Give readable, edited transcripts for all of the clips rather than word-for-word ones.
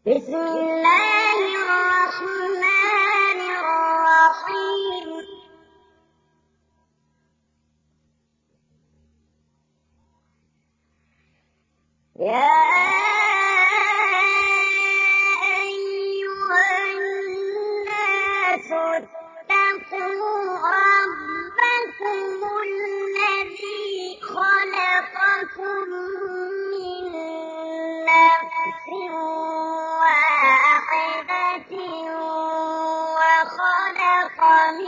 بسم الله الرحمن الرحيم يا أيها الناس اتقوا ربكم الذي خلقكم من نفس واحدة وخلق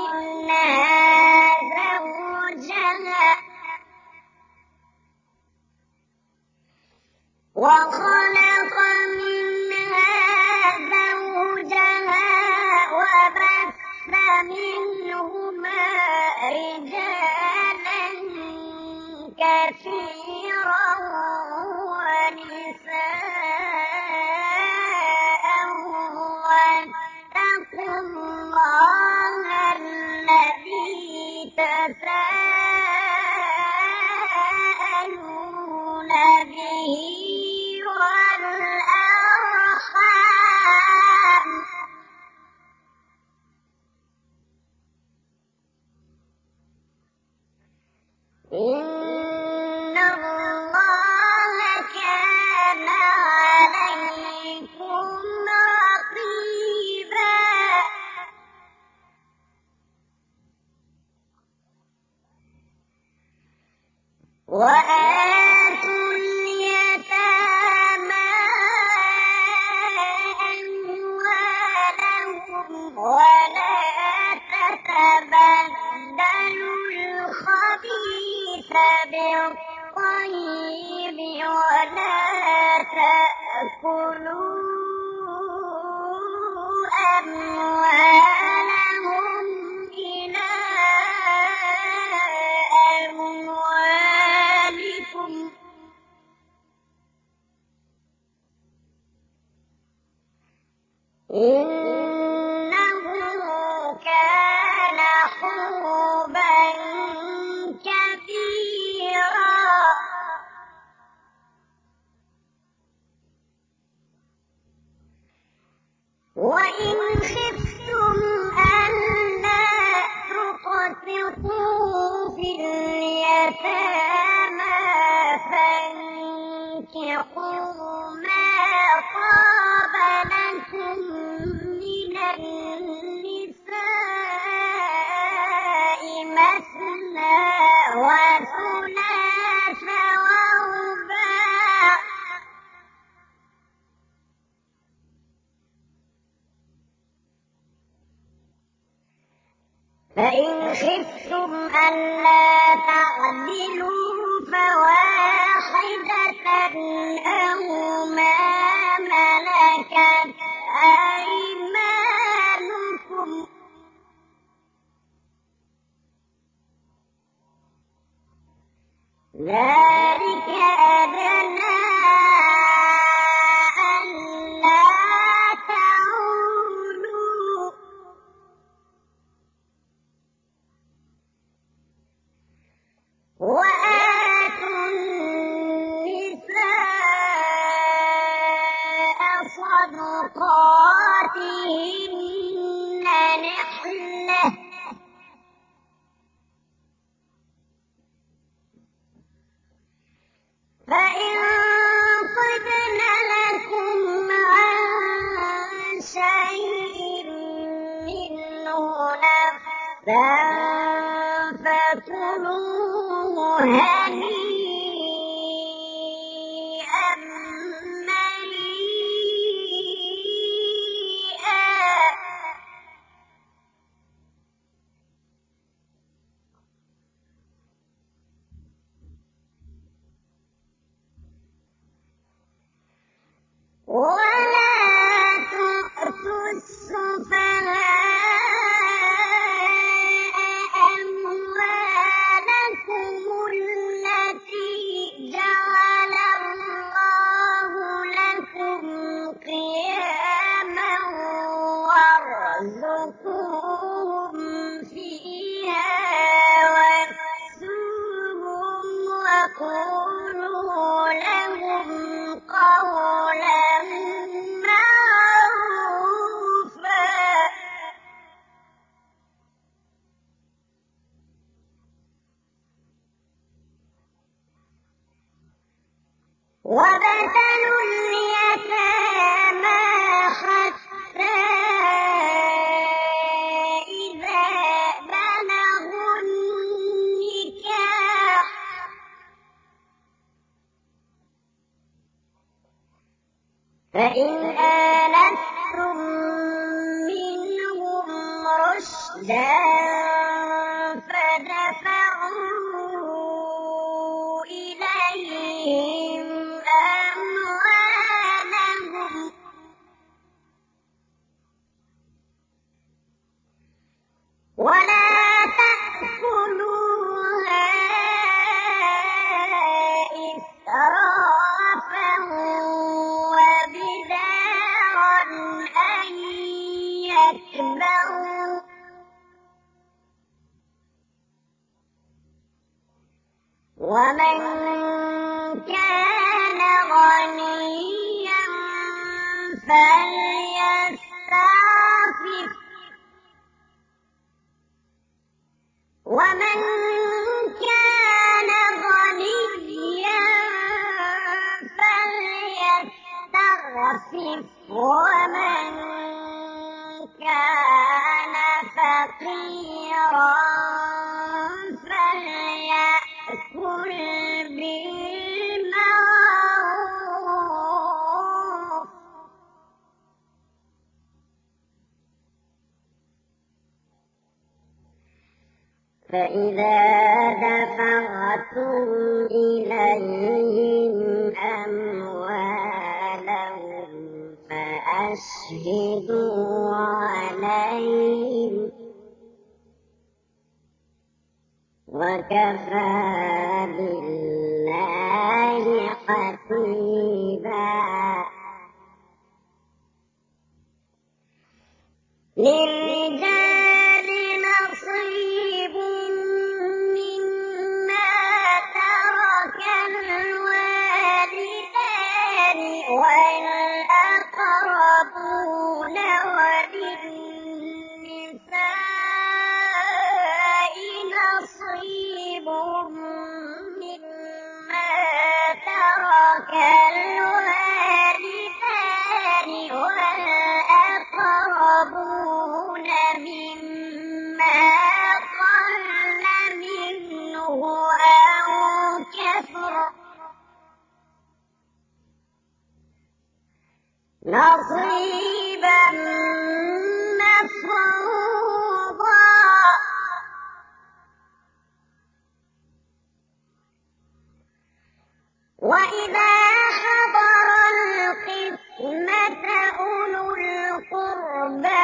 منها زوجها وبث منهما رجالا كثيرا ونساء واتقوا الله الذي تساءلون به والأرحام إن الله كان عليكم رقيبا وآتوا اليتامى أموالهم ولا تتبدلوا الخبيث بالطيب ولا تأكلوا أموالهم إلى أموالكم إنه كان حوبا كبيرا وإن خفتم ألا تقسطوا في اليتامى فانكحوا ما طاب لكم من النساء مثنى وثلاث ورباع فإن خفتم ألا تعدلوا فواحدة أو ما ملكت أيمانكم ذلك أدنى ألا تعولوا وآتوا النساء صدقاتهن نحلة فإن طبن لكم عن شيء منه نفسا فكلوه هنيئا مريئا ولا تؤتوا السفهاء أموالكم التي جعل الله لكم قياما وارزقوهم فيها واكسوهم وقولوا لهم قولا معروفا فإن آنستم منهم رشدا فدفعوا إليهم أموالهم ولا تأكلوها إسرافا وبدارا أن يكبروا ومن كان غنيا فليستعفف ومن كان غنيا فليستعفف ومن كان فقيرا فليأكل بالمعروف فإذا دفعتم إليهم أموالهم فأشهدوا عليهم وكفى بالله حسيبا للرجال نصيب مما ترك الوالدان والأقربون وللنساء نصيب مما ترك الوالدان والأقربون مما قل منه أو كثر نصيبا مفروضا وإذا حضر القسمة أولو القربى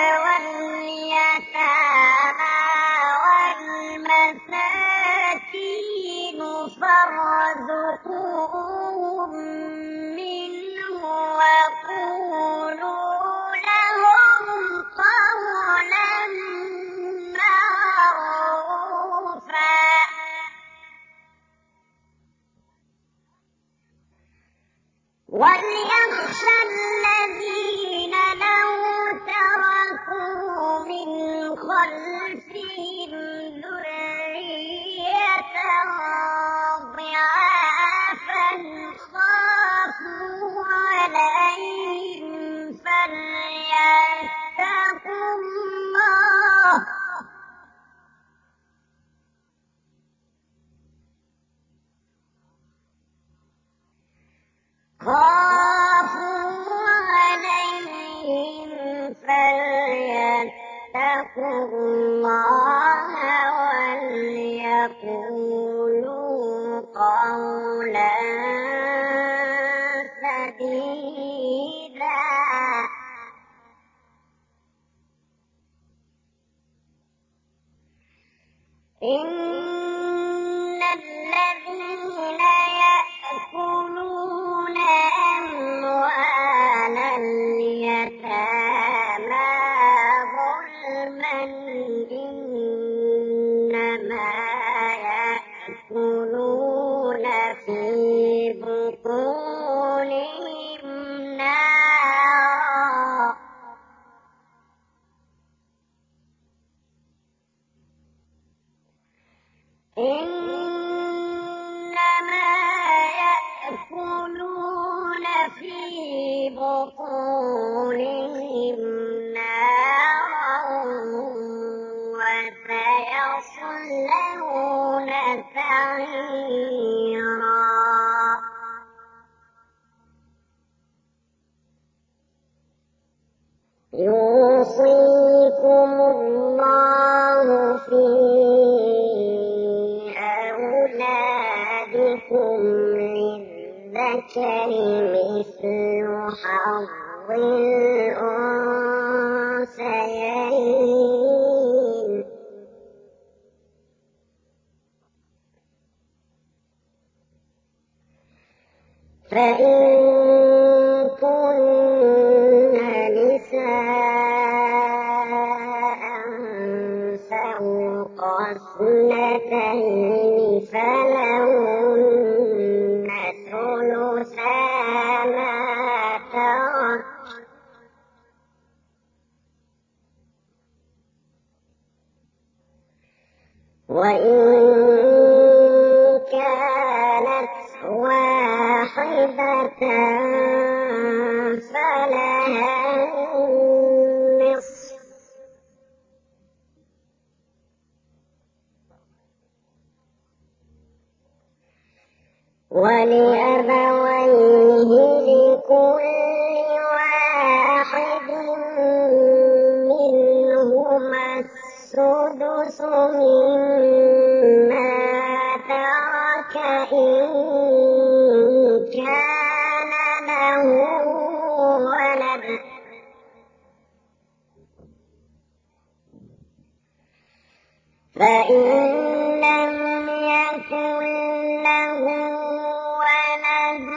واليتامى والمساكين فارزقوهم منه وقولوا لهم قولا معروفا وليخشى الذين لو تركوا من خلفهم ذرية ضعافا خافوا عليهم فليتقوا الله فليتقوا الله وليقولوا قولا سديدا إن الذين يأكلون أموال اليتامى ظلما إنما يأكلون في بطونهم نارا إنما يأكلون في بطونهم نارا وسيصلون سعيرا يوصيكم الله في أولادكم للذكر مثل حظ الأنثيين فإن كن نساء فوق اثنتين فلهن ثلثا ما ترك وإن كانت واحدة فلها النصف ولأبويه لكل واحد منهما السدس مما ترك إن كان له ولد فإن لم يكن له ولد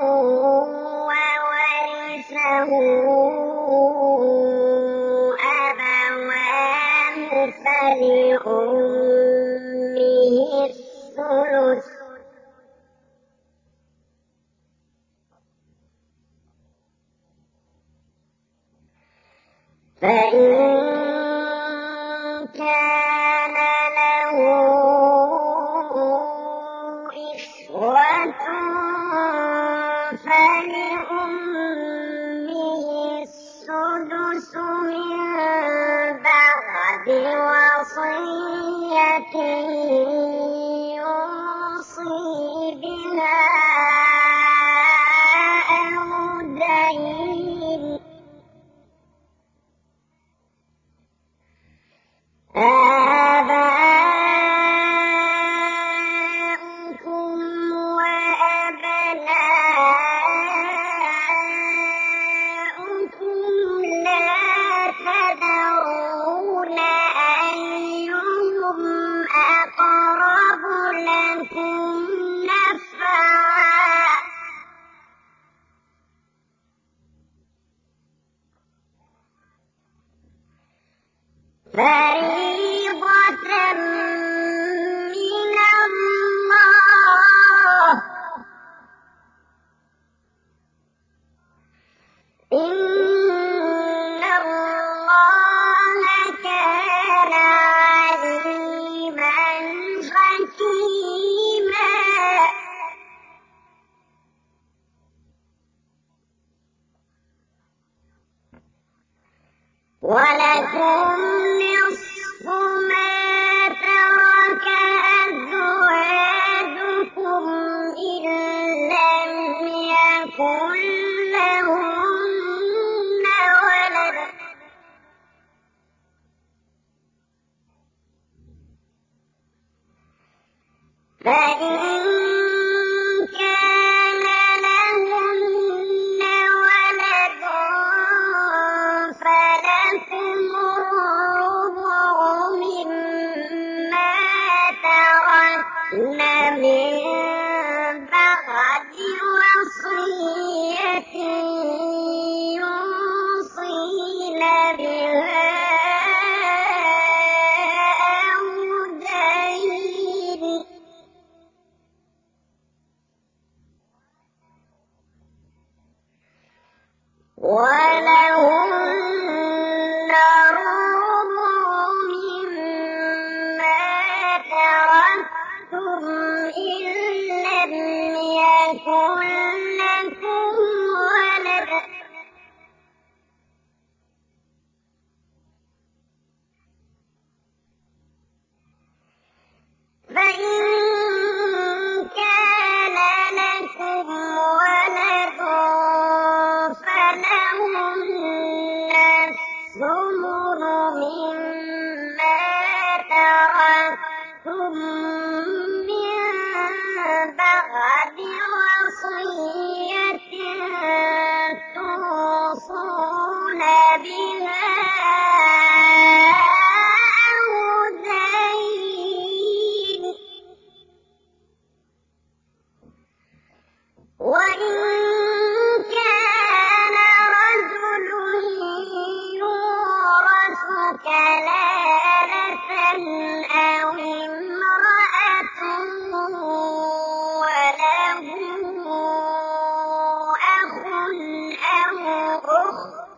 وورثه أبواه فلأمه الثلث فإن كان له إخوة فلأمه السدس من بعد وصية يوصي بها أو دين آباؤكم وأبناؤكم لا تدرون أيهم أقرب لكم نفعا فريضة من الله إن الله كان عليما حكيما ولكم نصف ما ترك أزواجكم إن لم يكن لهن ولد فإن كان لهن ولد فلكم الربع مما تركن من بعد وصية يوصين بها أو دين ولهن الربع مما تركتم إن لم يكن لكم ولد فإن كان لكم ولد فلهن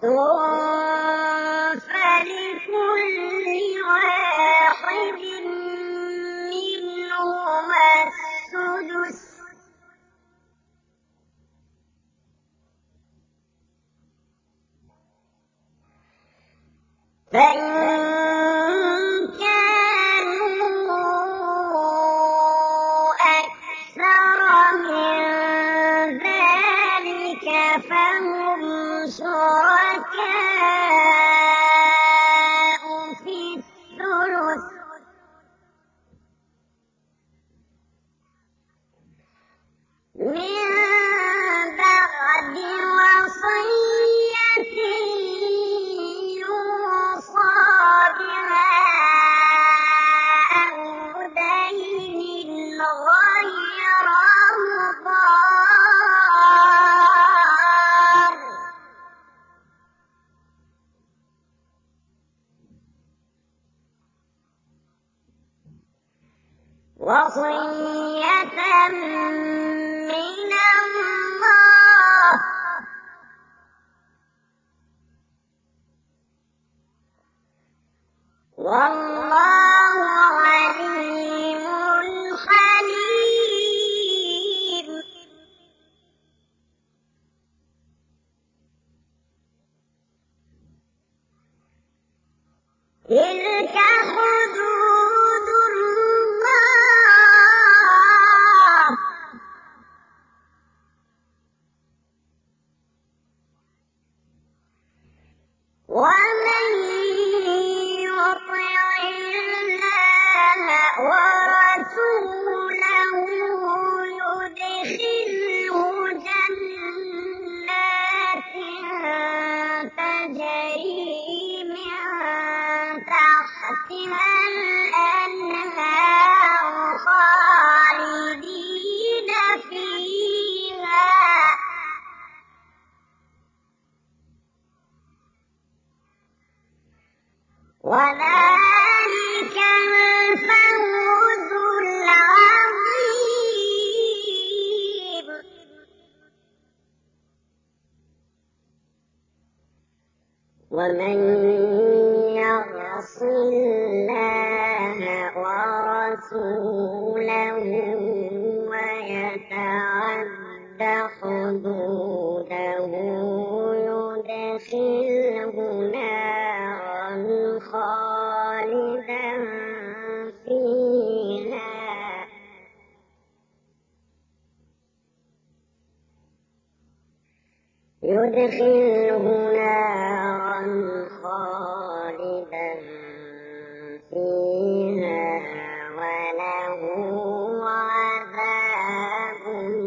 فلكل واحد منهما السدس فإن كانوا أكثر من ذلك فهم شركاء في الثلث من بعد وصية يوصى بها أو دين غير مضار وصية من الله والله عليم حليم تلك حدود الله ومن يطع الله ورسوله يدخله جنات تجري من تحتها الأنهار خالدين فيها وذلك الفوز العظيم ومن يعص الله ورسوله ويتعد حدوده يدخله نارا خالدا فيها وله عذاب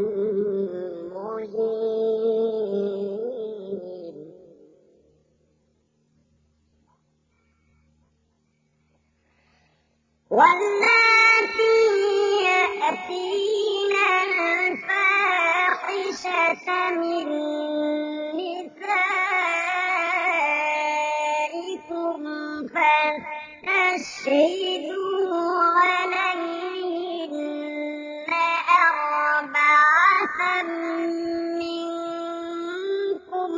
مهين واللاتي يأتين الفاحشة من نسائكم فاستشهدوا عليهن أربعة منكم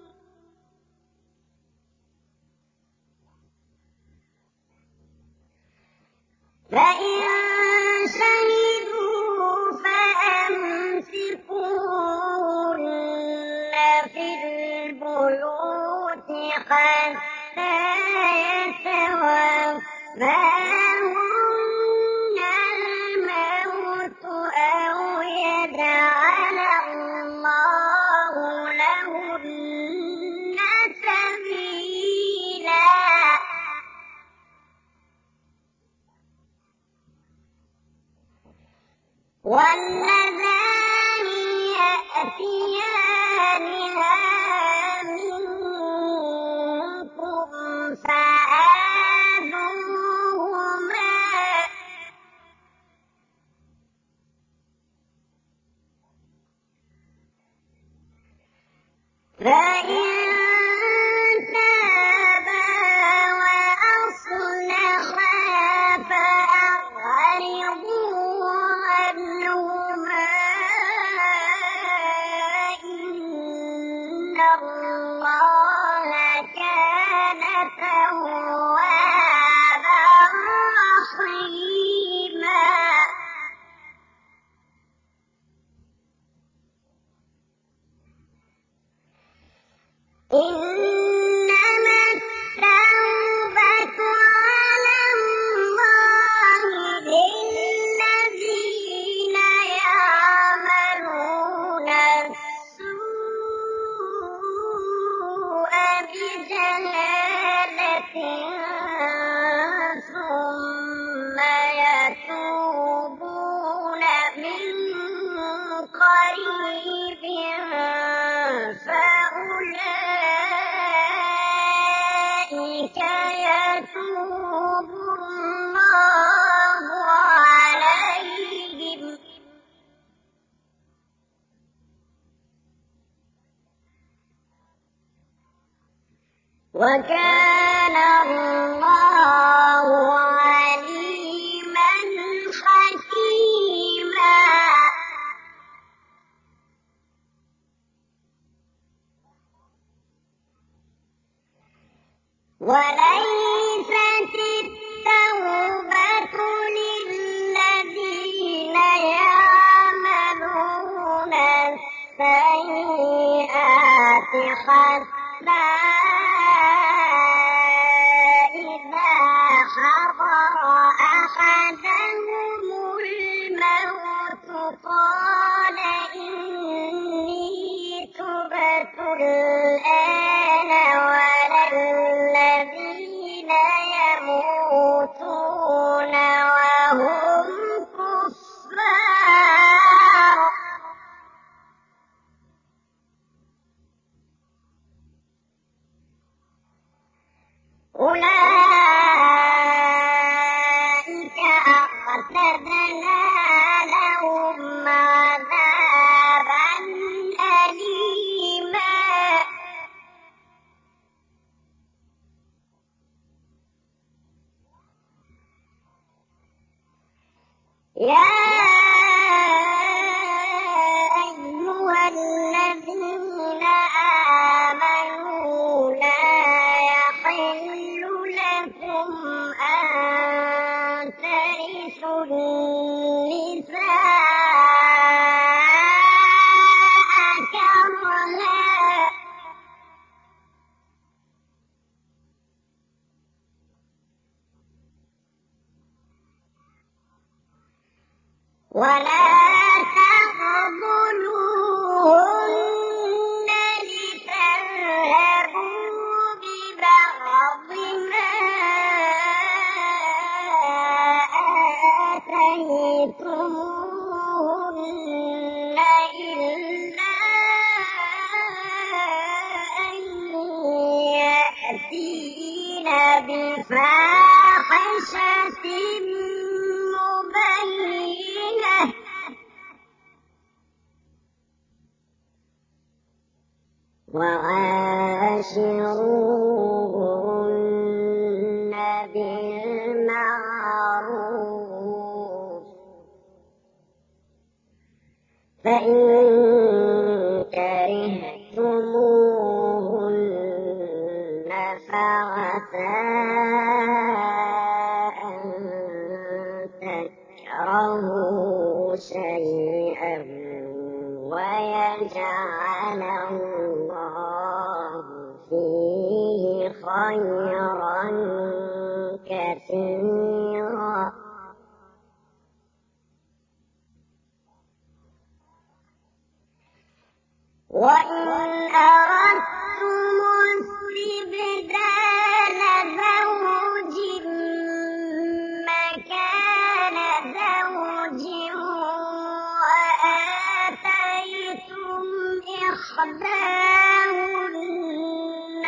فإن شهدوا فأمسكوهن في البيوت حتى يتوفاهن الموت أو يجعل الله لهن سبيلا واللذان يأتيانها منكم فآذوهما إنما التوبة على الله للذين يعملون السوء بجهالة ثم يتوبون من قريب فأولئك يتوب الله عليهم وكان الله عليما حكيما. وليست التوبة للذين يعملون السيئات حتى إذا حضر أحدهم الموت قال إني تبت الآن ولا الذين يموتون وهم كفار أولئك أعتدنا لهم عذابا أليما. يا أيها الذين آمنوا لا يحل لكم أن ترثوا النساء كرها ولا تقبلوهن لتذهبوا ببعض ما آتيتموهن إلا أن يأتين بفاحشة مبينة وعاشروهن بالمعروف فإن كرهتموهن فعسى أن تكرهوا شيئا ويجعل الله فيه خيرا كثيرا. وإن أردتم استبدال زوج مكان زوج وآتيتم إحداهن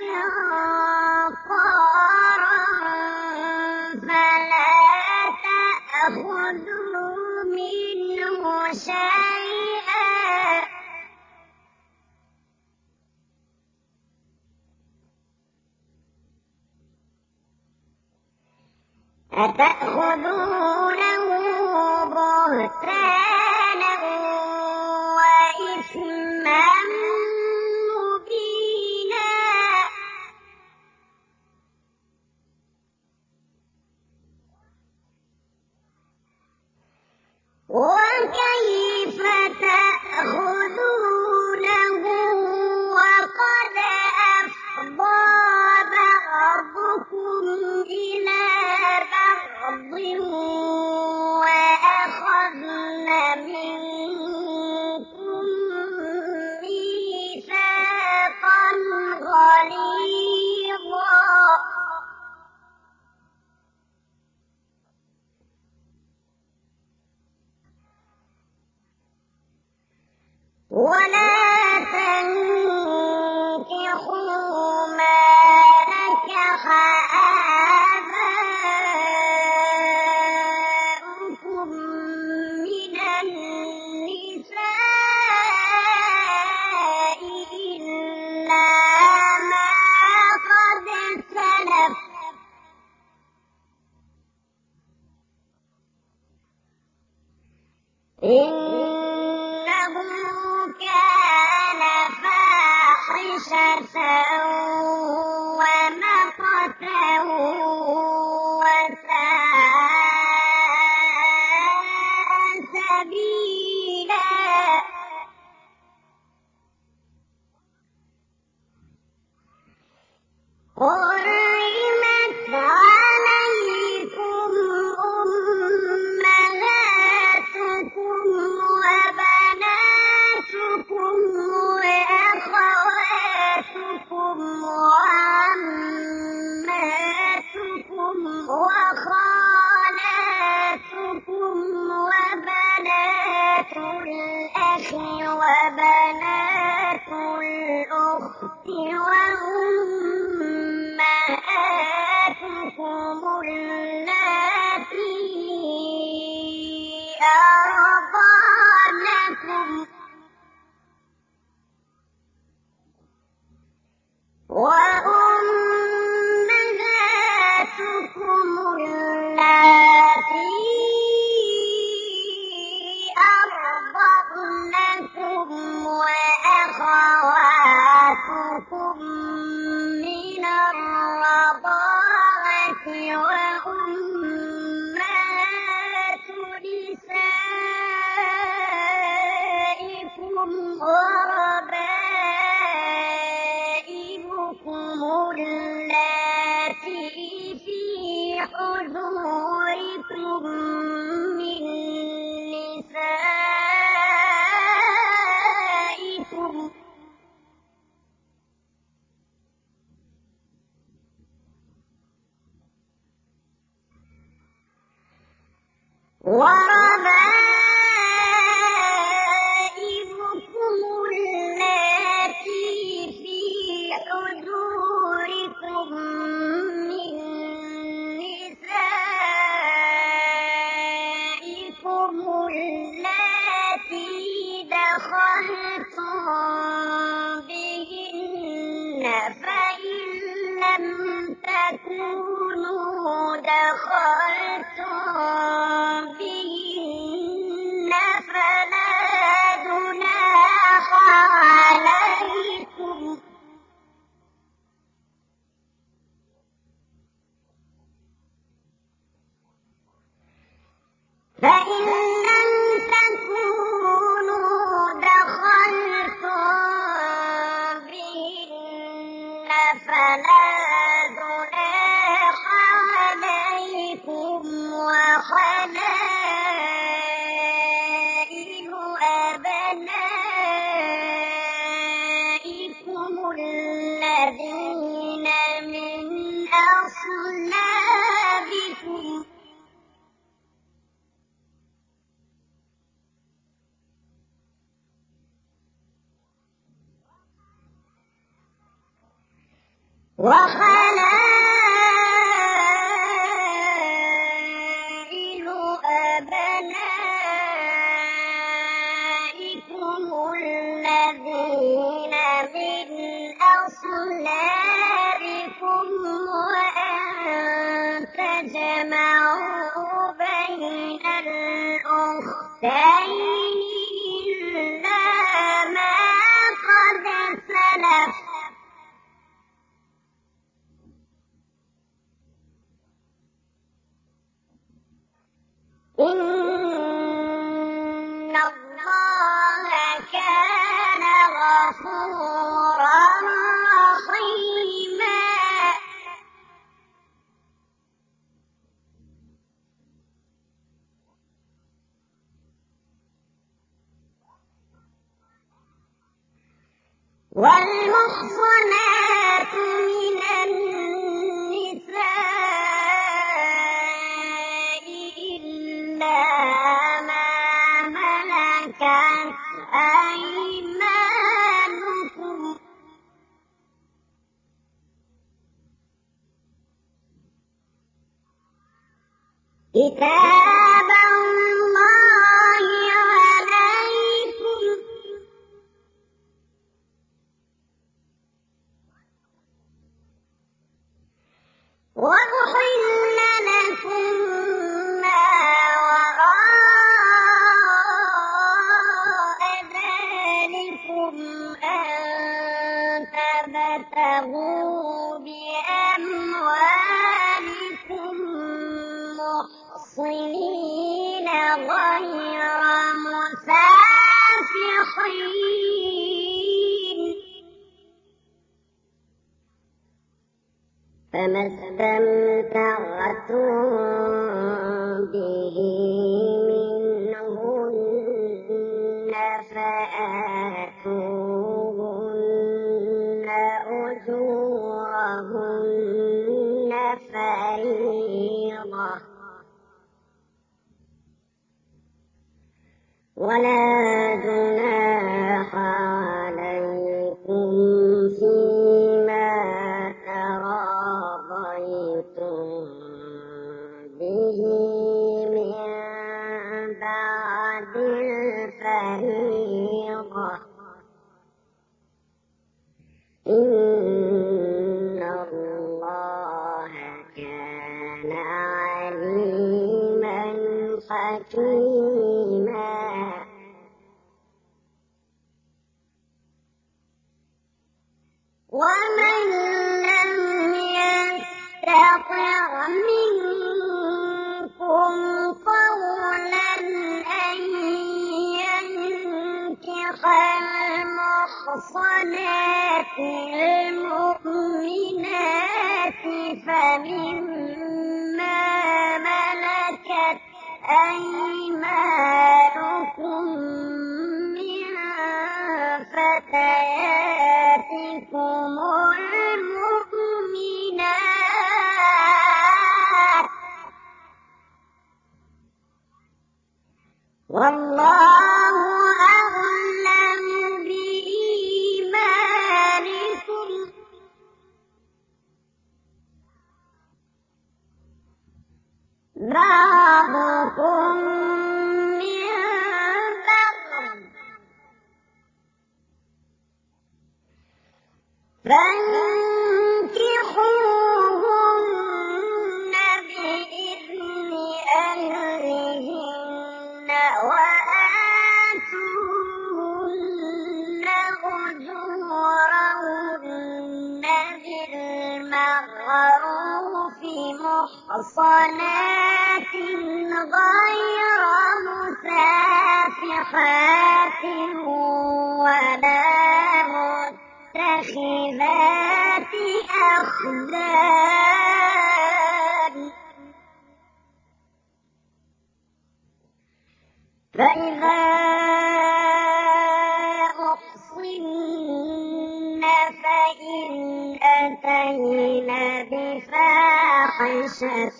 قنطارا فلا تأخذوا منه شيئا أتأخذونه بهتانا وإثما مبينا. وكيف تأخذونه وقد آباؤكم من النساء إلا ما قد سلف إنه كان فاحشة ومقتا وساء سبيلا حرمت عليكم أمهاتكم وبناتكم وأخواتكم وعماتكم وخالاتكم وبنات الأخ وبنات الأخت وأمهاتكم اللاتي أرضعنكم وأمهاتكم اللاتي أرضعنكم وأخواتكم من الرضاعة وأمهات نسائكم وربائبكم اللاتي في حجوركم من نسائكم وربائبكم اللاتي في حجوركم من نسائكم اللاتي دخلتم بهن فإن لم تكونوا دخلتم بهن فلا جناح عليكم فإن لم تكونوا دخلتم بهن فلا جناح عليكم وحلائل أبنائكم الذين من أصلابكم وخلائل أبنائكم الذين من أصلابكم وأن تجمعوا بين الأختين إلا ما قد سلف إن الله كان غفورا رحيما والمحصنات من النساء إلا كتاب الله عليكم وأحل لكم ما وراء ذلكم أن تبتغوا بأموالكم محصنين غير مسافحين فما استمتعتم به منهن فآتوهن أجورهن فريضة ولا جناح عليكم فيما تراضيتم به من بعد الفريضة إن الله كان عليما حكيما ومن لم يستطع منكم قولا أن ينكح المحصنات المؤمنات فمما ملكت أيمانكم من فتياتكم المؤمنات والله أعلم بإيمانكم بعضكم من بعض فانكحوهن بإذن أهلهن وآتوهن أجورهن بالمعروف محصنات غير مسافحات ولا متخذات أخدان فإذا أحصن فإن أتين بفاحشة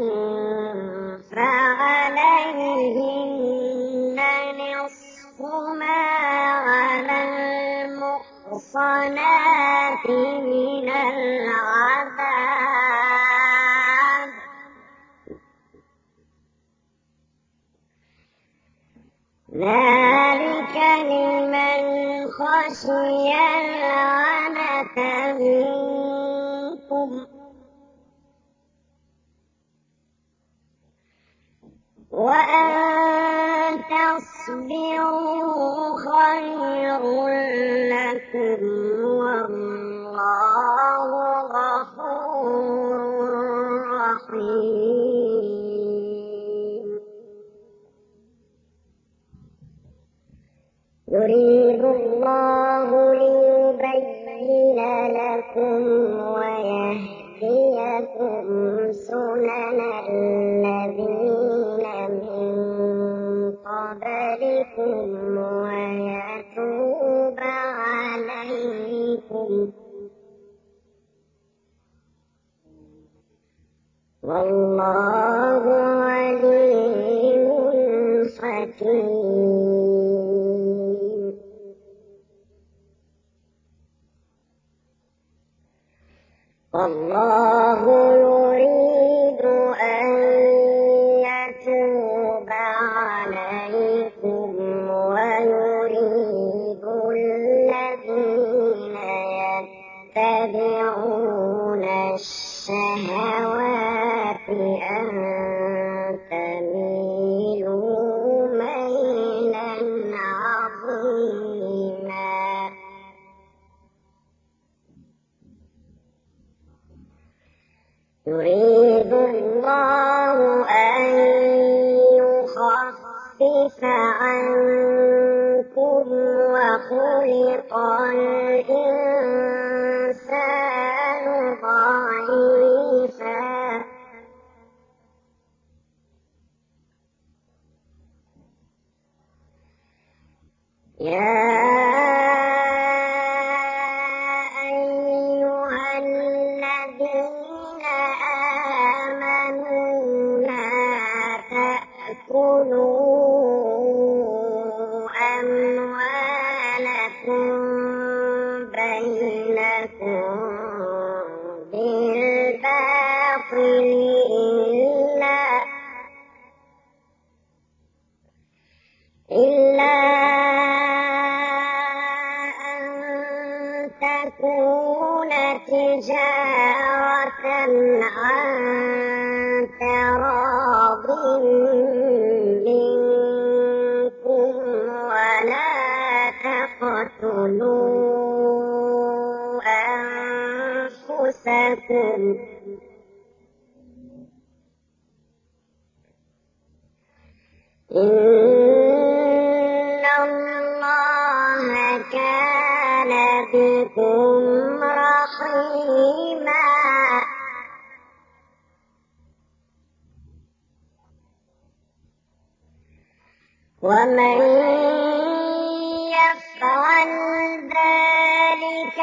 فعليهن نصف ما على المحصنات من العذاب ذلك لمن خشي العنة منكم وأن تصبروا خير لكم والله غفور رحيم يريد الله ليبين لكم ويهديكم سنن الذين من قبلكم ويتوب عليكم والله عليم حكيم والله يريد أن تتبعون الشهوات أن تميلوا ميلا عظيما يريد الله أن يخفف عنكم وخلق الإنسان ضعيفا يا أيها الذين آمنوا لا تأكلوا أموالكم بينكم بالباطل إلا أن تكون تجارة عن تراض منكم ولا تقتلوا أنفسكم إن الله كان بكم رحيما ومن يفعل ذلك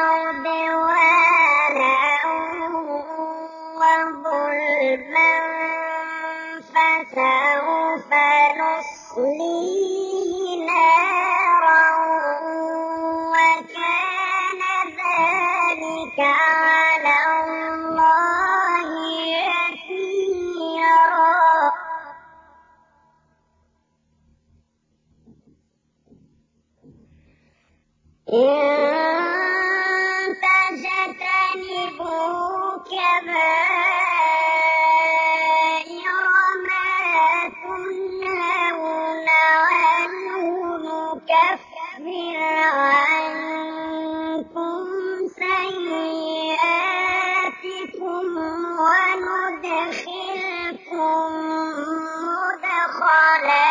عدوانا وظلما فسوف نصليه نارا وكان ذلك على الله يسيرا إن تجتنبوا كبائر ما تنهون عنه نكفر عنكم سيئاتكم وندخلكم مدخلا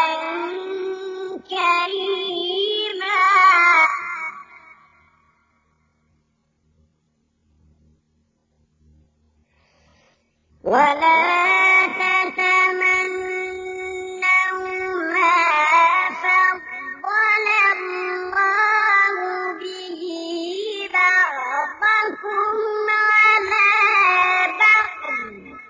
كريما ولا تتمنوا ما فضل الله به بعضكم على بعض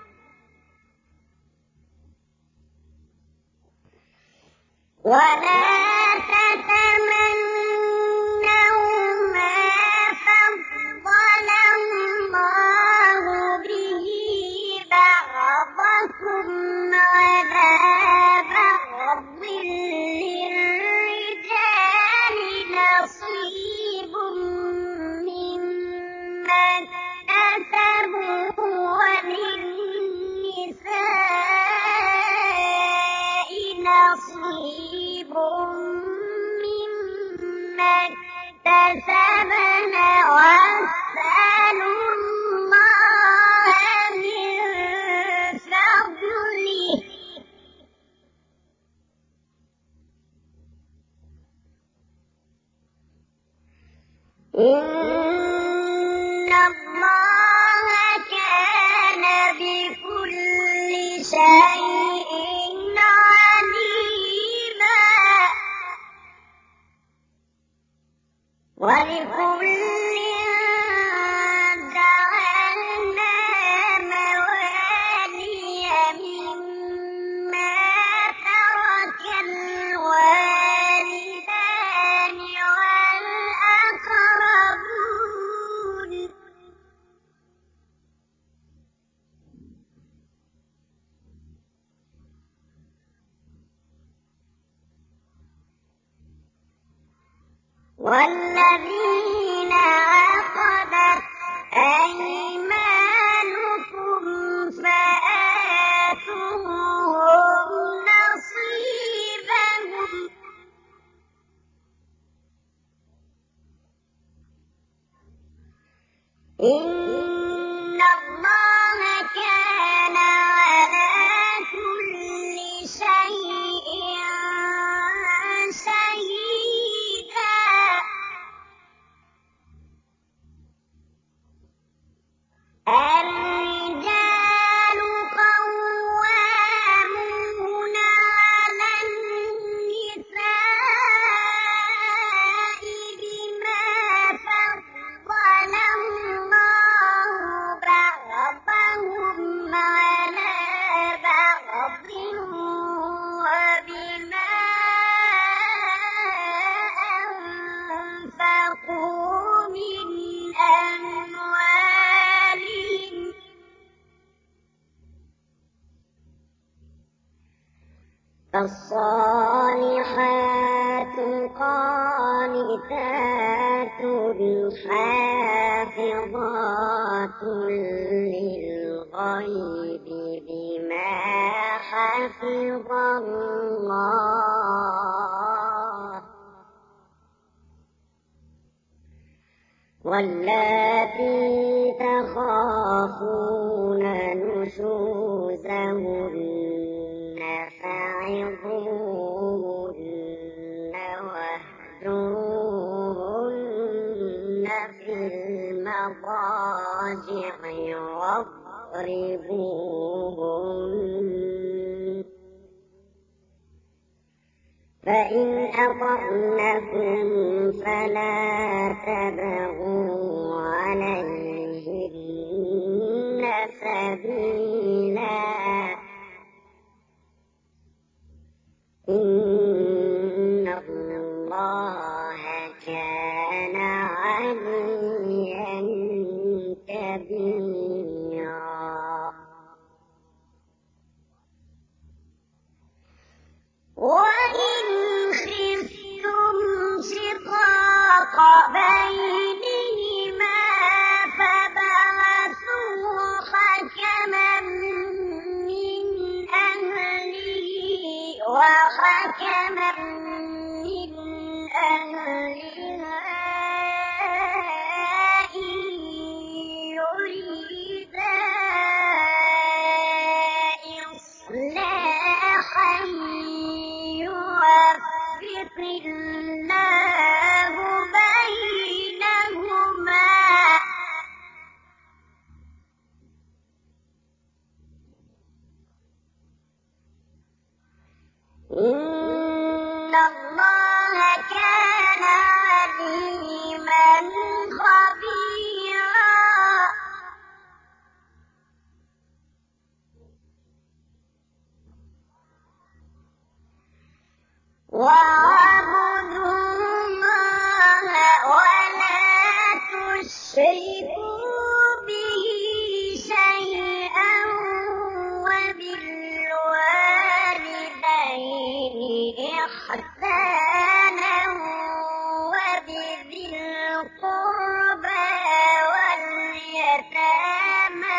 ولا تتمنوا ما فضل الله به بعضكم على بعض للرجال نصيب مما اكتسبوا وللنساء نصيب مما اكتسبن واسألوا الله من فضله إن الله كان بكل شيء عليما ولكل جعلنا موالي مما ترك الوالدان والأقربون والذين عقدت إن الله كان على كل شيء شهيدا الرجال قوامون على النساء بما فضل الله بعضهم على بعض وبما أنفقوا من أموالهم فالصالحات قانتات حافظات للغيب بما حفظ الله واللاتي تخافون نشوزهن فعظوهن واهجروهن في المضاجع واضربوهن فإن أطعنكم فلا تبغوا عليهن سبيلا إن الله كان عليا كبيرا وإن خفتم شقاق بينهما فابعثوا حكما من أهله وحكما من أهلها إن يريدا إصلاحا يوفق الله بينهما إن الله كان عليما خبيرا واعبدوا الله ولا تشركوا به شيئا وبالوالدين إحسانا وبذي القربى واليتامى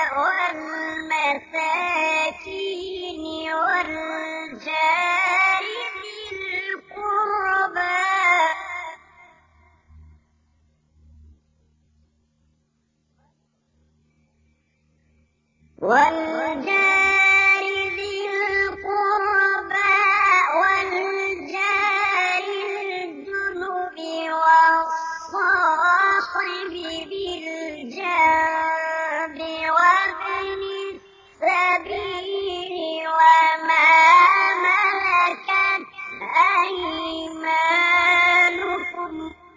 والمساكين والجار ذي القربى والجار الجنب والصاحب بالجنب وابن السبيل وما ملكت أيمانكم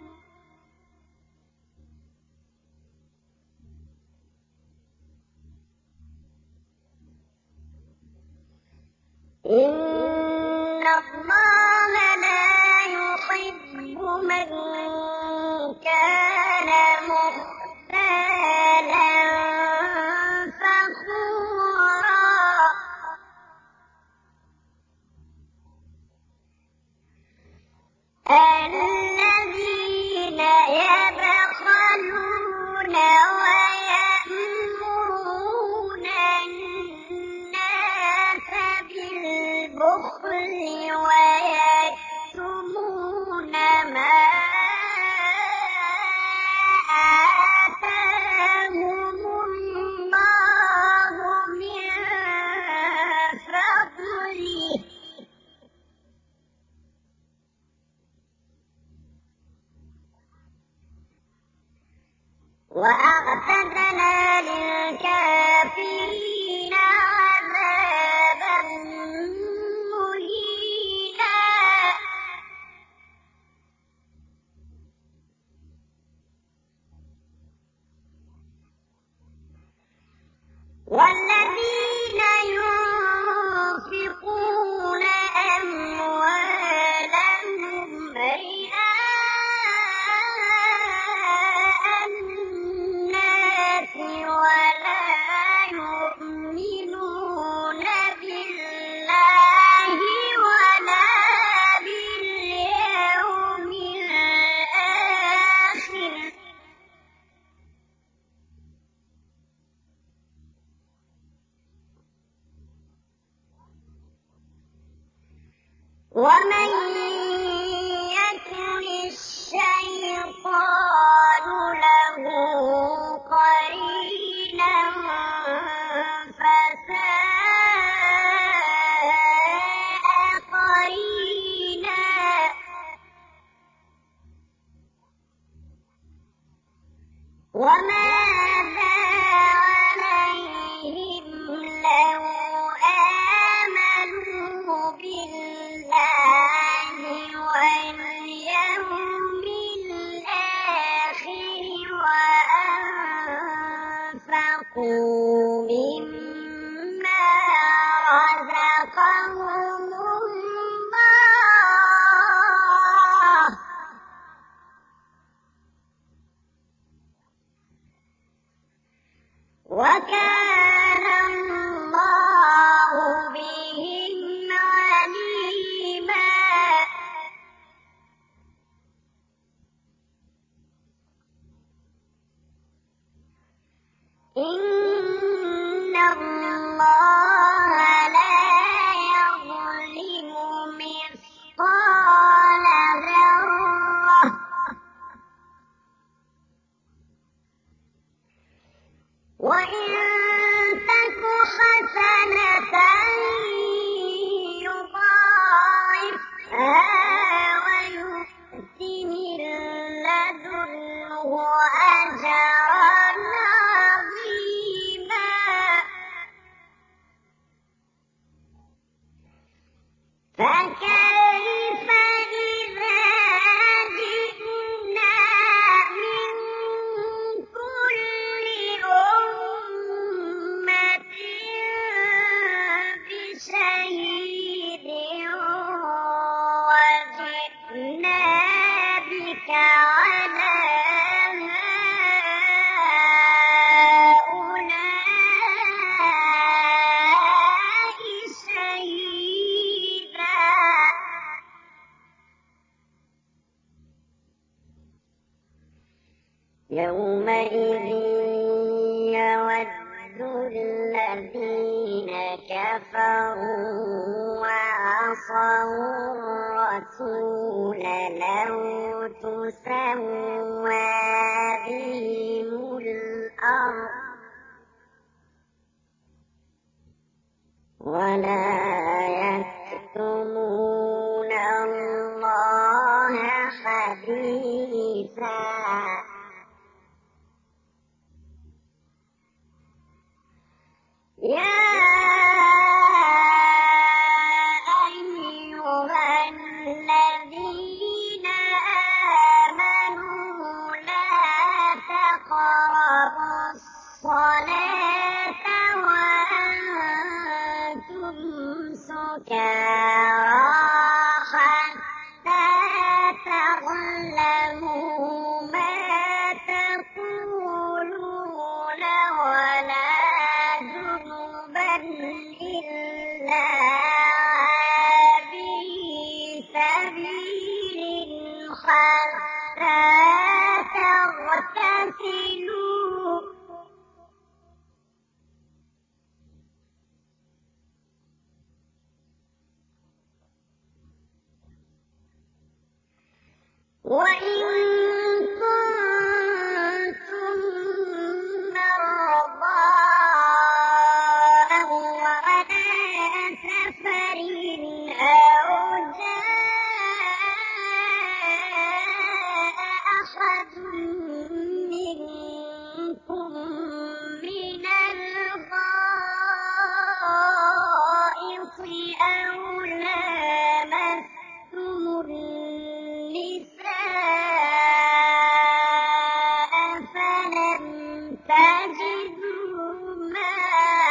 إن الله لا يحب من كان مختالا فخورا الذين يبخلون ويأمرون الناس بالبخل والذين ينفقون أموالهم رئاء الناس ولا يؤمنون بالله ولا باليوم الآخر ومن يكن الشيطان له قرينا فساء قرينا وماذا عليهم لو آمنوا بالله واليوم الآخر وأنفقوا مما رزقهم الله وكان الله بهم عليما إن الله لا يظلم مثقال ذرة وإن تك حسنة يضاعفها ويؤت من لدنه أجرا عظيما فكيف إذا جئنا من كل أمة بشهيد وجئنا بك على هؤلاء شهيدا يومئذ يود الذين كفروا وعصوا الرسول لو تسوى بهم الأرض ولا يكتمون الله حديثا يا أيها الذين آمنوا لا تقربوا الصلاة وأنتم سكارى حتى تعلموا ما تقولون ولا جنبا إلا عابري سبيل حتى تغتسلوا وإن كنتم مرضى أو على سفر أو جاء أحد منكم من الغائط أو لامستم النساء فلم تجدوا ماء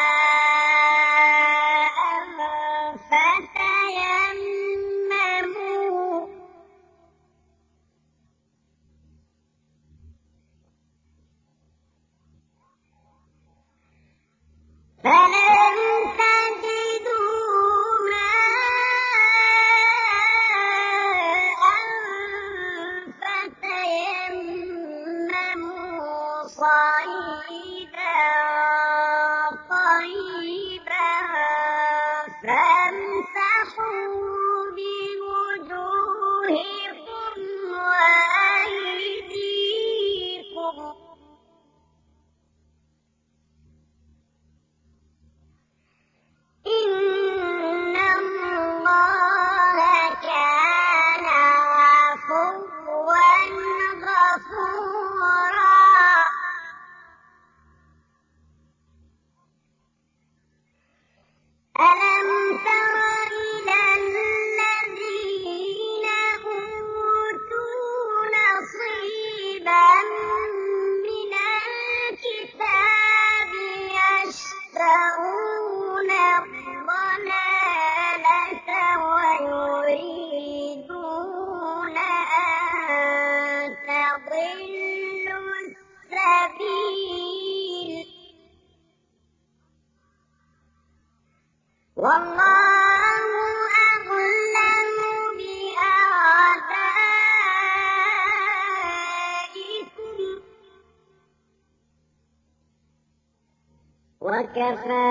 وكفى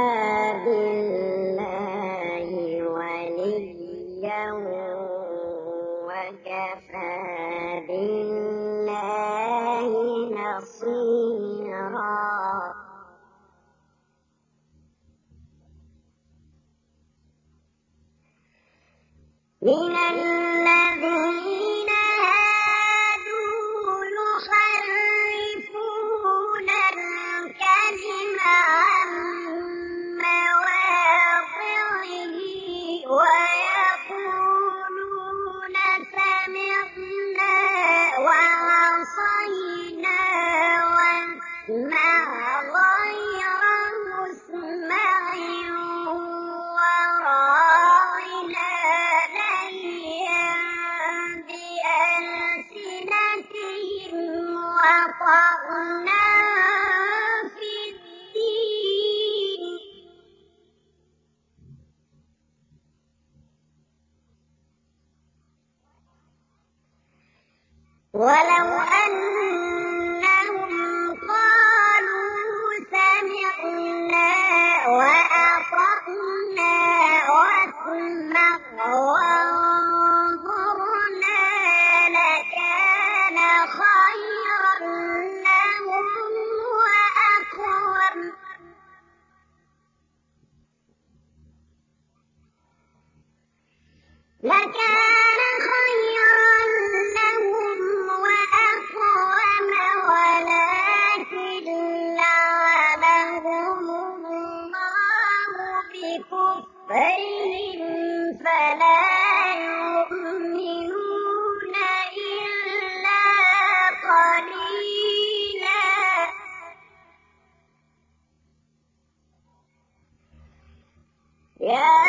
بالله وليا وكفى بالله نصيرا. من الذين هادوا يحرفون الكلم عن مواضعه ويقولون سمعنا وعصينا واسمع غير مسمع وراعنا ليا بألسنتهم وطعنا في الدين. ولو أنهم قالوا سمعنا وأطعنا واسمع وانظرنا لكان خيرا لهم وأقوم. لكان خيرا لهم وأقوم ولكن لعنهم الله بكفرهم فلا يؤمنون إلا قليلا. يا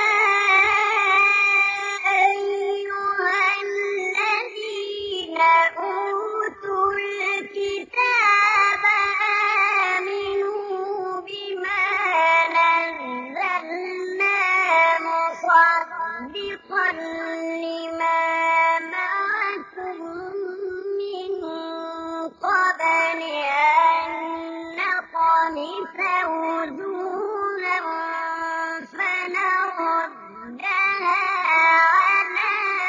أيها الذين أوتوا الكتاب آمنوا بما نزلنا مصدقا لما معكم من قبل أن نطمس وجوها فنردها على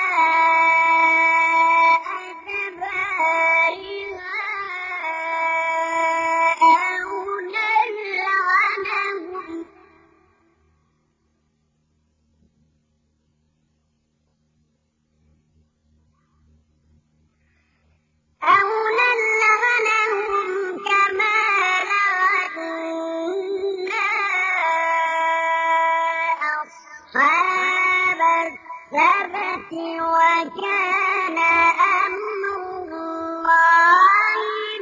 أدبارها أو نلعنهم كما لعنا أصحاب السبت وكان أمر الله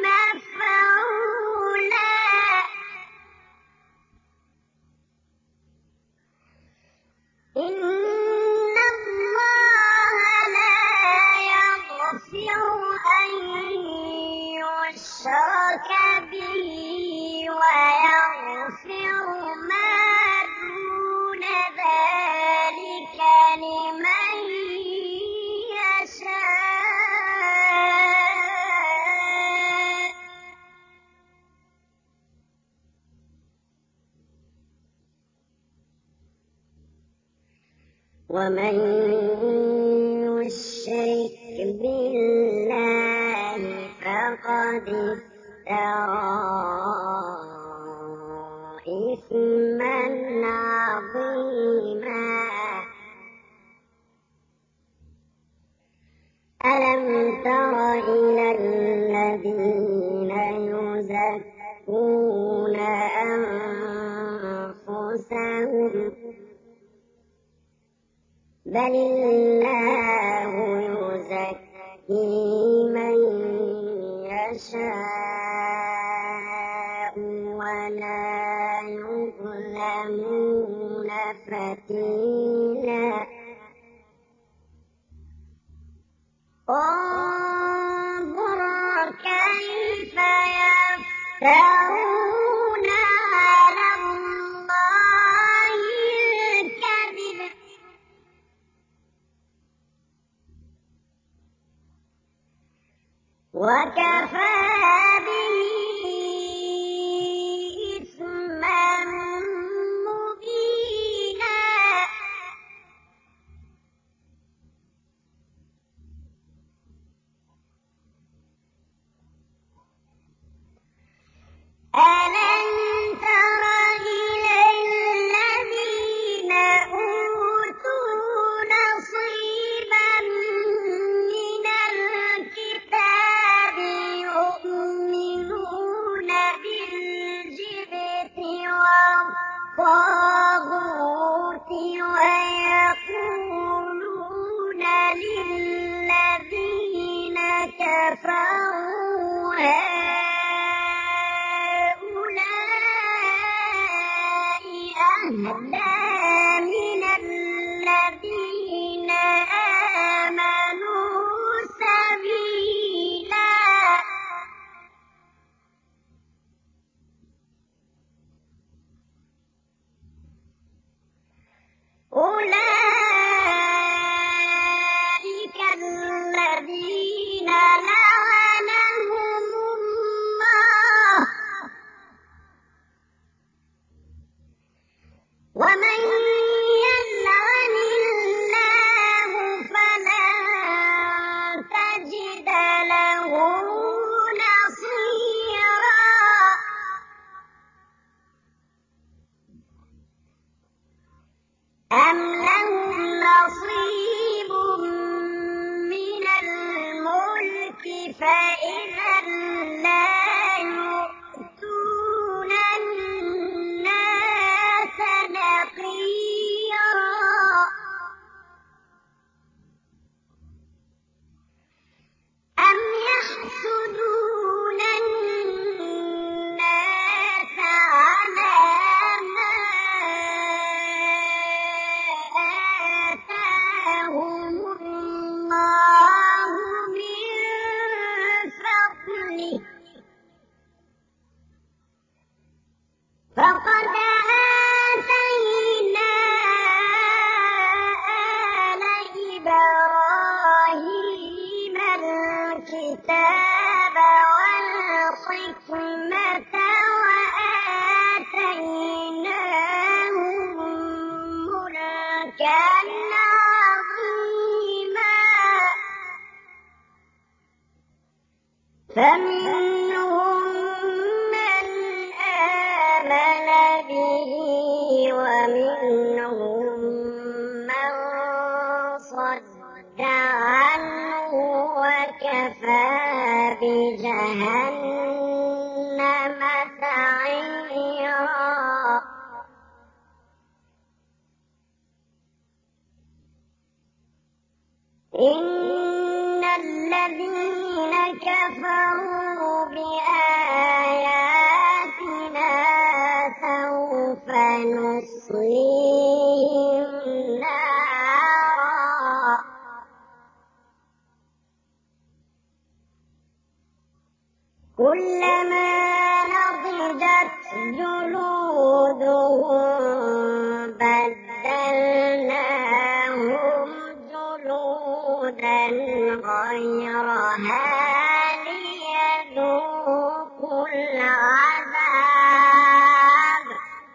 مفعولا. إن الله لا يغفر أن يشرك به ويغفر ما دون ذلك لمن يشاء. ومن يشرك بالله فقد افترى إثما عظيما. ألم تر إلى الذين يزكون أنفسهم بل الله يزكي من يشاء ولا يظلمون فتيلا. انظر كيف يفترون على الله الكذب وكفى به إثما الطاغوت ويقولون للذين كفروا هؤلاء أهدى من الذين آمنوا سبيلا. أولئك الذين لعنهم الله ومن يلعن الله فلن تجد له نصيرا. أم لهم نصيب من الملك فإذا لا يؤتون الناس نقيرا. أم يحسدون الناس على ما آتاهم الله من فضله فقد آتينا آل إبراهيم الكتاب والحكمة وآتيناهم ملكا عظيما. فمنهم من آمن به ومنهم من صد عنه وكفى بجهنم سعيرا. إن الذين كفروا بآياتنا سوف نصليهم نارا كلما نضجت جلودهم بدلناهم جلودا غيرها ليذوقوا العذاب.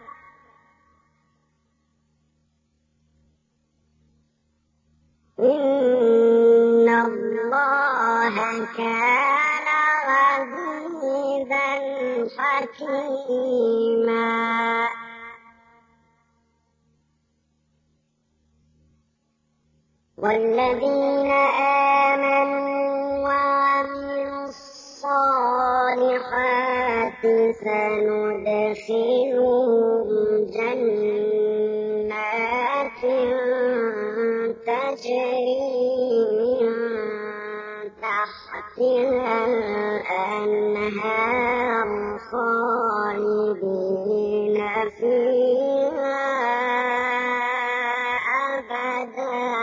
إن الله كان عزيزا حكيما. والذين آمنوا وعملوا الصالحات سندخلهم جنات تجري من تحتها الأنهار خالدين فيها أبدا.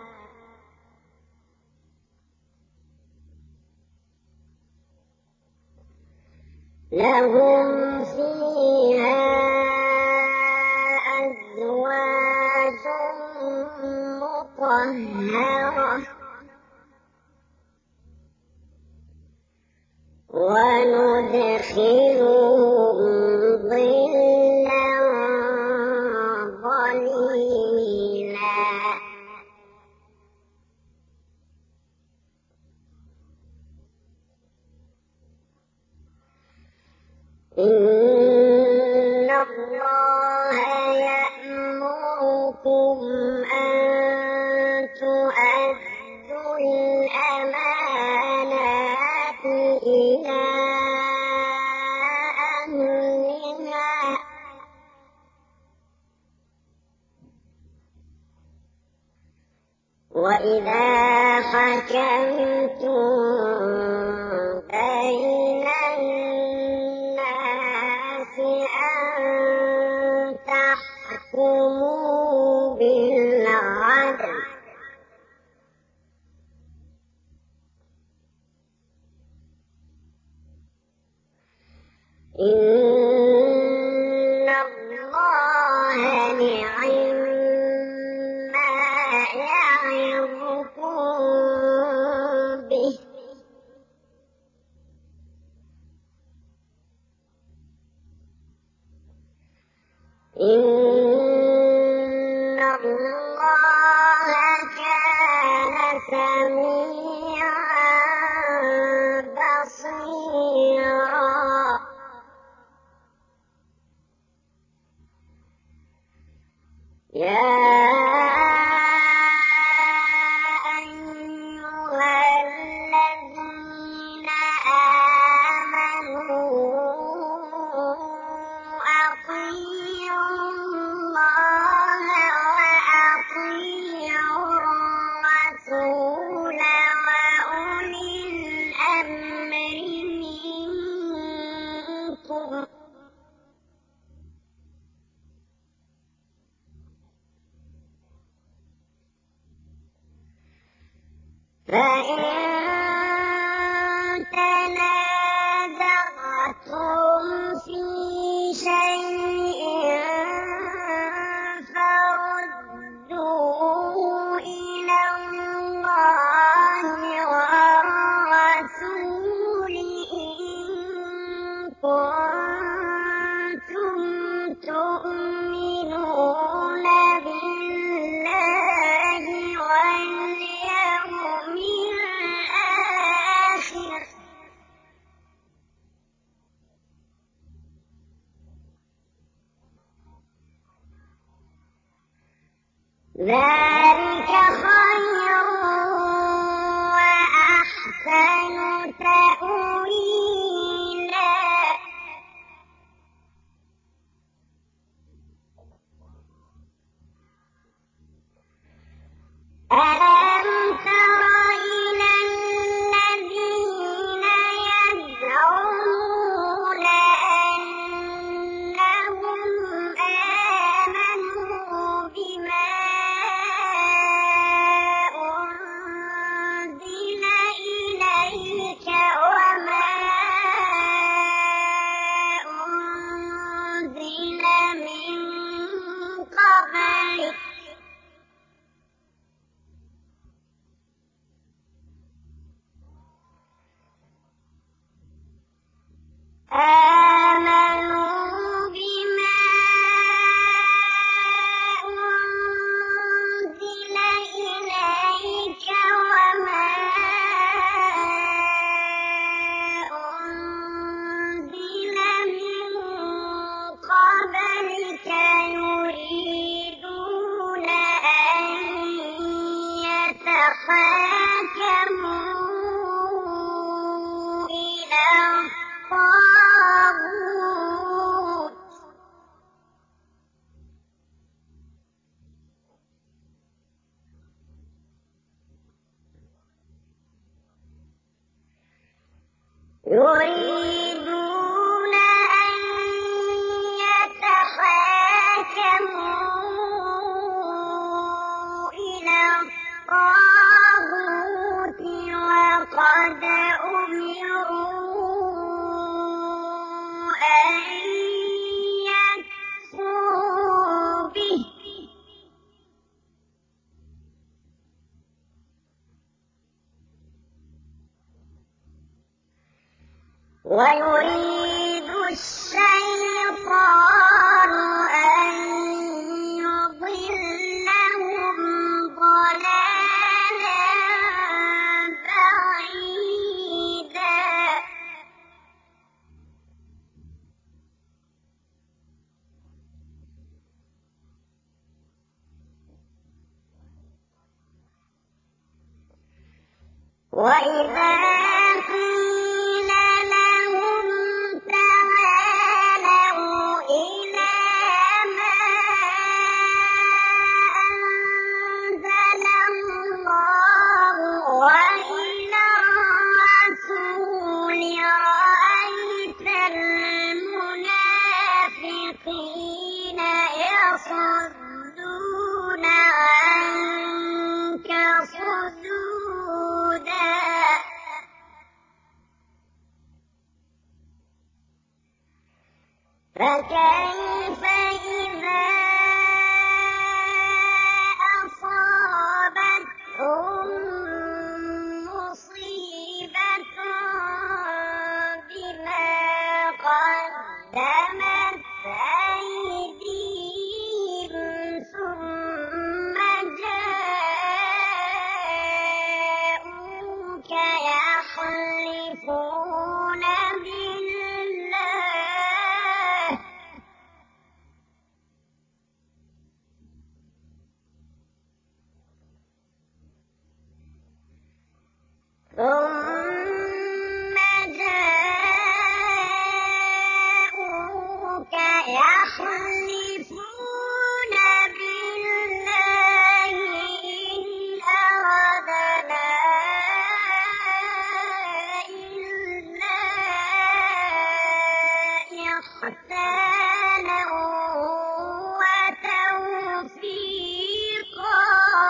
لهم فيها أزواج مطهرة وندخلهم ظلا ظليلا. إن الله يأمركم أن تؤدوا الأمانات إلى أهلها وإذا حكمتم بين الناس أن تحكموا بالعدل إن الله نعما يعظكم به إن الله كان سميعا بصيرا يا أيها الذين آمنوا أطيعوا الله وأطيعوا الرسول وأولي الأمر منكم فإن تنازعتم في شيء فردوه إلى الله والرسول إن كنتم تؤمنون بالله واليوم الآخر ذلك خير وأحسن تأويلا ألم تر إلى الذين يزعمون أنهم آمنوا بما أنزل إليك وما أنزل من قبلك آمنوا بما أنزل إليك وما أنزل من قبلك يريدون أن يتحاكموا إلى الطاغوت يريدون أن يتحاكموا إلى الطاغوت وقد أمروا أن يكفروا به ويريد الشيطان أن يضلهم ضلالا بعيدا وإذا قيل لهم تعالوا إلى ما أنزل الله ويصدون عنك صدودا فكيف إذا أصابتهم مصيبة بما قدمت أيديهم ثم جاءوك يحلفون بالله إن أردنا إلا إحسانا وتوفيقا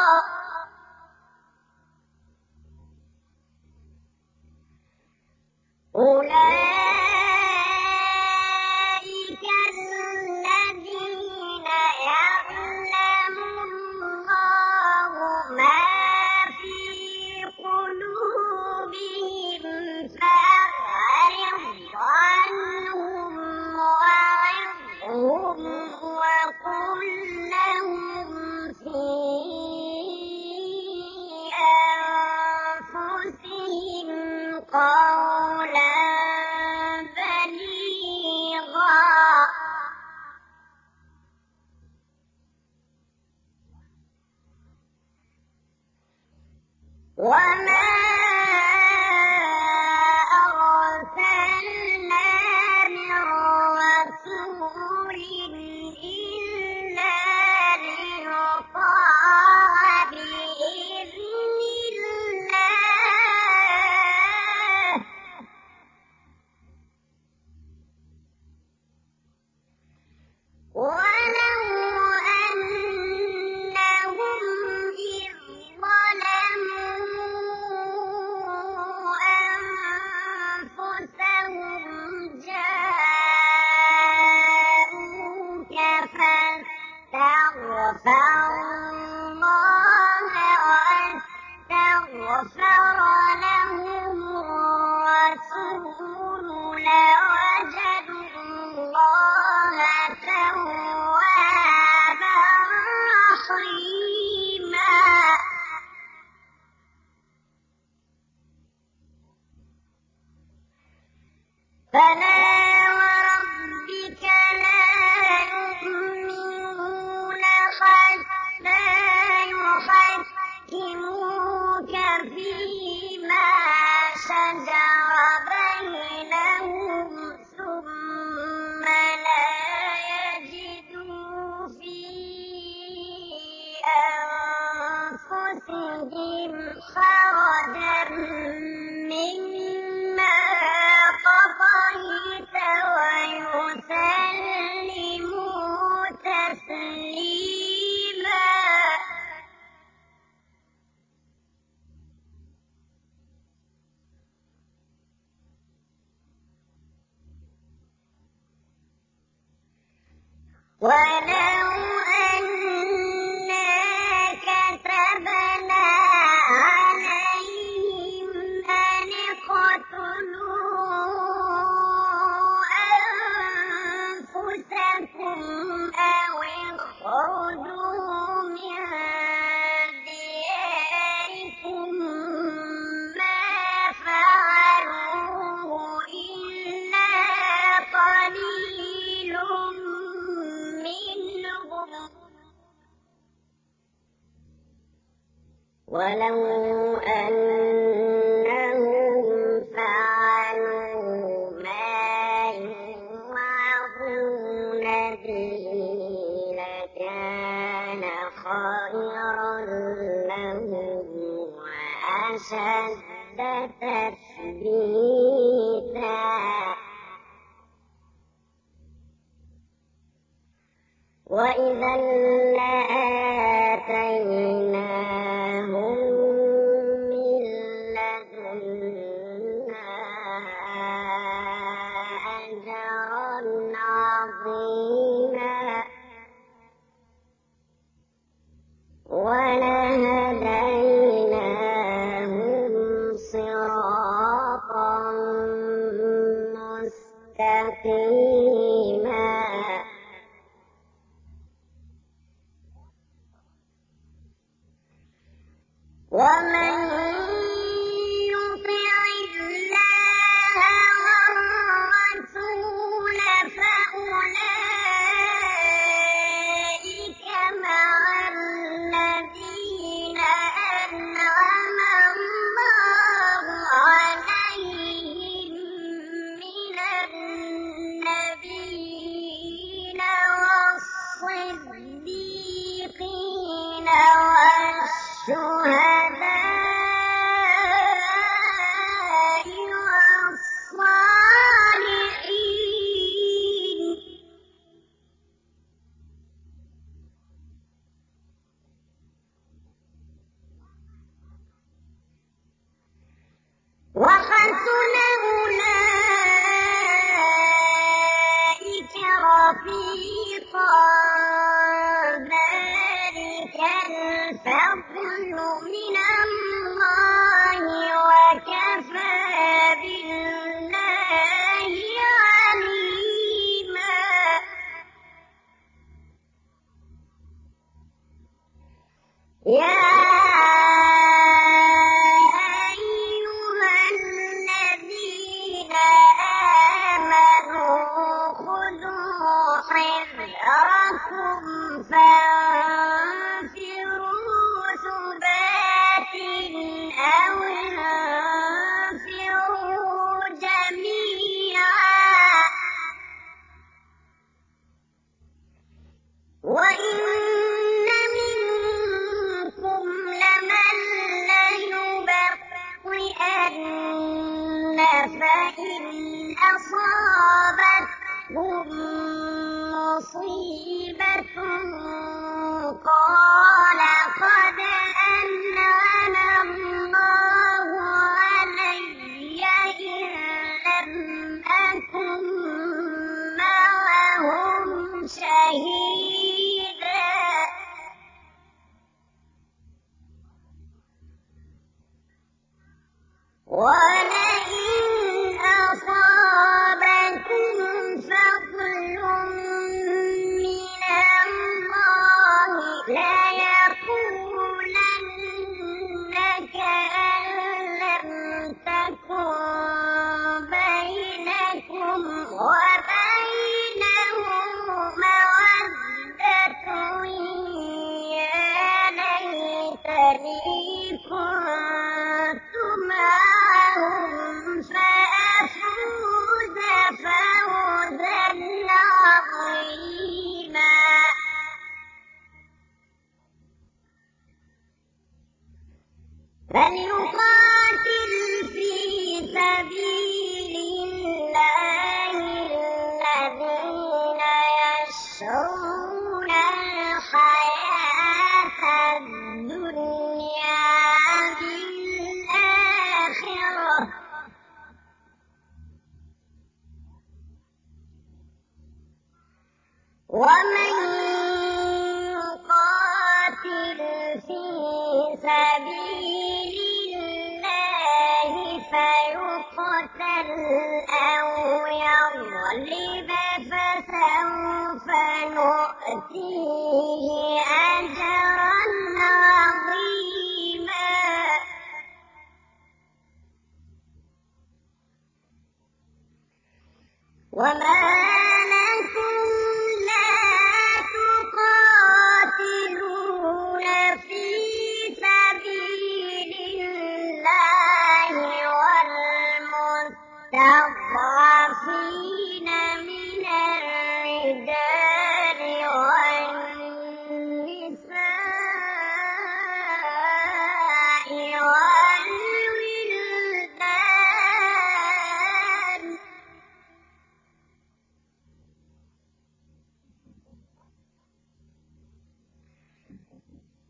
أولئك الذين يعلم الله ما في قلوبهم فأعرض عنهم وعظهم وقل لهم في أنفسهم قولا بليغا وما أرسلنا من رسول إلا ليطاع بإذن الله ولو أنهم إذ ظلموا أنفسهم جاءوك فاستغفروا الله واستغفر لهم الرسول لوجدوا الله توابا رحيما فلا وربك لا يؤمنون حتى يحكموك فيما شجر بينهم ثم لا يجدوا في أنفسهم حرجا مما قضيت ويسلموا تسليما ولو أنا كتبنا عليهم أن اقتلوا أنفسكم أو اخرجوا من دياركم ما فعلوه إلا قليل منهم ولو أنهم فعلوا ما يوعظون به لكان خيرا لهم وأشد تثبيتا وإذا لآتيناهم من لدنا أجرا عظيما ولهديناهم صراطا مستقيما ومن يطع الله والرسول فأولئك مع الذين أنعم الله عليهم من النبيين والصديقين والشهداء والصالحين وحسن أولئك رفيقا ذلك الفضل من الله وكفى بالله عليما يا أيها الذين آمنوا خذوا حذركم فانفروا ثبات أو انفروا جميعا وإن منكم لمن ليبطئن فإن أصابتهم مصيبة قال قد أنعم الله علي إذ لم أكن معهم شهيدا ولئن أصابكم فضل من الله ليقولن كأن لم تكن بينكم وبينه مودة يا ليتني كنت معهم فأفوز فوزا عظيما فليقاتل في سبيل الله الذين يشرون الحياة الدنيا بالآخرة ومن يقاتل في سبيل الله فيقتل أو يغلب فسوف نؤتيه أجرا عظيما وما لكم لا تقاتلون في سبيل الله والمستضعفين من الرجال والنساء والولدان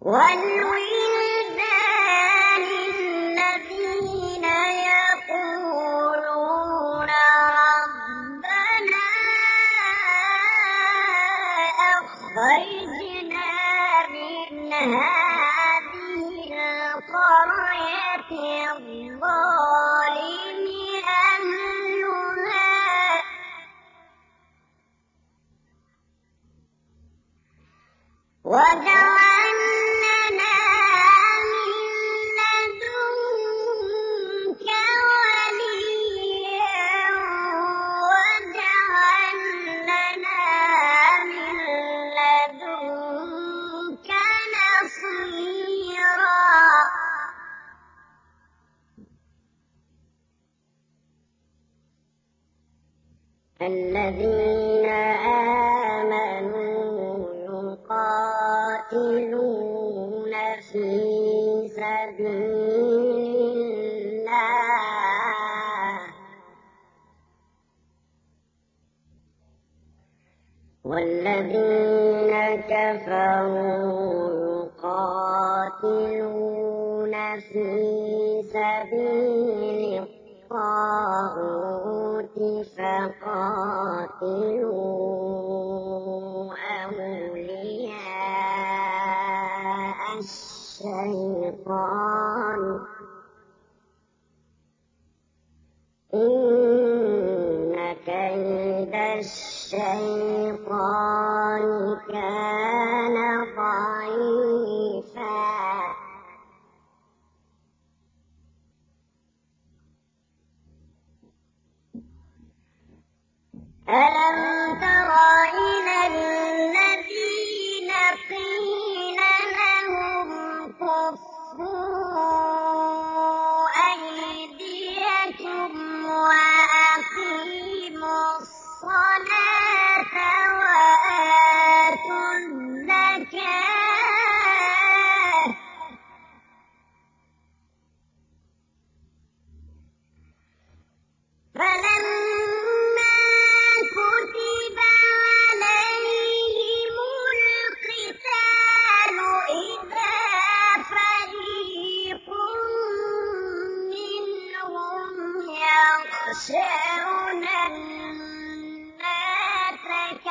والولدان الذين يقولون ربنا أخرجنا من هذه القرية الظالم أهلها واجعل لنا من لدنك وليا واجعل لنا من لدنك نصيرا الذين آمنوا يقاتلون في سبيل الله والذين كفروا يقاتلون في سبيل الطاغوت فقاتلوا أولياء الشيطان إن كيد الشيطان كان ضعيفا ألم تر إلى الذين قيل لهم كفوا أيديكم وأقيموا الصلاة وآتوا الزكاة فلما كتب عليهم القتال إذا فريق منهم يخشون الناس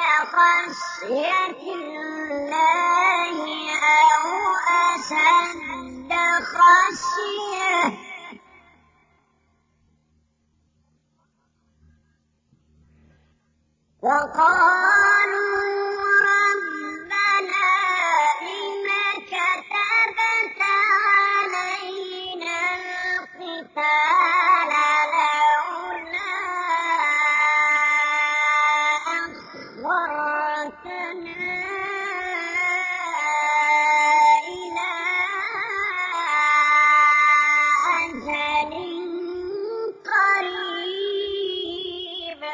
كخشية الله أو أشد خشية وقالوا ربنا لم كتبت علينا القتال لولا أخرتنا إلى أجل قريب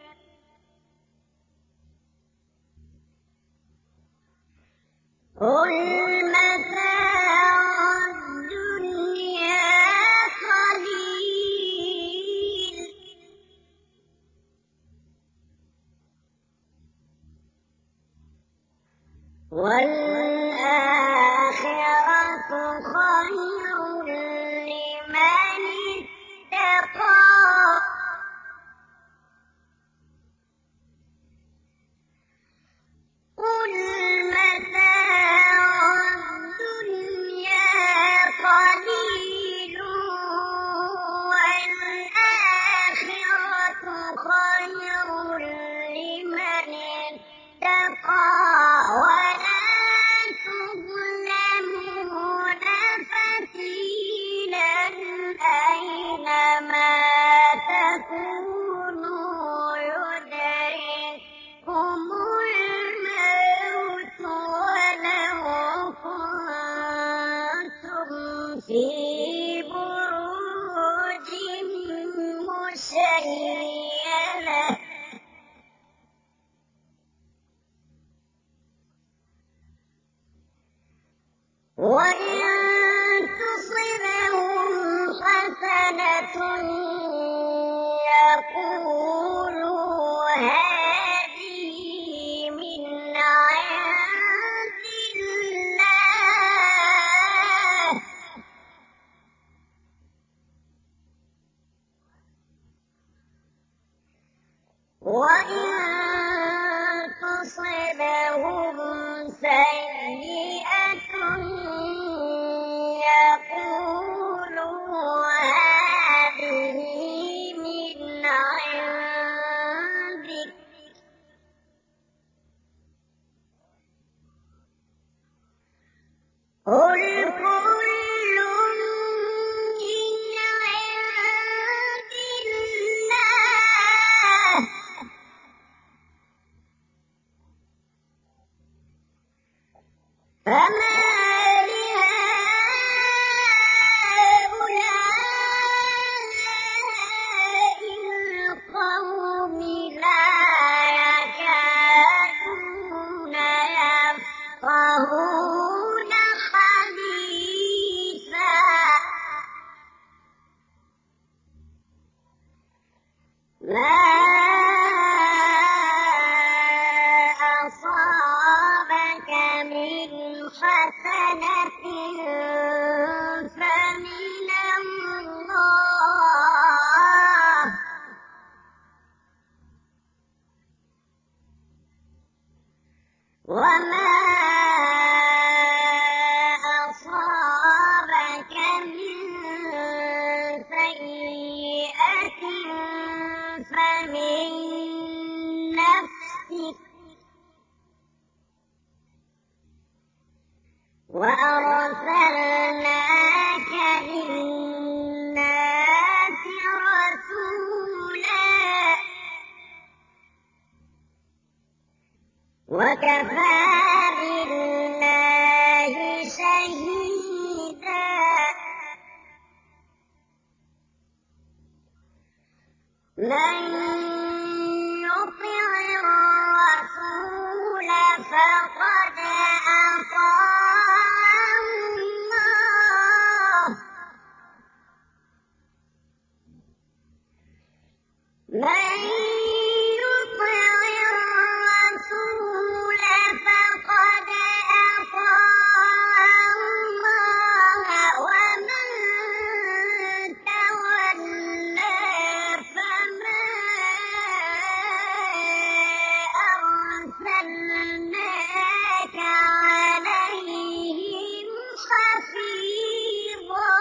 قل متاع الدنيا قليل والآخرة خير لمن اتقى قل متاع الدنيا قليل والآخرة خير لمن اتقى ولا تظلمون فتيلا أينما تكونوا يدرككم الموت ولو كنتم في بروج مشيدة وإن تصبهم حسنة يقولوا هذه من عند الله تصبهم سيئة يقولوا هذه من عندك قل كل من عند الله فما لهؤلاء القوم لا يكادون يفقهون حديثا ما أصابك من حسنة فمن الله وما أصابك من سيئة فمن نفسك وأرسلناك للناس رسولا وكفى بالله شهيدا من يطع الرسول فقد أطاع الله من يطع الرسول فقد أطاع الله ومن تولى فما أرسلناك عليهم حفيظا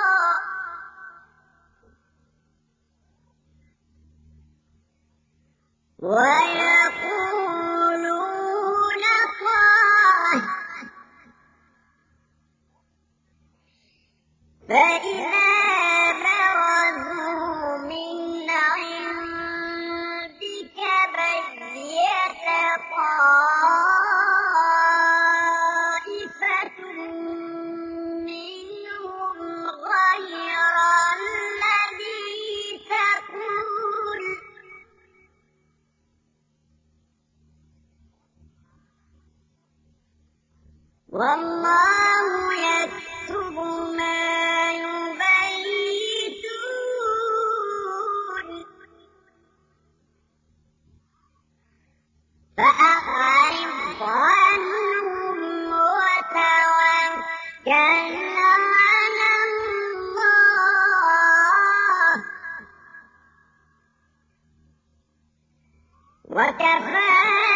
ويقولون طاعة فإذا برزوا من عندك بيت طائفة منهم غير الذي تقول والله يكتب ما يبيتون فأعرض عنهم وتوكل على الله وكفى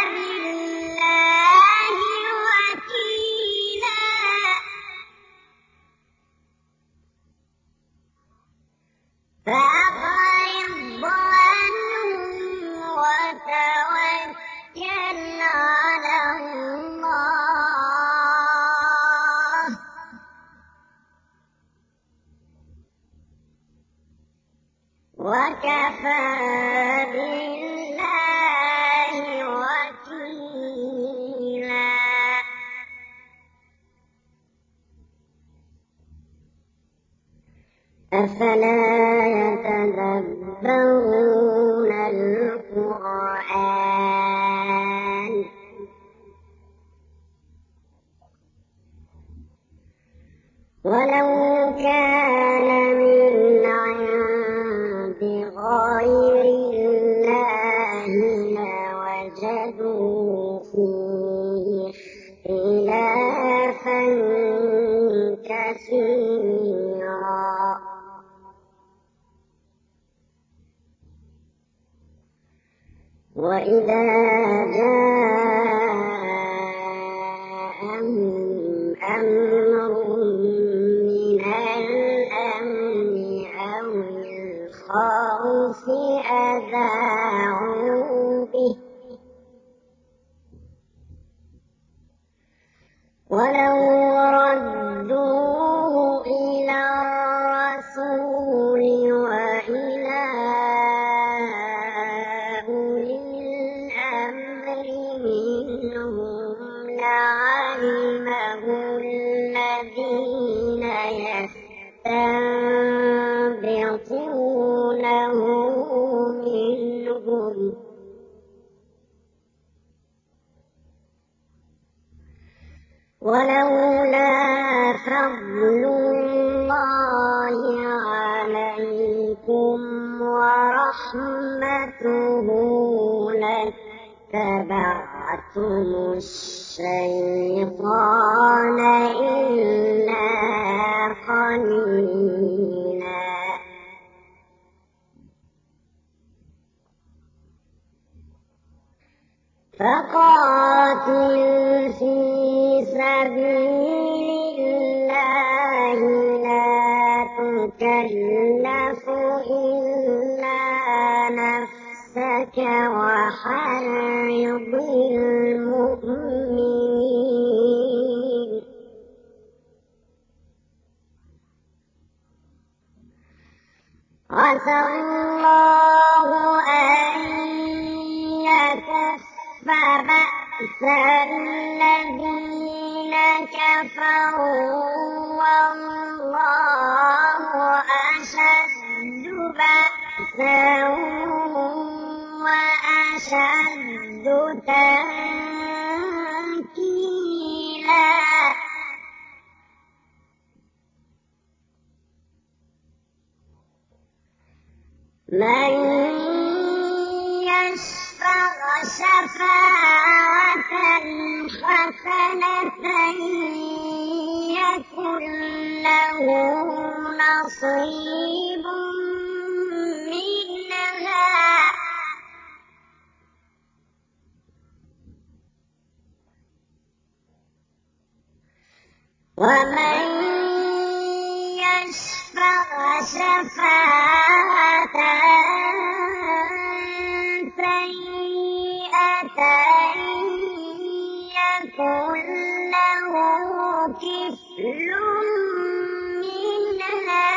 بالله وكيلا فأعرض عنهم وتوكل على الله وكفى بالله وكيلا أفلا يتدبرون القرآن ولو كان من عند غير الله لوجدوا فيه اختلافا كثيرا وإذا ولو ردوه إلى الرسول وإلى أولي الأمر منهم لعلمه الذين يستنبطونه منهم ولولا فضل الله عليكم ورحمته لاتبعتم الشيطان إلا قليلا فقاتل في سبيل الله لا تكلف إلا نفسك وحرض المؤمنين عسى الله أن يكف بأس الذين كفروا والله أشد بأسا وأشد تنكيلا من يشفع شفاعة حسنة يكن له نصيب منها ومن يشفع شفاعة سيئة يكن له كفل منها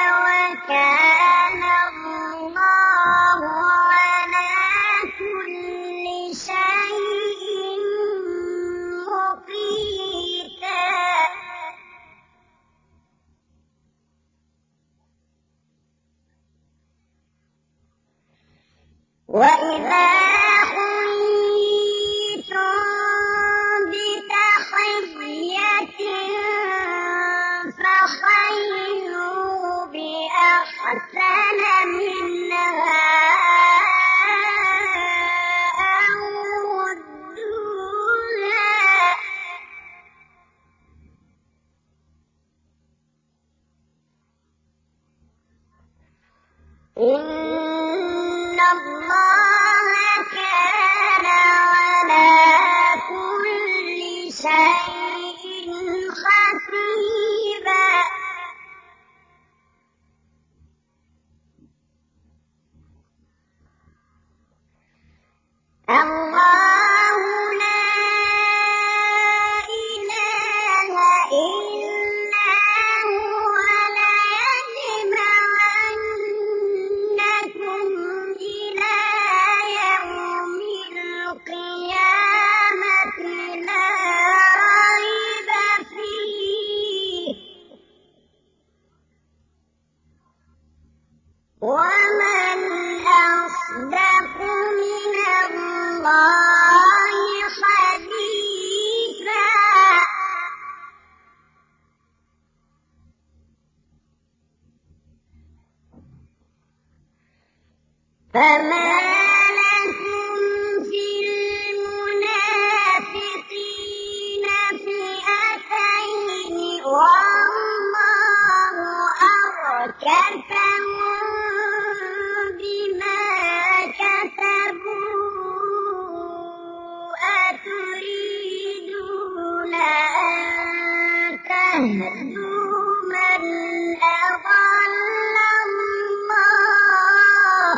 وكان الله على كل شيء مقيتا وإذا حييتم بتحية فحيوا بأحسن منها أو ردوها إن الله كان على كل شيء حسيبا الله لا إله إلا هو ليجمعنكم إلى يوم القيامة لا ريب فيه ومن أصدق من الله حديثا فما لكم في المنافقين فئتين والله أركسهم بما كسبوا أتريدون أن تهدوا من أضل الله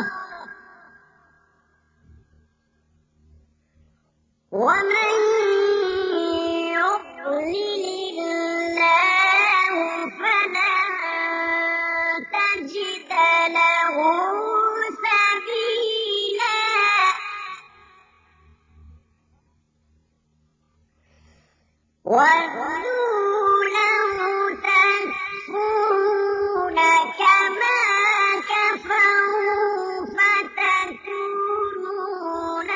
ومن يضلل وَدُّوا لَوْ تَكْفُرُونَ كَمَا كَفَرُوا فَتَكُونُونَ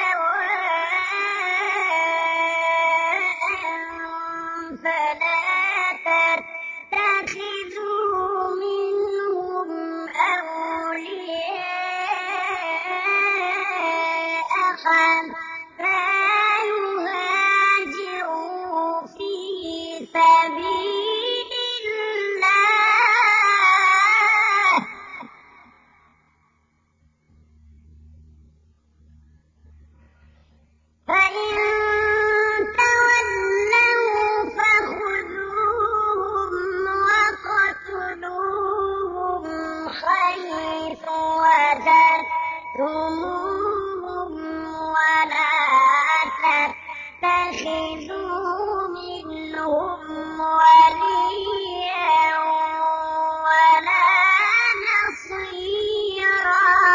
سَوَاءً فَلَا تَتَّخِذُوا مِنْهُمْ أَوْلِيَاءَ حَتَّىٰ يُهَاجِرُوا فِي سَبِيلِ اللَّهِ ۚ فَإِن تَوَلَّوْا فَخُذُوهُمْ وَاقْتُلُوهُمْ حَيْثُ وَجَدتُّمُوهُمْ وَلَا تَتَّخِذُوا مِنْهُمْ وَلِيًّا وَلَا نَصِيرًا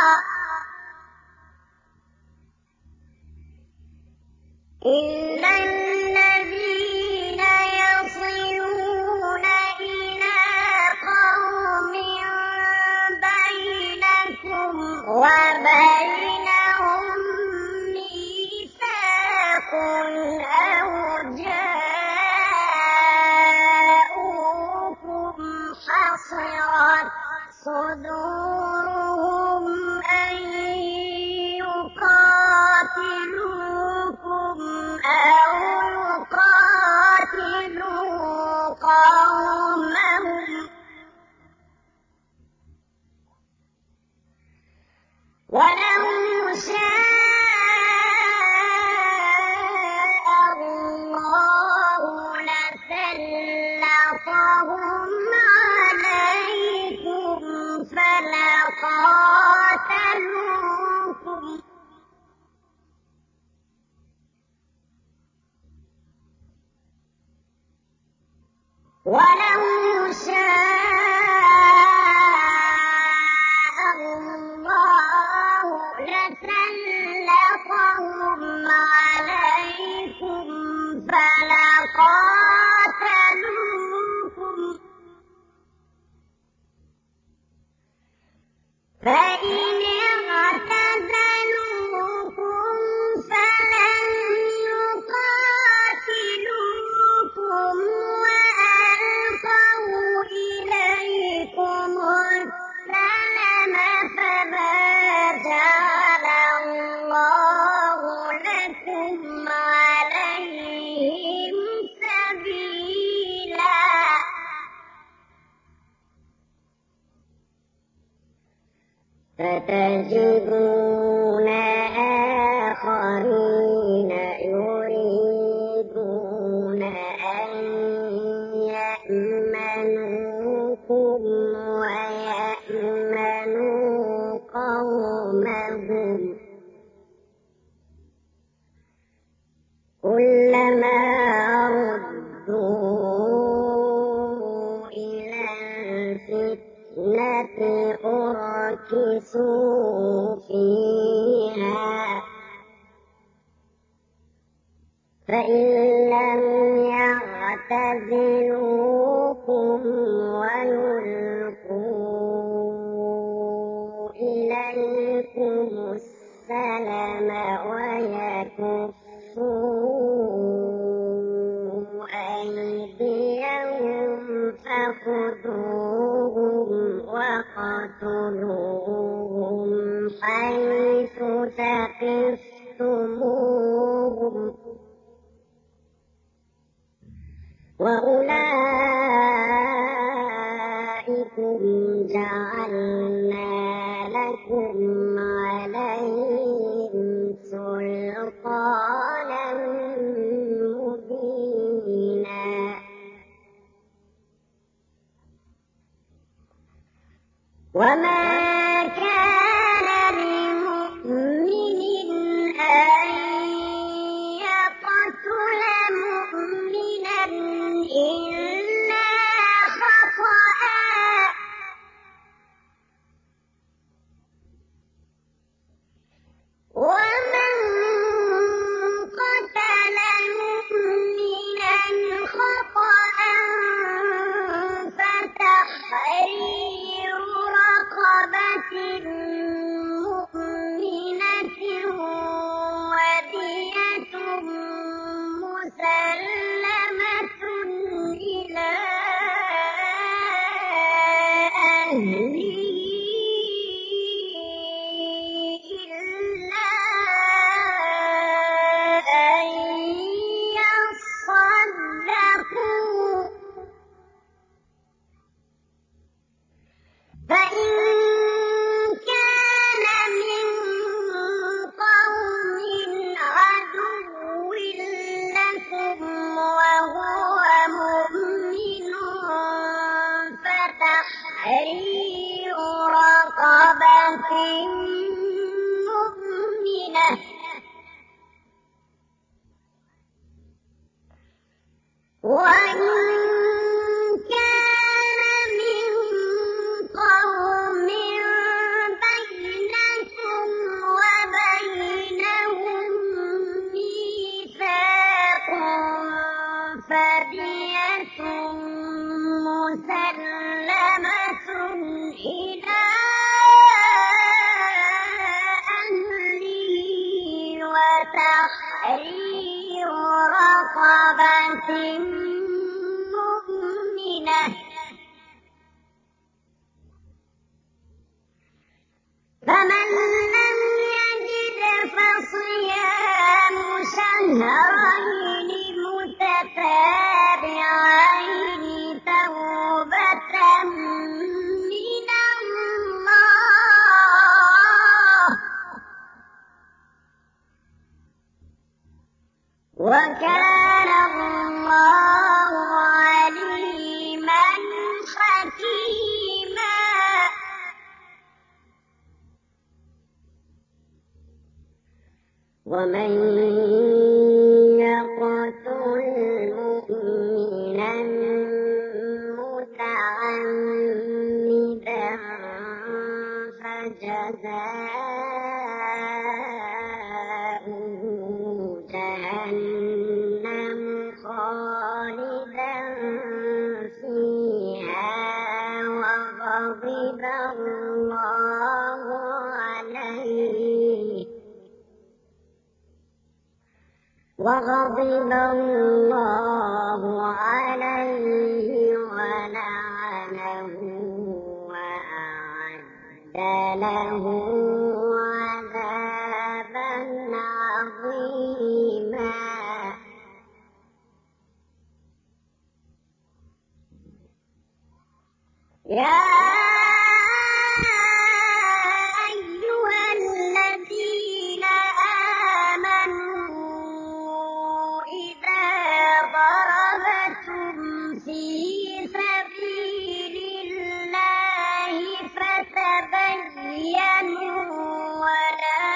إِلَّا الَّذِينَ يَصِلُونَ إِلَىٰ قَوْمٍ بَيْنَكُمْ وَبَيْنَهُم مِّيثَاقٌ أَوْ جَاءُوكُمْ حَصِرَتْ صُدُورُهُمْ أَن يُقَاتِلُوكُمْ أَوْ يُقَاتِلُوا قَوْمَهُمْ ۚ وَلَوْ شَاءَ اللَّهُ لَسَلَّطَهُمْ عَلَيْكُمْ فَلَقَاتَلُوكُمْ ۚ وَلَوْ شَاءَ اللَّهُ لَسَلَّطَهُمْ عَلَيْكُمْ فَلَقَاتَلُوكُمْ ۚ فَإِنِ اعْتَزَلُوكُمْ فَلَمْ يُقَاتِلُوكُمْ وَأَلْقَوْا إِلَيْكُمُ السَّلَمَ فَمَا جَعَلَ اللَّهُ لَكُمْ عَلَيْهِمْ سَبِيلًا فَتَجِدُونَ آخَرِينَ يُرِيدُونَ أَن يَأْمَنُوكُمْ وَيَأْمَنُوا قَوْمَهُمْ ۚ كُلَّمَا رُدُّوا إِلَى الْفِتْنَةِ أُرْكِسُوا فِيهَا ۚ فَإِن لَّمْ يَعْتَزِلُوكُمْ وَيُلْقُوا إِلَيْكُمُ السَّلَمَ وَيَكُفُّوا أَيْدِيَهُمْ فَخُذُوهُمْ وَاقْتُلُوهُمْ حَيْثُ ثَقِفْتُمُوهُمْ ۚ وَأُولَٰئِكُمْ جَعَلْنَا لَكُمْ عَلَيْهِمْ سُلْطَانًا مُّبِينًا وَمَا كَانَ لِمُؤْمِنٍ أَن يَقْتُلَ مُؤْمِنًا إِلَّا خَطَأً ۚ وَمَن قَتَلَ مُؤْمِنًا مسلمة إلى أهله إلا أن يصدقوا فإن كان من قوم عدو لكم وهو مؤمن فتحرير رقبة مؤمنة وإن كان من قوم بينكم وبينهم ميثاق فدية مسلمة إلى أهله وتحرير رقبة مؤمنة فمن لم يجد فصيام شهرين متتابعين توبة من الله وكان الله عليما حكيما ومن يقتل مؤمنا متعمدا فجزاؤه جهنم خالدا فيها وغضب الله عليه ولعنه وأعد له عذابا عظيما يا أيها الذين آمنوا إذا ضربتم في سبيل الله فتبينوا ولا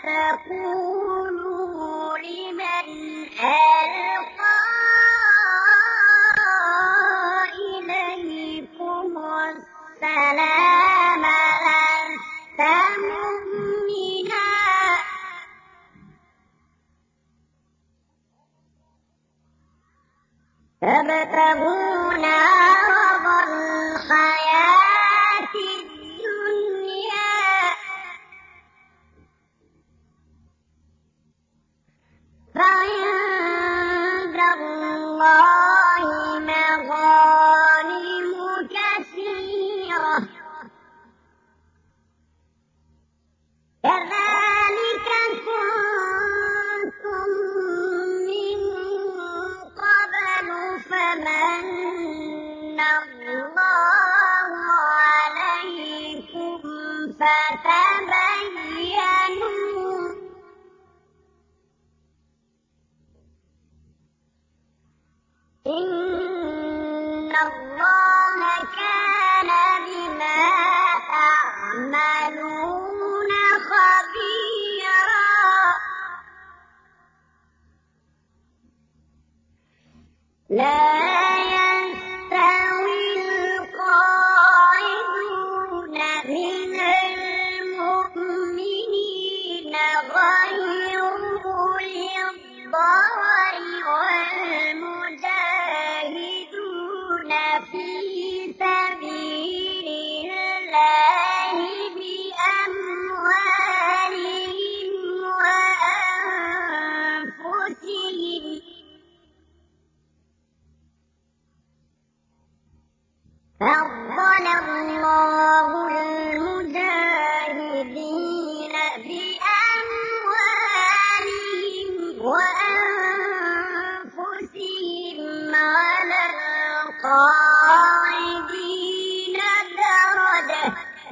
تقولوا لمن ألقى إليكم السلام لست مؤمنا تبتغون عرض الحياة الدنيا فعند الله مغانم كثيرة كذلك كنتم من قبل فمن الله عليكم فتبينوا إن الله كان بما تعملون خبيرا لا يستوي القاعدون من المؤمنين غير أولي الضرر والمجاهدون في سبيل الله بأموالهم وأنفسهم فضل الله المجاهدين بأموالهم وأنفسهم على القاعدين درجة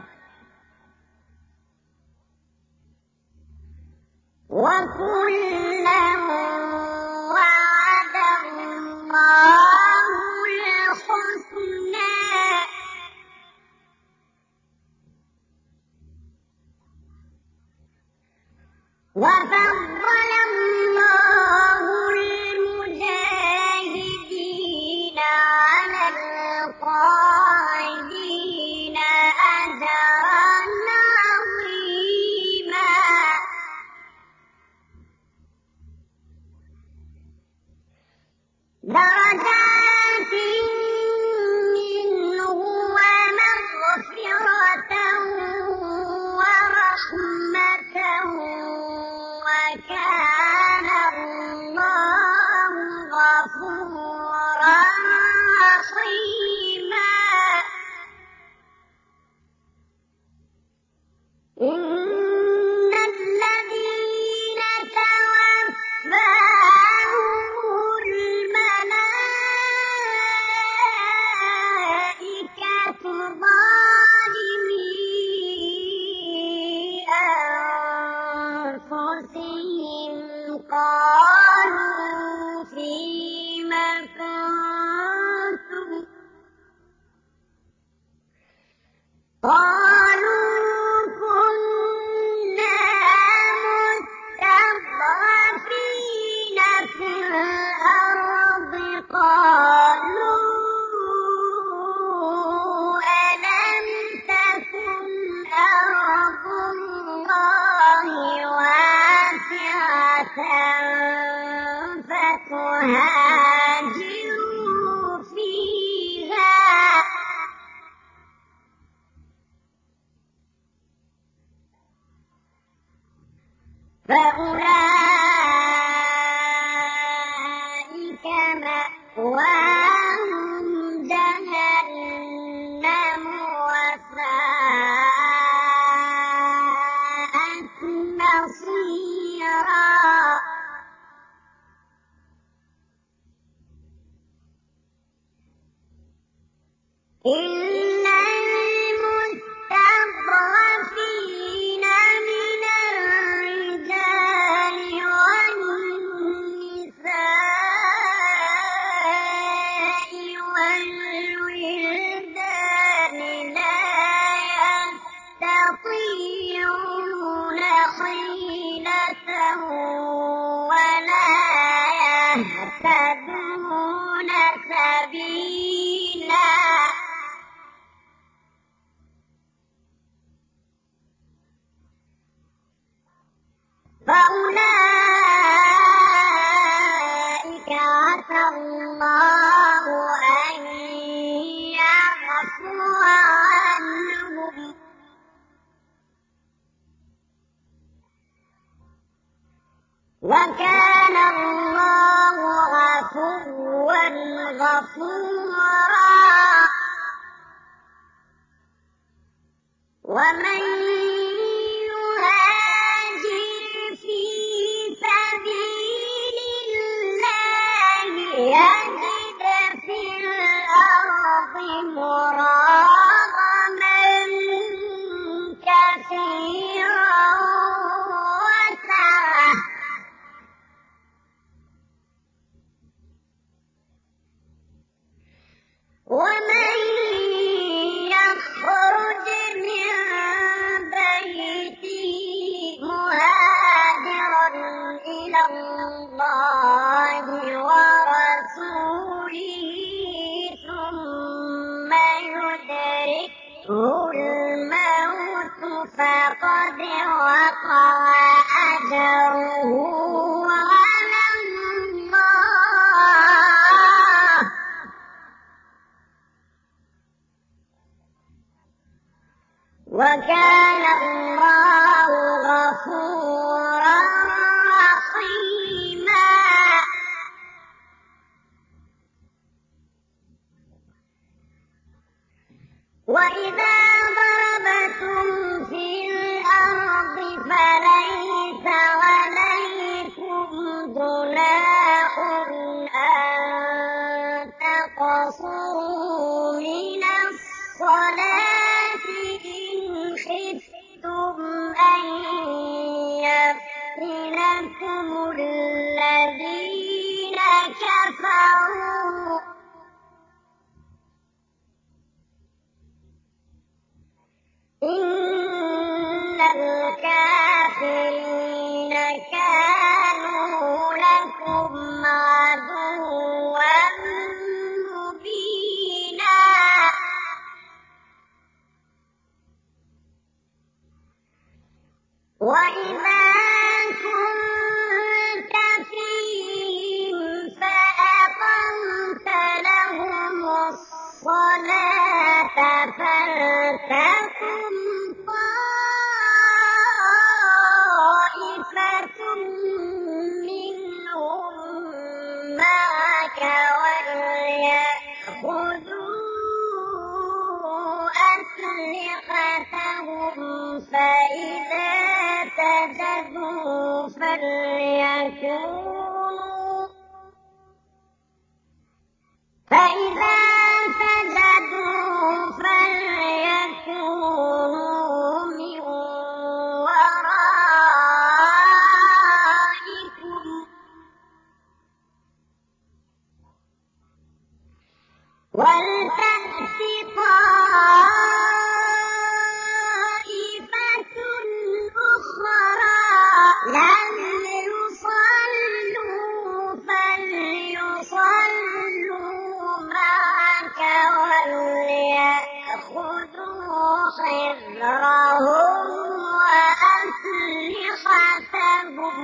وكلا وعد الله الحسنى وفضل الله المجاهدين على القاعدين أجرا عظيما درجات منه ومغفرة ورحمة وكان الله غفورا رحيما إن الذين توفاهم الملائكة ظالمي أنفسهم قالوا فيم كنتم قالوا كنا مستضعفين في الأرض قالوا ألم تكن أرض الله واسعة فتهاجروا فيها فأولئك مأواهم جهنم وساءت مصيرا إلا المستضعفين من الرجال والنساء والولدان لا يستطيعون حيلة ولا يهتدون سبيلا فأولئك عسى الله أن يعفو عنهم وكان الله عفوا غفورا ومن يهاجر في سبيل الله يجد في الأرض مراغما كثيرا وسعة ومن يخرج من تقصروا من الصلاة إن خفتم أن يفتنكم الذين كفروا إن الكافرين كانوا لكم عدوا مبينا وإذا كنت فيهم فأقمت لهم الصلاة فلتقم طائفة منهم معك وليأخذوا أسلحتهم فإذا سجدوا فليكونوا من ورائكم ولتأت طائفة أخرى لم يصلوا فليصلوا معك وليأخذوا حذرهم وأسلحتهم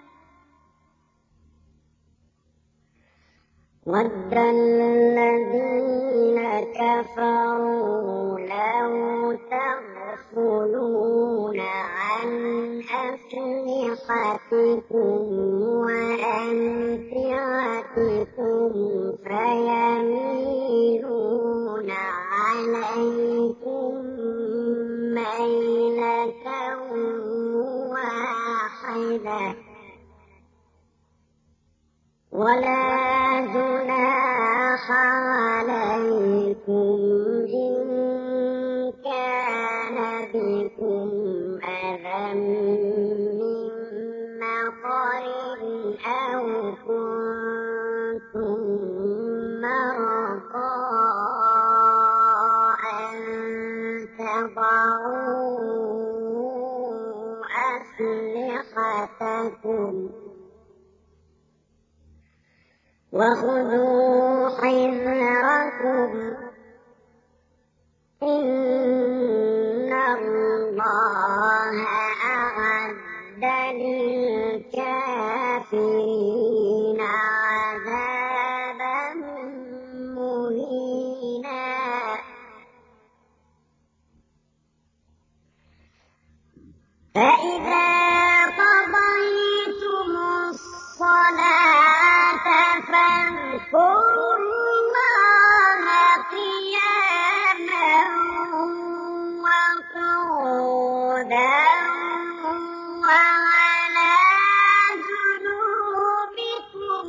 وَدَّ الَّذِينَ كَفَرُوا لَوْ تَغْفُلُونَ عَنْ أَسْلِحَتِكُمْ وَأَمْتِعَتِكُمْ فَيَمِيلُونَ عَلَيْكُم مَّيْلَةً وَاحِدَةً ولا جناح عليكم إن كان بكم أذى من مطر أو كنتم مرضى أن تضعوا أسلحتكم وخذوا حذركم إن الله أعد للكافرين عذابا مهينا فإذا قضيتم الصلاة فاذكروا الله قياما وقعودا وعلى جنوبكم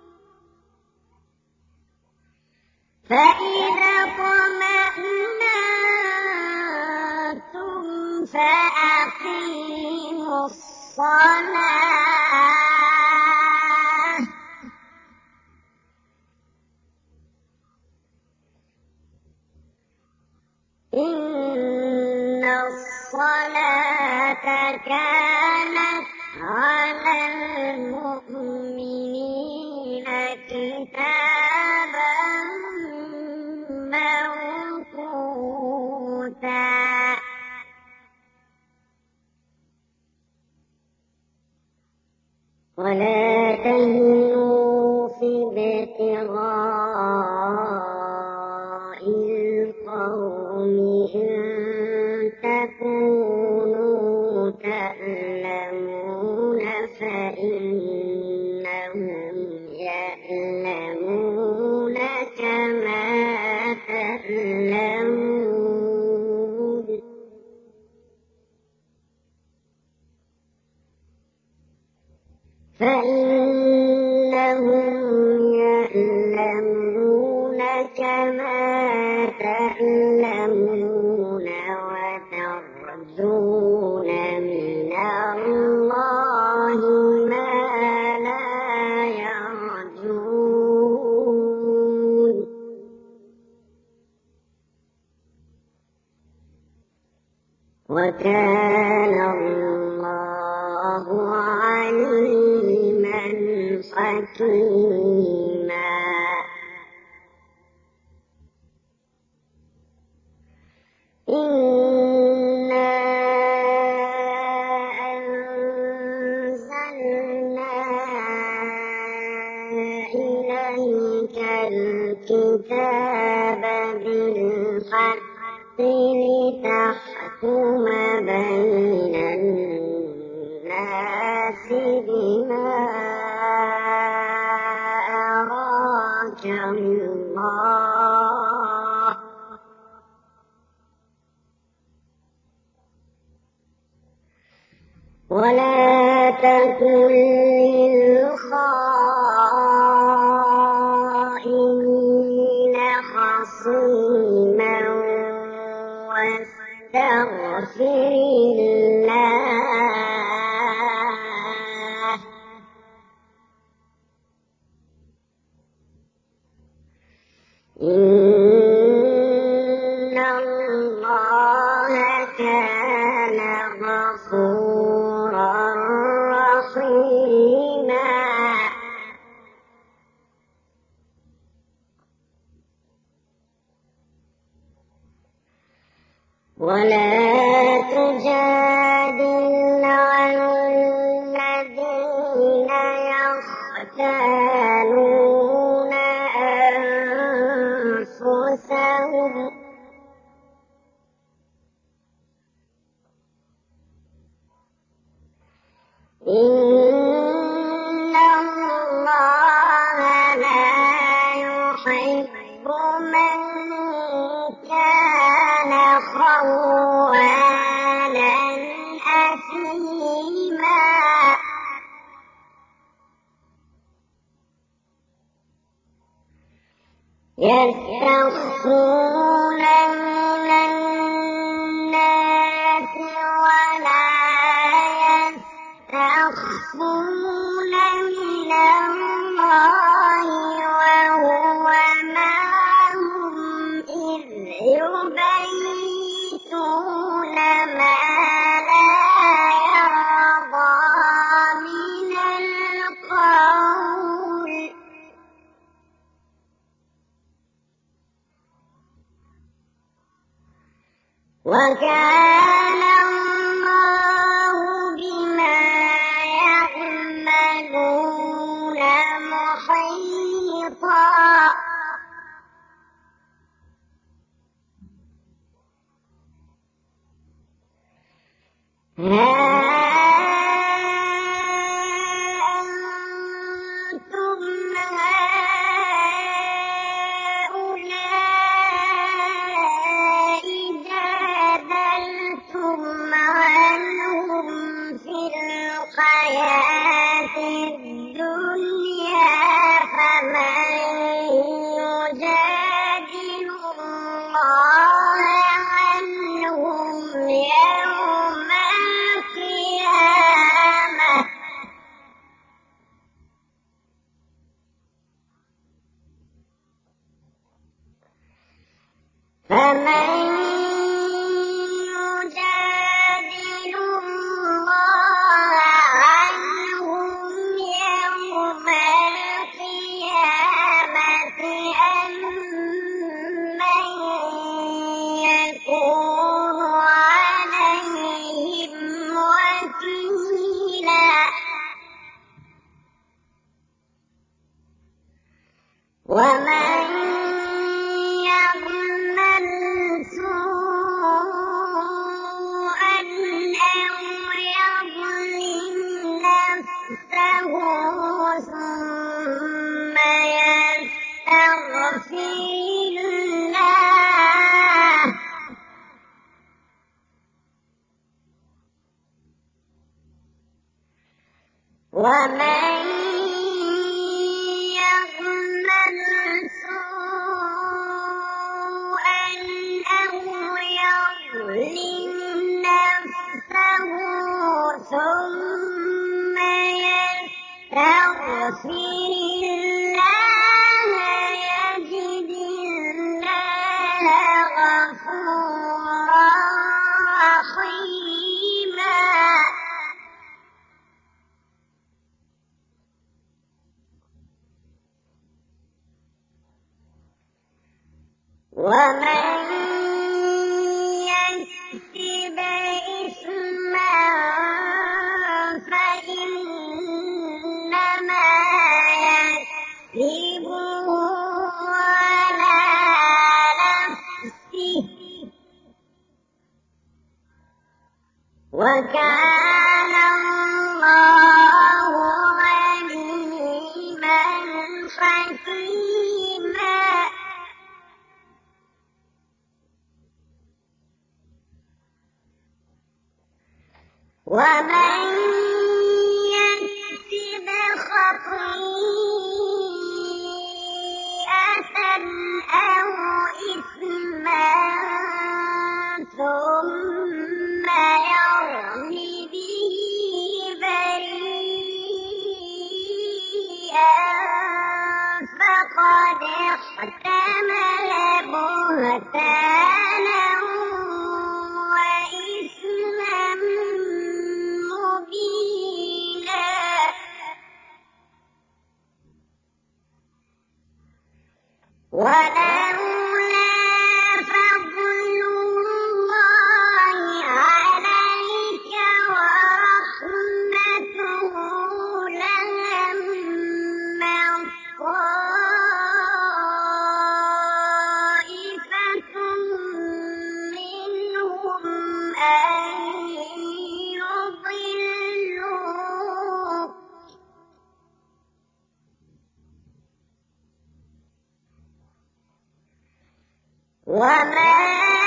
فإذا اطمأننتم فأقيموا الصلاة إن الصلاة كانت على المؤمنين كتابا موقوتا ولا تهنوا في ابتغاء القوم إن تكونوا تألمون فإنهم يألمون كما تألمون فإنهم يألمون تعلمون وترجون من الله ما لا يرجون وكان الله عليما حكيما إنا أنزلنا إليك الكتاب بالحق لتحكم بين الناس بما أراك الله ولا تكن للخائنين خصيما واستغفر الله إن الله كان غفورا رحيما ولا تجادل عن الذين يختانون أنفسهم إن الله لا يحب من كان خوانا أثيما يستخفون من الناس ولا يستخفون من الله وهو معهم إذ يبيتون ما لا يرضى من القول وكان الله بما يعملون محيطا أنتم هؤلاء جادلتم عنهم في الحياة الدنيا فمن يجادل الله عنهم يوم القيامة فمن يجادل الله عنهم يوم القيامة أم من يكون عليهم وكيلا ومن يعمل سوءا أو يظلم نفسه ثم يستغفر الله ومن يعمل غفورا رحيما ومن يكسب إثما فإنما يكسبه على نفسه وكان الله عليما حكيما ومن يكسب خطيئة أو إثما ثم يرم به بريئا فقد احتمل بهتانا وإثما مبينا ولولا فضل الله عليك ورحمته لهم طائفة منهم أن يضلوك وما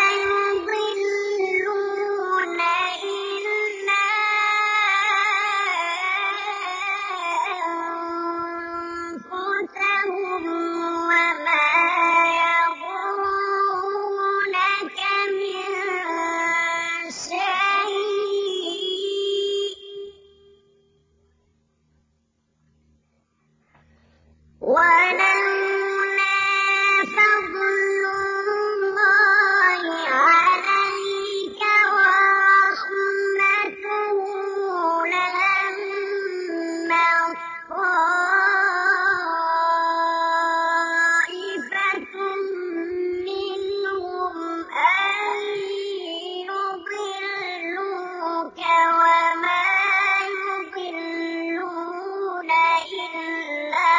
يضلون إلا أنفسهم وما يضرونك من شيء ولولا فضل الله عليك ورحمته لهمت طائفة منهم أن يضلوك وما يضلون إلا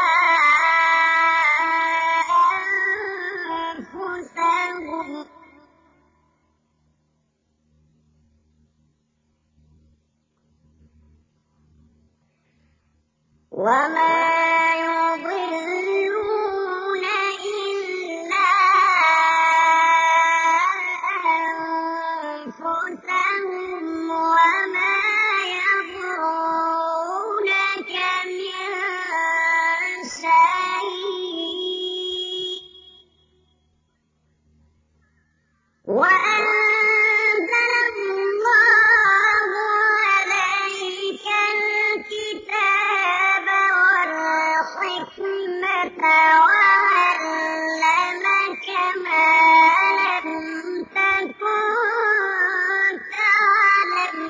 أنفسهم وما يضلون إلا أنفسهم وما يضرونك من شيء وأنزل الله عليك الكتاب والحكمة وعلمك ما لم تكن تعلم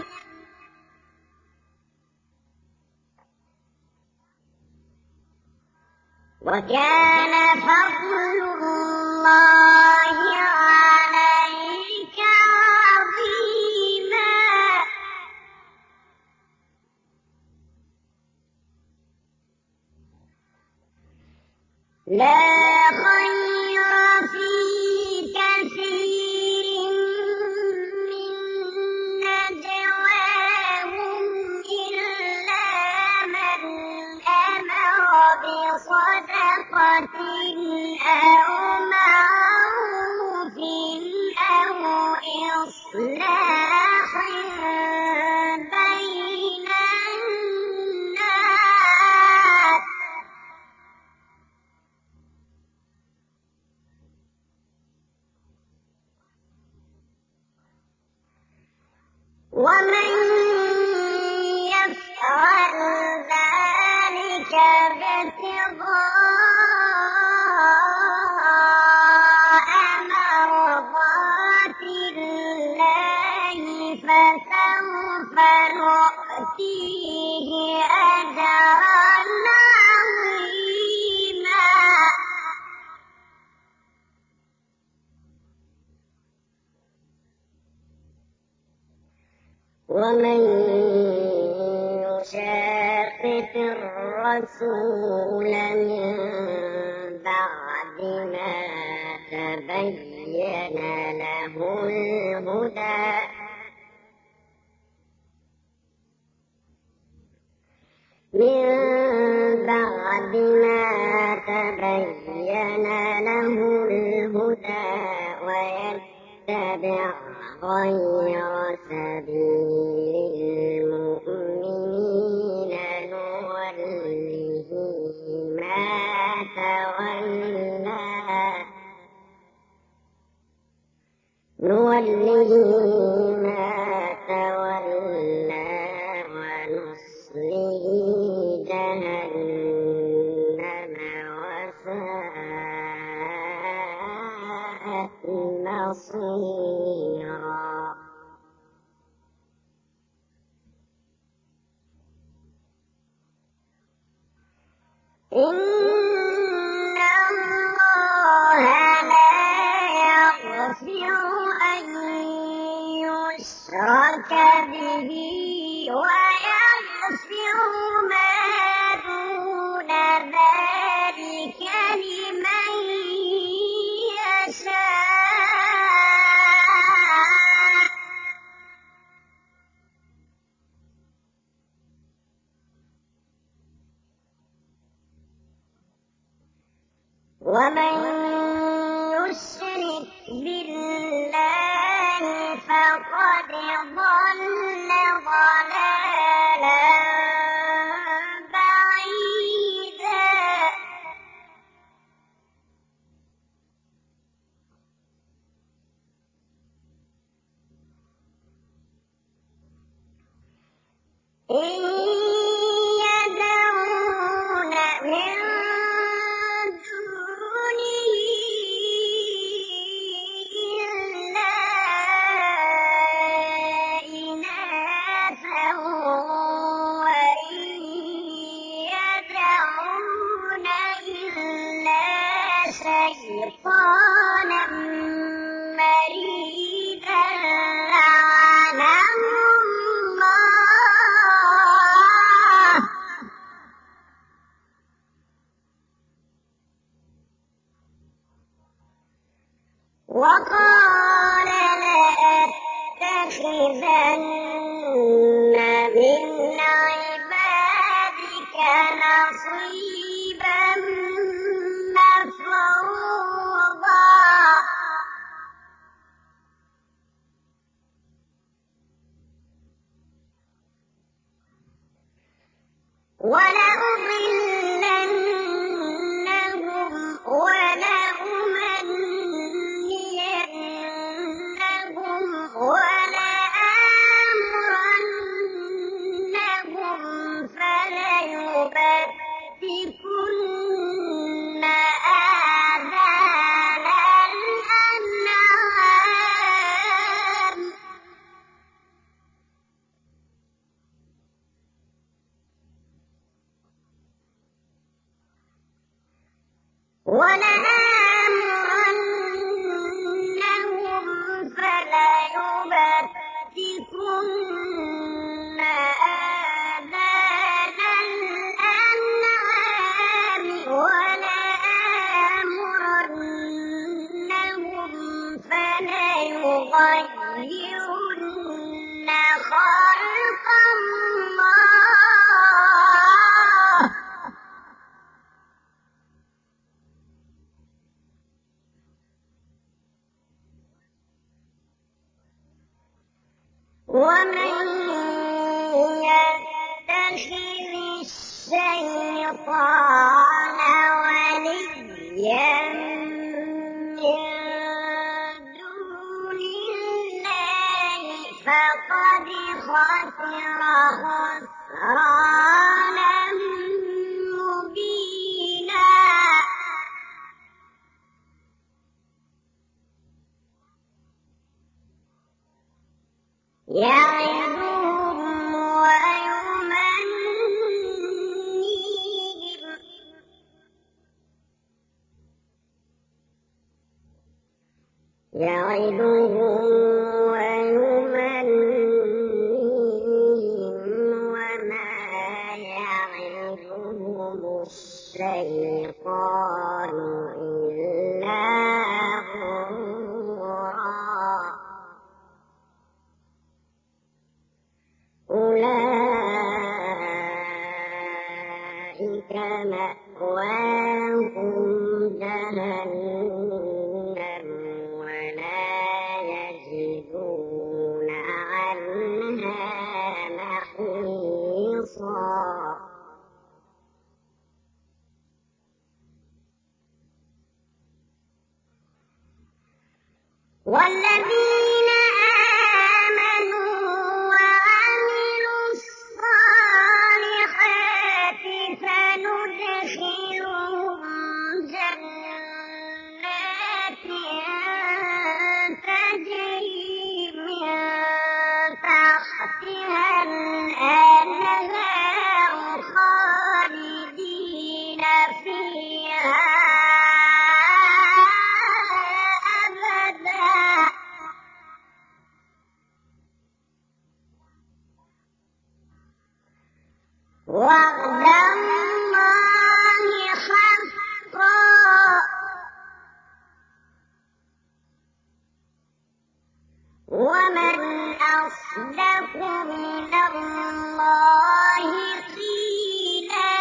وكان فضل الله عليك عظيما لا خير في كثير من نجواهم إلا من أمر بصدقة أو معروف أو إصلاح بين الناس ومن يفعل ذلك ابتغاء مرضات الله فسوف نؤتيه أجرا عظيما. ومن يشاقق الرسول من بعد ما تبين له الهدى ويتبع غير سبيل المؤمنين نوله ما تولى ونصله جهنم وساءت مصيرا. إن الله لا يغفر أن يشرك به ويغفر ما دون ذلك لمن يشاء. ومن يشرك بالله فقد ضل ضلالا بعيدا. إن يدعون من دونه إلا إناثا وإن يدعون إلا شيطانا مريدا لعنه الله. وقال لأتخذن من عبادك نصيبا مفروضا. ولأضلنهم ولأمنينهم ولآمرنهم فليبتكن آذان الأنعام ولآمرنهم فليغيرن خلق الله. ومن يتخذ الشيطان وليا من دون الله فقد خسر خسرانا مبينا. يعدهم ويمنيهم وما يعدهم الشيطان إلا غرورا أولئك مأواهم جهنم ولا يجدون عنها محيصا والذين آمنوا وعملوا الصالحات سندخلهم جنات تجري من تحتها الأنهار خالدين فيها وعد الله حقا ومن أصدق من الله قيلا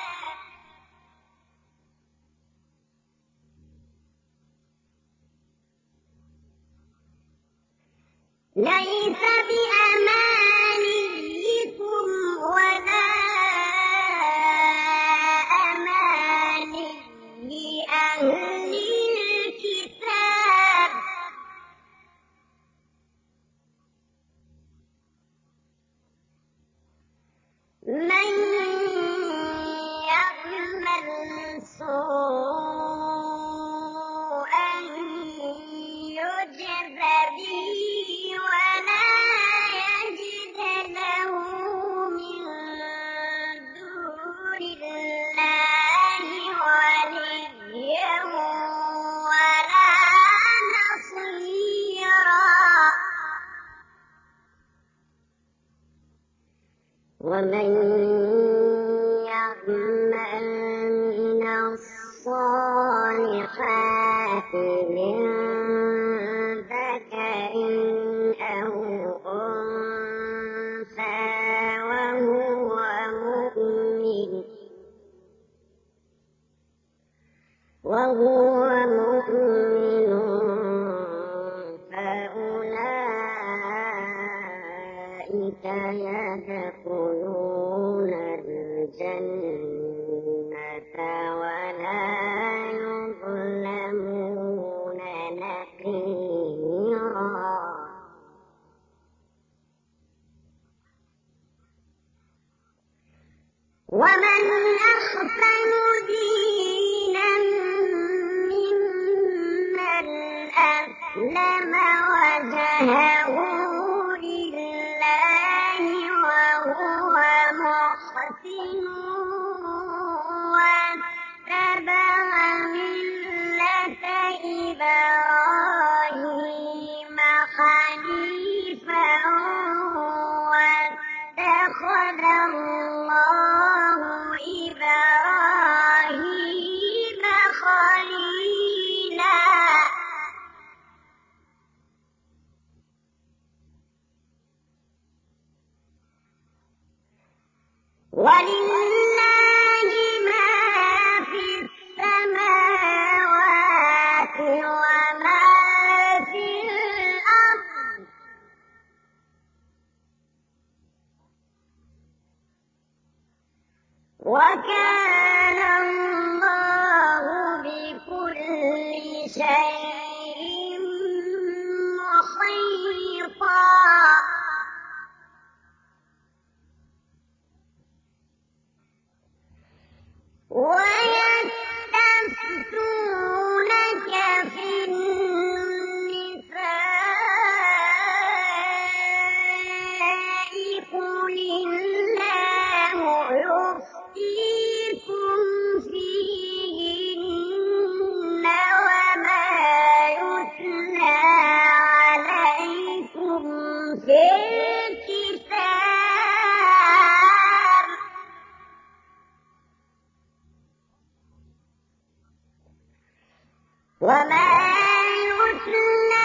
ليس بأمانيكم ولا أماني أهل الكتاب من يعمل سوءا يجز به ولا يجد له من دون الله وليا ولا نصيرا ومن يعمل من الصالحات من ذكر أو أنثى وهو مؤمن فأولئك يدخلون الجنة ولا يظلمون نقيرا ومن أحسن دينا ممن أسلم وجهه لله وهو محسن واتبع ملة إبراهيم حنيفا واتخذ الله إبراهيم خليلا ولله ما في السماوات وما في الأرض وكان الله بكل شيء محيطا ويستفتونك في النساء وما يتلى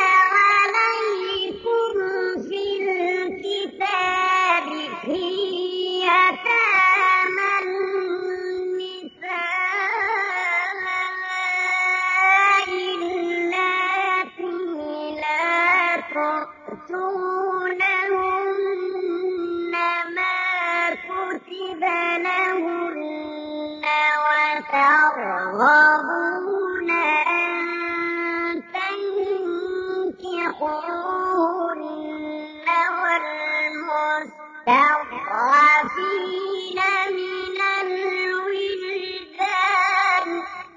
عليكم في الكتاب في يتامى النساء اللاتي لا تؤتونهن ما كتب لهن وترغبون أن تنكحوهن والمستضعفين من الولدان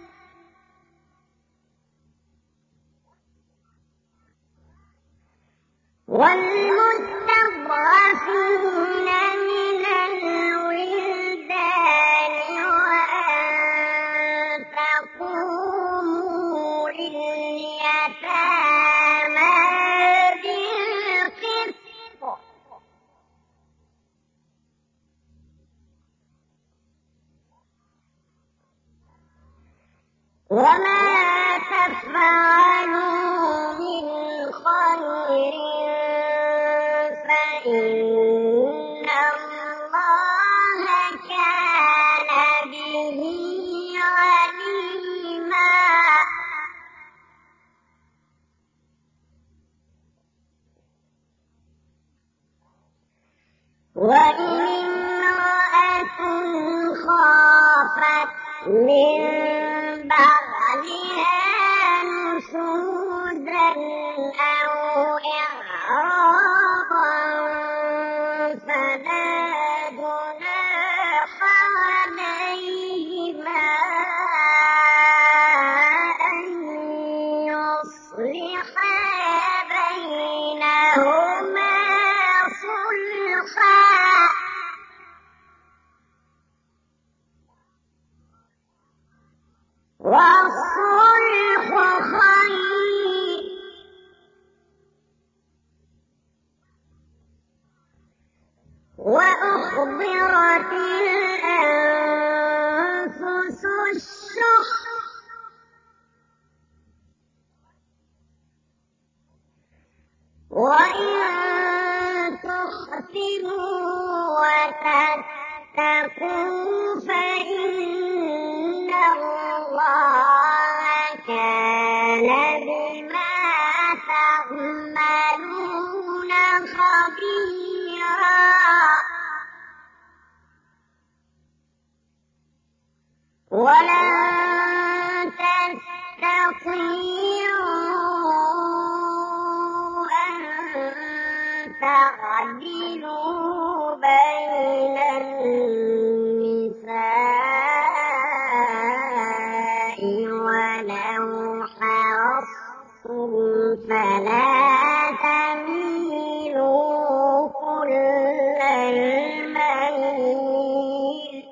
وأن تقوموا لليتامى بالقسط وما تفعلوا من خير فإن الله كان به عليما وإن امرأة خافت من بعلها نشوزا أو إعراضا فلا جناح عليهما أن يصلحا بينهما صلحا والصلح خير وأحضرت الأنفس الشح وإن تحسنوا وتتقوا فإن الله كان بما تعملون خبيرا ولن تستطيعوا أن تعدلوا بين النساء ولو حرصتم فلا تميلوا كل الميل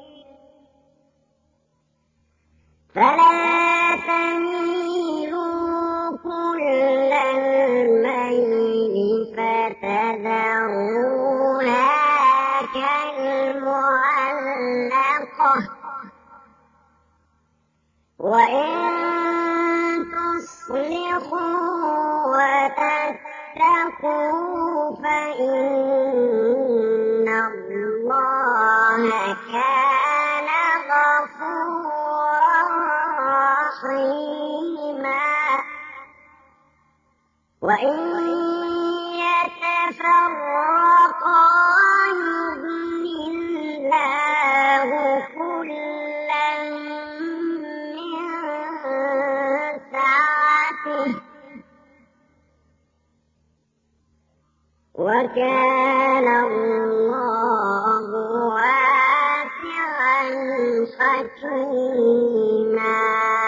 فتذروها كالمعلقة وإن تصلحوا وتتقوا فإن الله كان غفورا رحيما وإن يتفرقا يغن الله كلا من سعته وكان الله واسعا حكيما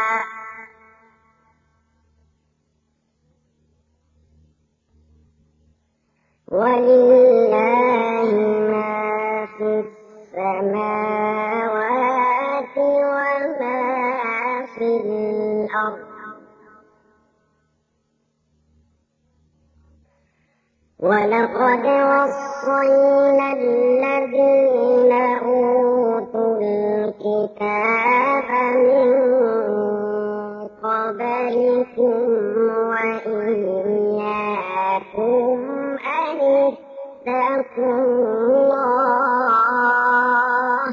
ولله ما في السماوات وما في الأرض ولقد وصينا الذين أوتوا الكتاب من قبلكم وإياكم أن اتقوا الله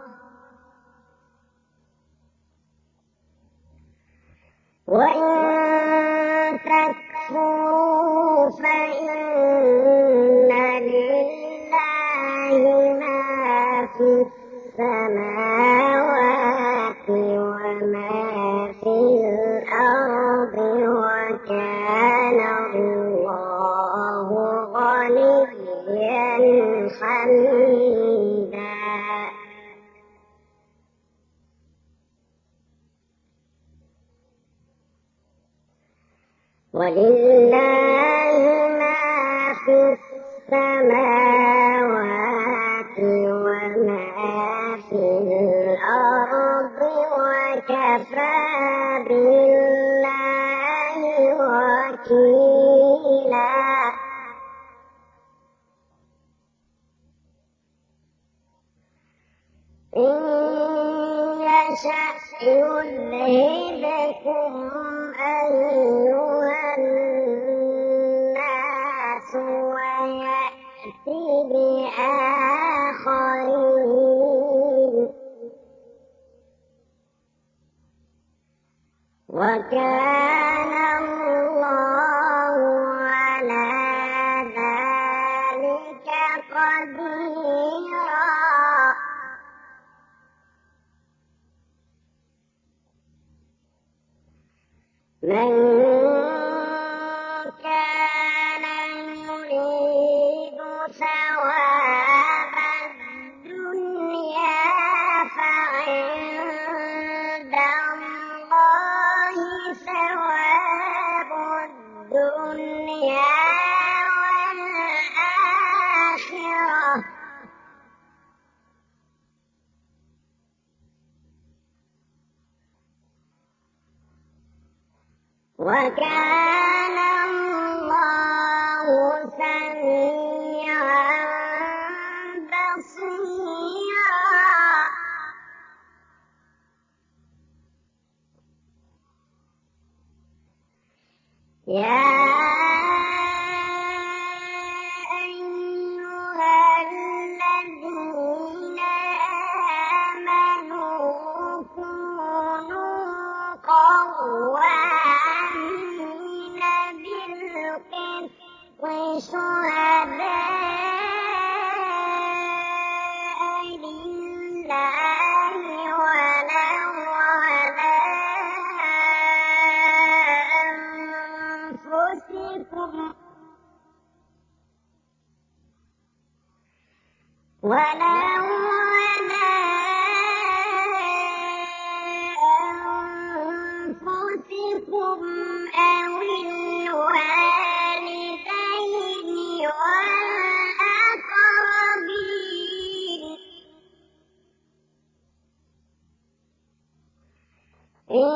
وإن تكفروا فإن لله ما في السماوات وما في الأرض وكان الله غنيا حميدا ولله ما في السماوات وما في الأرض وكفى بالله وكيلا إن يشأ يذهبكم أيها الناس ويأتي بآخرين وكان الله على ذلك قديرا من كان يريد ثواب الدنيا فعند الله ثواب الدنيا والآخرة وكان الله سميعا بصيرا يا أيها الذين آمنوا كونوا قوامين بالقسط شهداء لله ولو على أنفسكم أو الوالدين والأقربين إن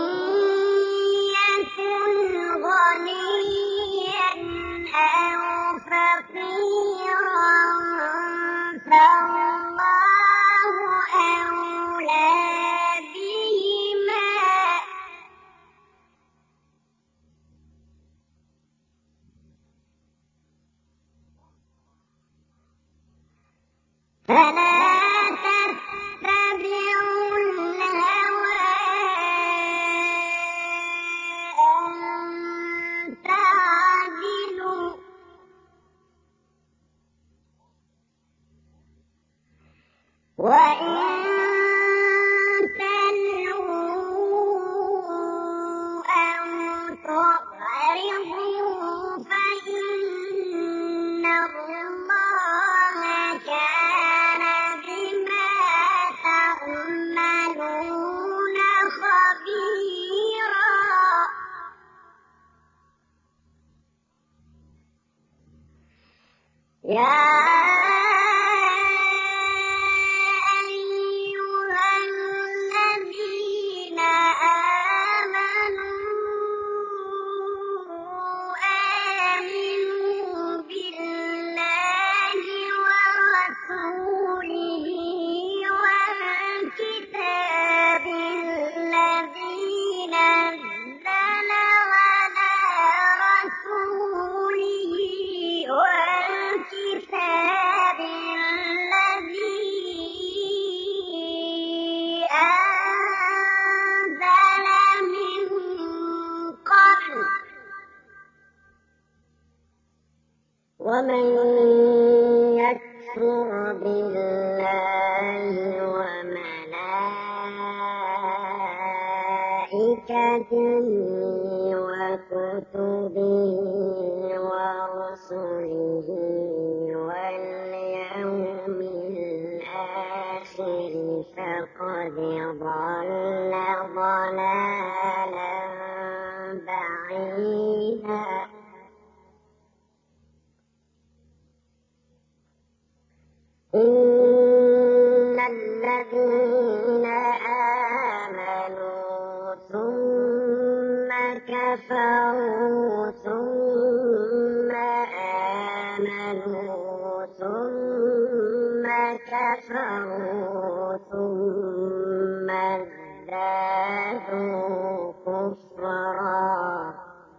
يكن غنيا أو فقيرا فالله أولى بهما فلا تتبعوا الهوى أن تعدلوا وإن تلووا أو تعرضوا فإن الله كان بما تعملون خبيرا يا أيها الذين آمنوا بالله ورسوله والكتاب الذي نزل ومن يكفر بالله وملائكته وكتبه ورسله واليوم الآخر فقد ضل ضلالا بعيدا إن الذين آمنوا ثم كفروا ثم آمنوا ثم كفروا ثم ازدادوا كفرا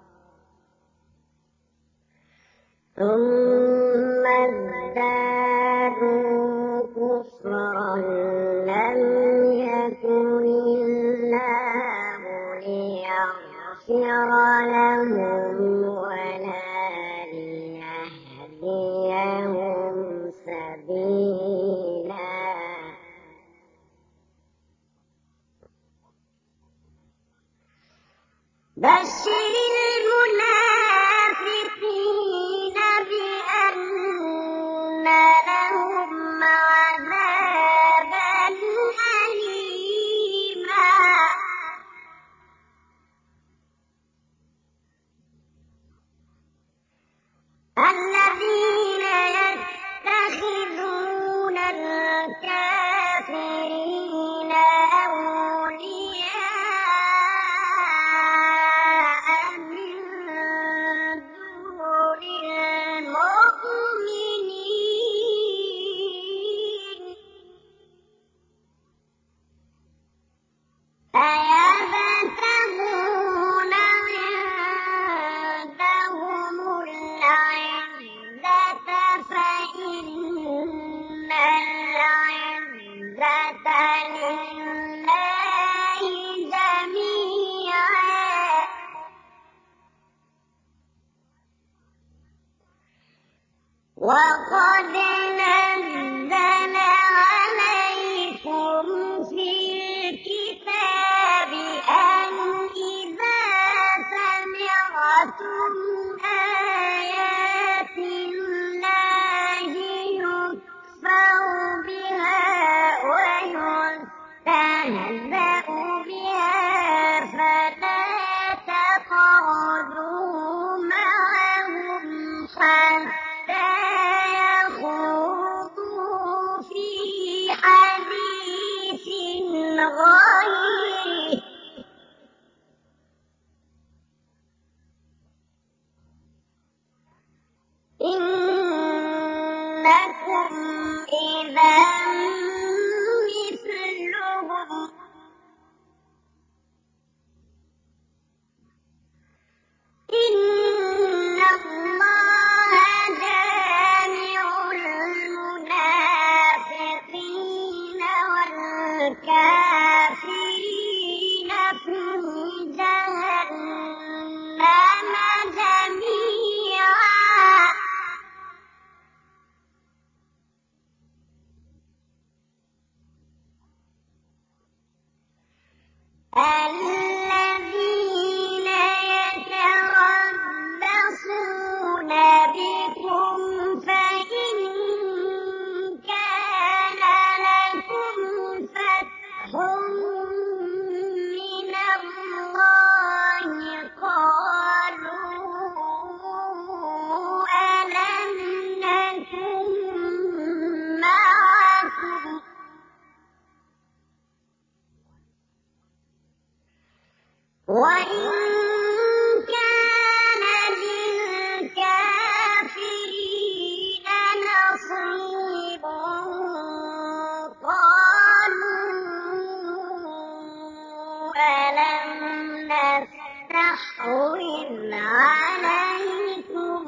لم يكن الله ليغفر لهم ولا ليهديهم سبيلا بشر المنافقين بأن لهم عذابا أليما الذين يتخذون الكافرين أولياء من دون المؤمنين أيبتغون عندهم العزة فإن العزة لله جميعا وقد نزل عليكم في الكتاب أن إذا سمعتم آيات الله يكفر بها ويستهزأ بها فلا تقعدوا معهم حتى يخوضوا في حديث غيره إنكم إذا مثلهم إن الله جامع المنافقين والكافرين في جهنم جميعا الذين يتربصون بكم فإن كان لكم فتح من الله قالوا ألم نكن معكم وإن كان للكافرين نصيب قالوا ألم نستحوذ عليكم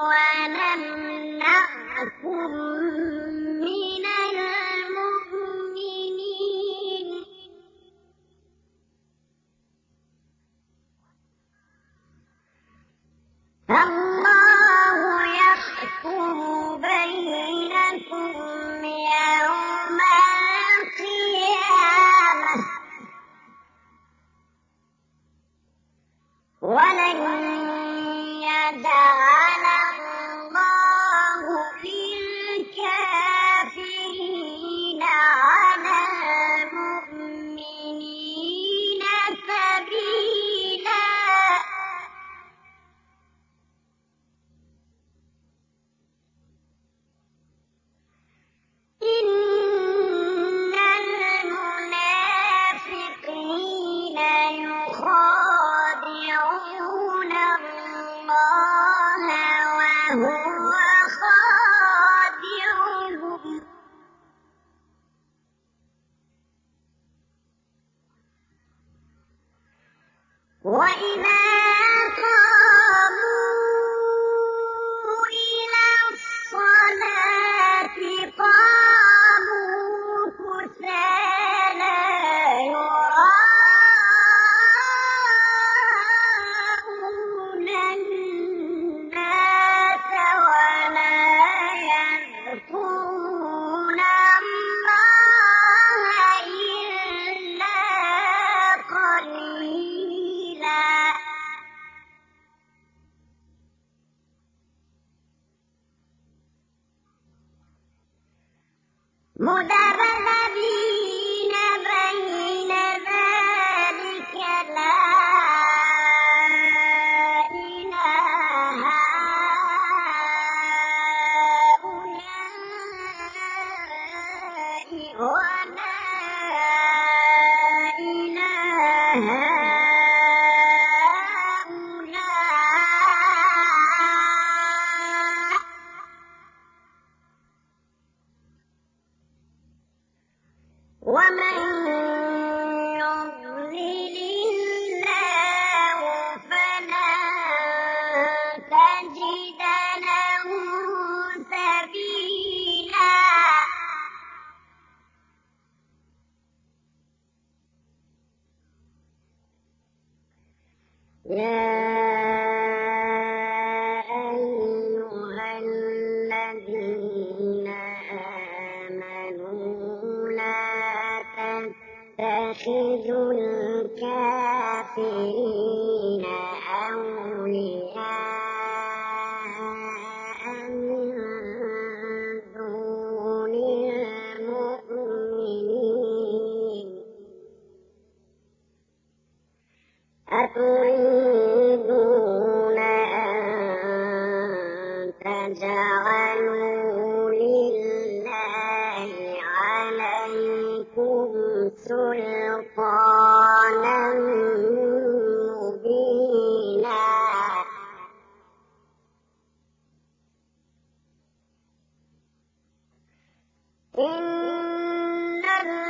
ونمنعكم من المؤمنين الله يحكم ولن يجعل الله للكافرين على المؤمنين سبيلا. إن المنافقين يخادعون الله وهو خادعهم وإذا قاموا إلى الصلاة قاموا كسالى يراءون الناس ولا يذكرون الله إلا قليلا. مذبذبين بين ذلك لا إله هؤلاء ولا إله هؤلاء ومن يضلل الله فلن تجد له سبيلا. يا أيها الذين آمنوا لا تتخذوا الكافرين أولياء من دون المؤمنين. أتريدون أن تجعلوا لله عليكم سلطانا مبينا. إن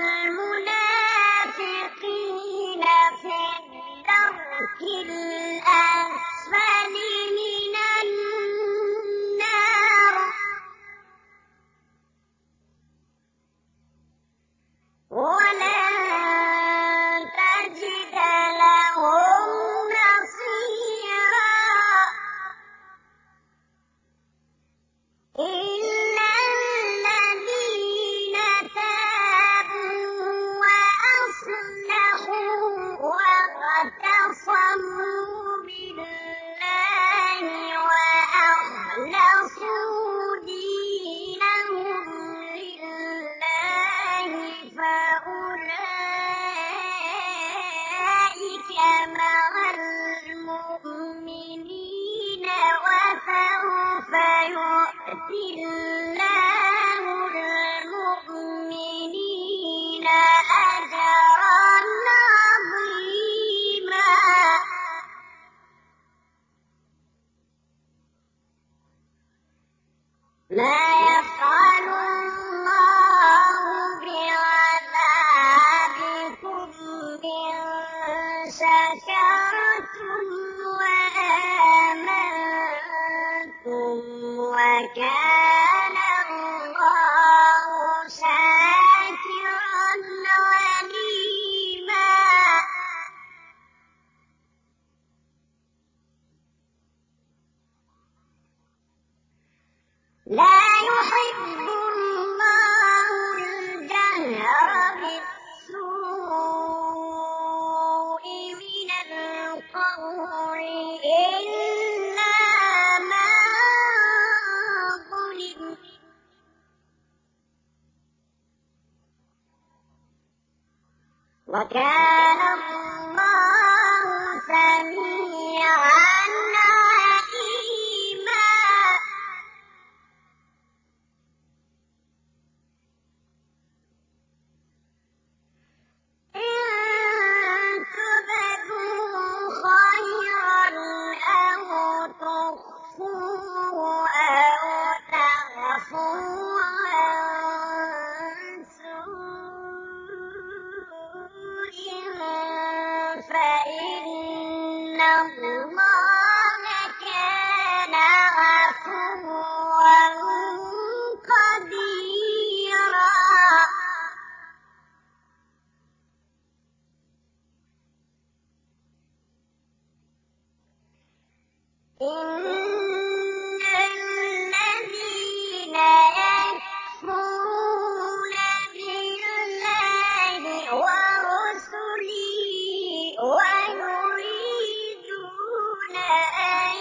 المنافقين في الدرك الأسفل من النار ولن تجد لهم نصيرا. إلا الذين تابوا وأصلحوا واعتصموا بالله وأخلصوا دينهم لله فأولئك مع المؤمنين وسوف يؤتي الله المؤمنين أجرا عظيما. ما يفعل الله بعذابكم إن شكرتم وآمنتم وكان الله شاكرا عليما. لا يحب الله الجهر بالسوء من القول وكان الله سميعا عليما. إن تبدوا خيرا أو تخفوه أو تعفوا عن سوء فإن الله كان عفوا قديرا. إن الذين يكفرون بالله ورسله ويريدون أن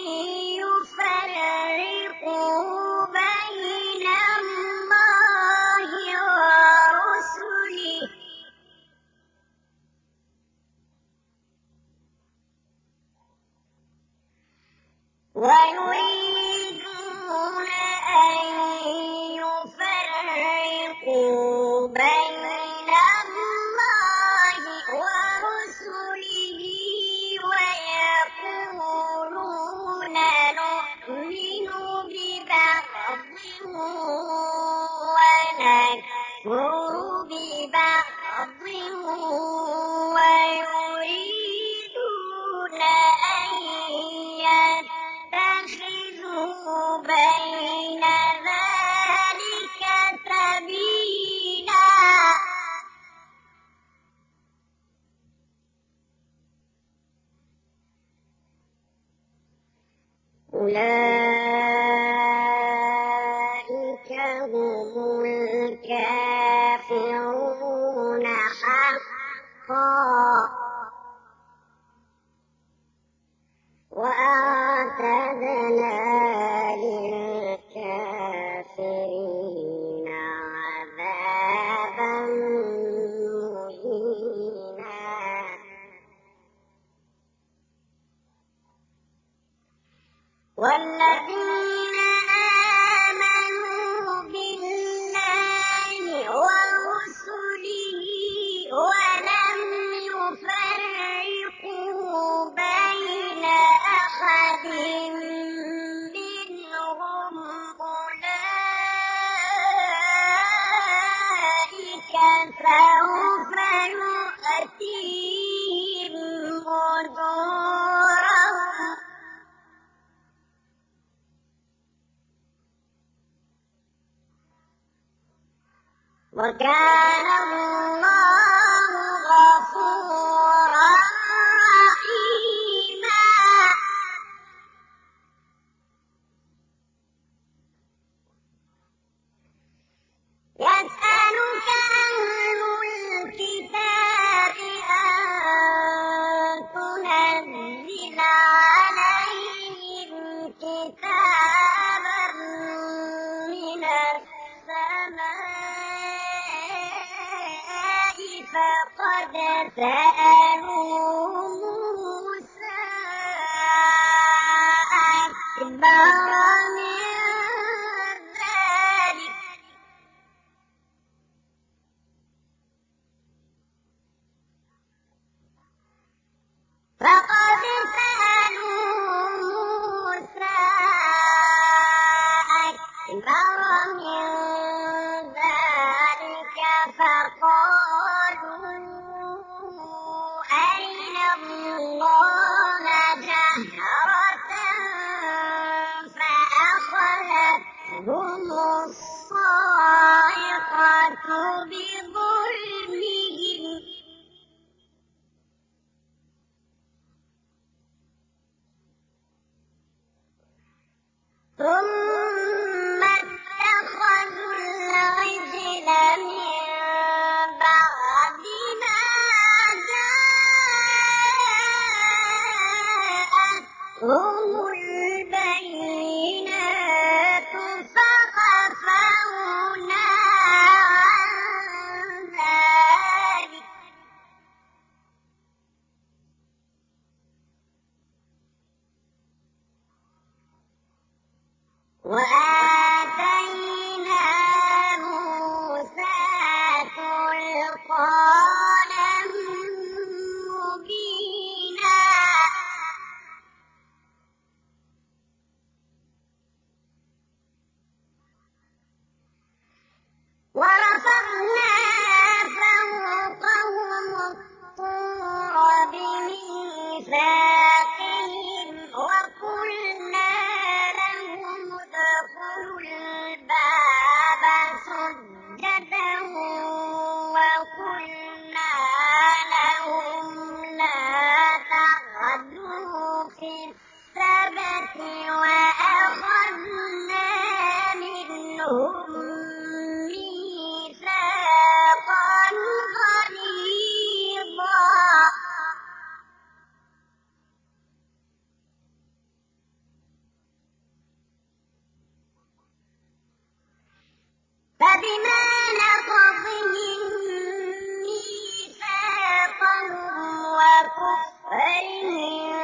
يفرقوا بين الله ورسله ويقولون نؤمن ببعض ونكفر ببعض ويريدون أن يتخذوا بين ذلك سبيلا. أولئك هم الكافرون حقا. وأعتدنا للكافرين عذابا مهينا. والذين آمنوا بالله ورسله ولم يفرقوا بين أحد منهم أولئك سوف يؤتيهم أجورهم وكان الله غفورا رحيما. يسألك أهل الكتاب أن تنزل عليهم كتابا من السماء فقد سألوا موسى أكبر من ذلك فقالوا أرنا الله جهرة فأخذتهم الصاعقة بظلمهم ثم اتخذوا العجل من بعد ما جاءتهم البينات فعفونا عن ذلك وآتينا موسى سلطانا مبينا ورفعنا فوقهم الطور بميثاقهم وقلنا لهم ادخلوا الباب سجدا وقلنا لهم لا تعدوا في السبت وأخذنا منهم ميثاقا غليظا فبما نقضهم ميثاقهم وكفرهم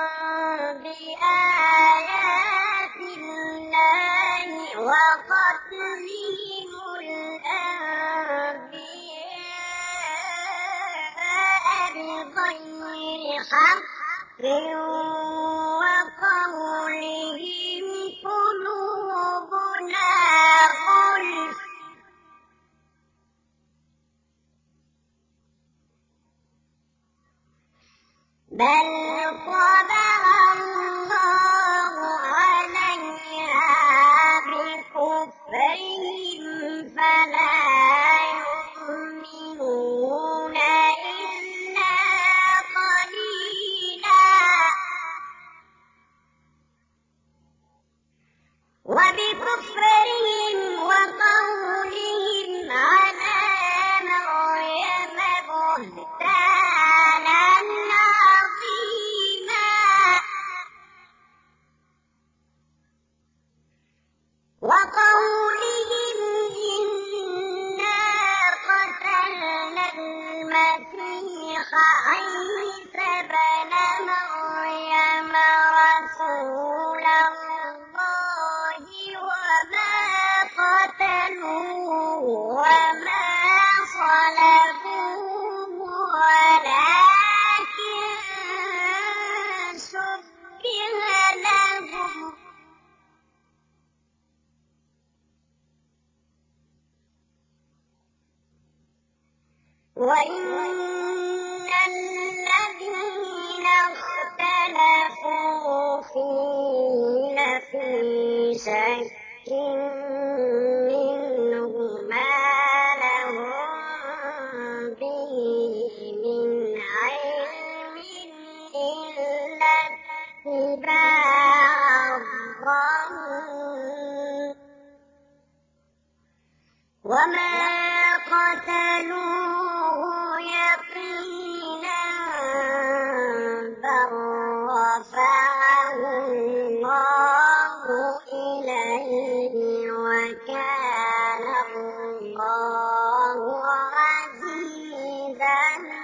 بآيات الله وقتلهم الأنبياء بغير حق وقولهم قلوبنا غلف بل طبع الله عليها بكفرهم فلا يؤمنون إلا قليلا وبكفرهم وقولهم على مريم بهتانا عظيما وقولهم إنا قتلنا المسيح عيسى ابن مريم رسول الله وما قتلوه وما صلبوه ولكن شبه لهم وإن الذين اختلفوا فيه لفي شك منه ما لهم به من علم إلا اتباع الظن وما قتلوه يقينا بل رفعه الله إليه وكان الله عزيزا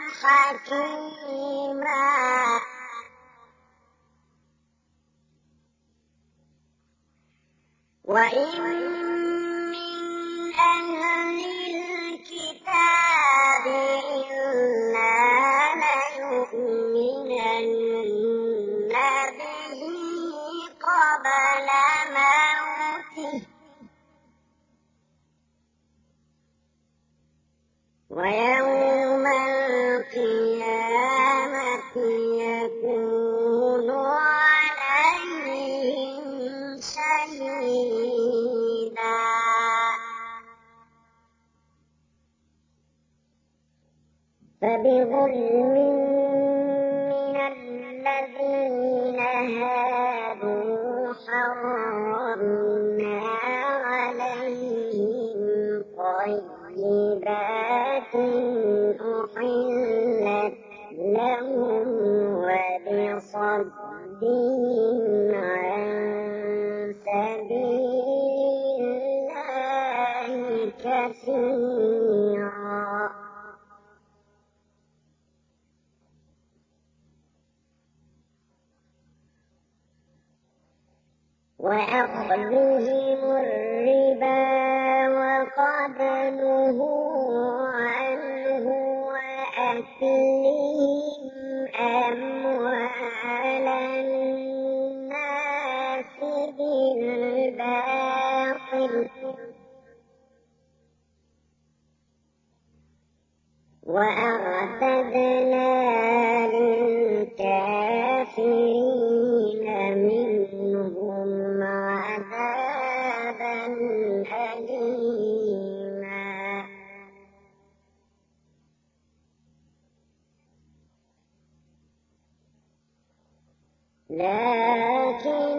حكيما وإن من أهل الكتاب إلا ليؤمنن به قبل موته ويوم القيامة يكون عليهم شهيدا فبظلم من الذين هادوا حرمنا عليهم طيبات أحلت لهم وبصدهم عن سبيل الله كثيرا وأخذهم الربا وقد نهوا عنه وأكلهم أموال الناس بالباطل وأعتدنا للكافرين منهم عذابا أليما. لكن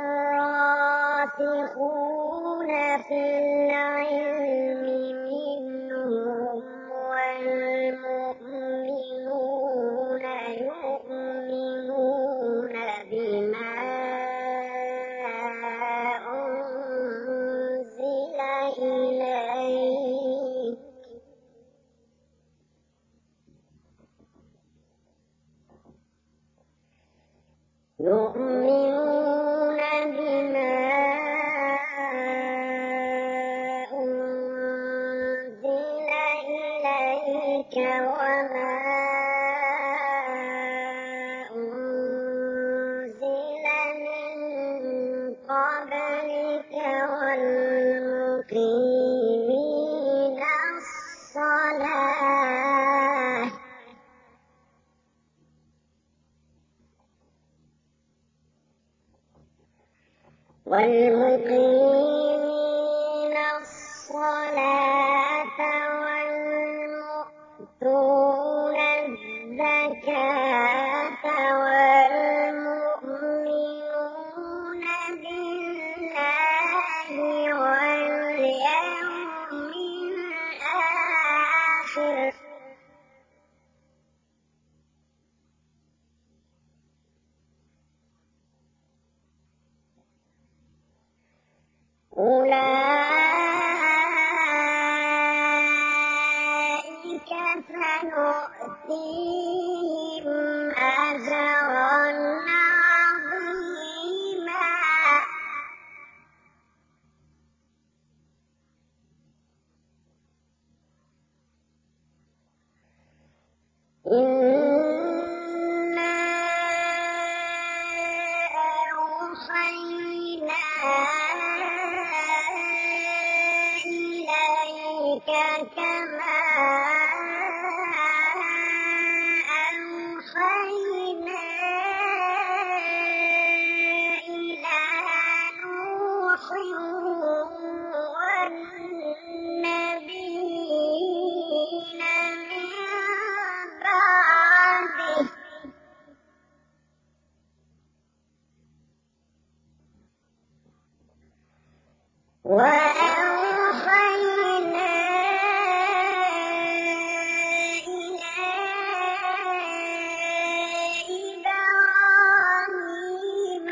الراسخون في العلم منهم والمؤمنون يؤمنون بما أنزل إليك يؤمنون بما أنزل إليك وما أنزل من قبلك والمقيمين الصلاة والمقيمين الصلاة والمؤتون الزكاة والمؤمنون بالله واليوم الآخر أولئك سنؤتيهم أجرا عظيما. إنا أوحينا إليك كما أوحينا إلى نوح والنبيين من بعده وأوحينا إلى إبراهيم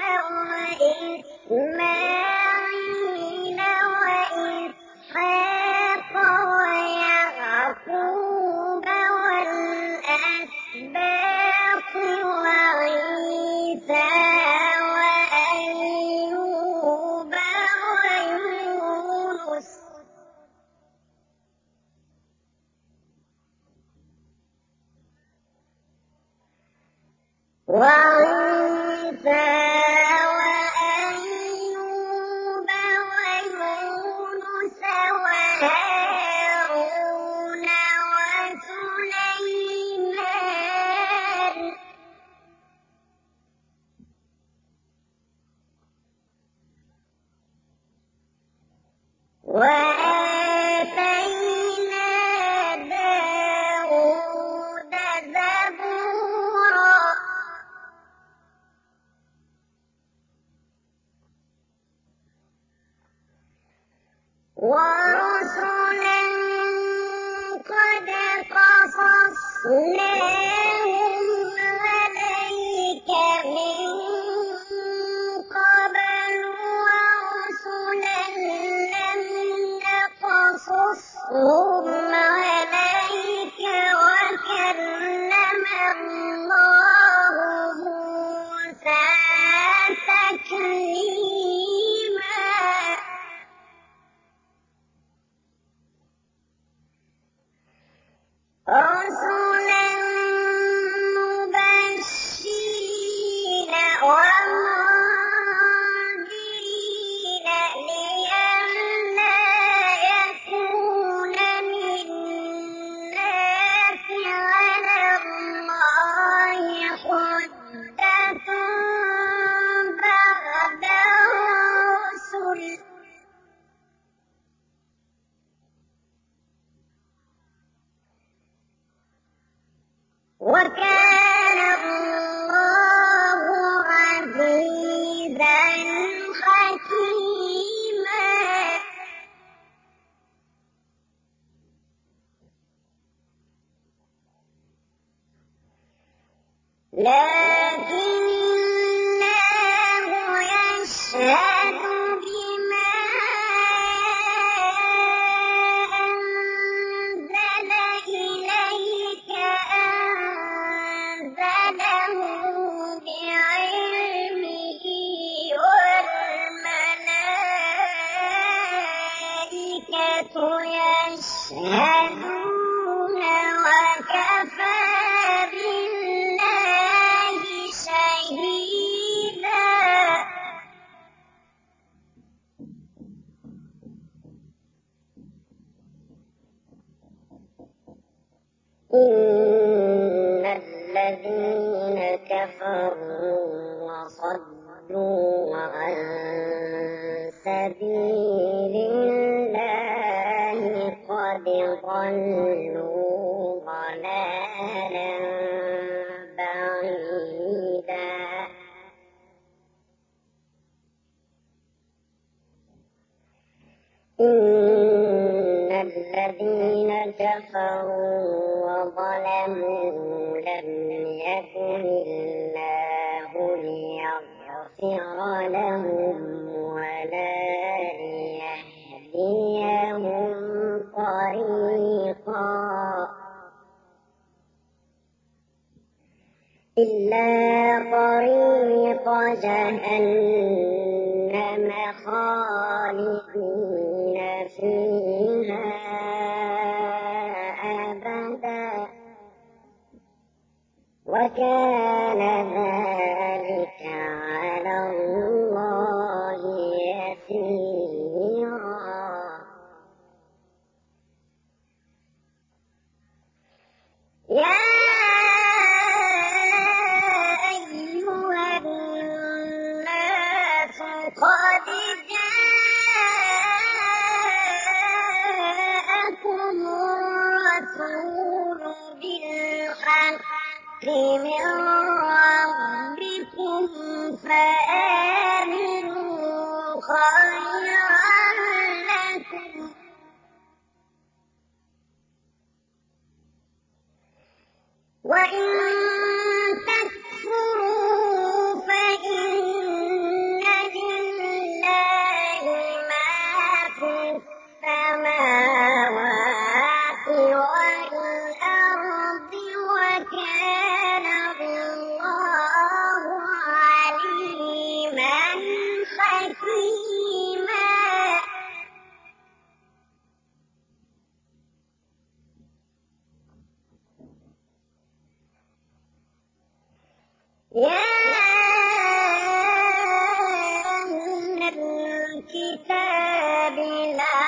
وإسماعيل وإسحاق ويعقوب والأسباط وعيسى وأيوب ويونس ويونس وهارون وسليمان وآتينا داود زبورا ورسلا قد قصصناهم عليك من قبل ورسلا لم نقصصهم عليك وكلم الله موسى تكليما. لكن الله يشهد بما أنزل إليك أنزله بعلمه والملائكة يشهدون وكفى بالله شهيدا. إن الذين كفروا وصدوا عن سبيل الله قد ضلوا ضلالا بعيدا. إن الذين كفروا وظلموا لم يكن الله ليغفر لهم ولا ليهديهم طريقا إلا طريق جهنم خالدين فيها أبدا وكان ذلك على الله يسيرا. يا أيها الناس قد جاءكم الرسول بالحق من ربكم فآمنوا خيرا لكم وإن تكفروا فإن لله ما في السماوات والأرض وكان الله عليما حكيما. يا أهل الكتاب لا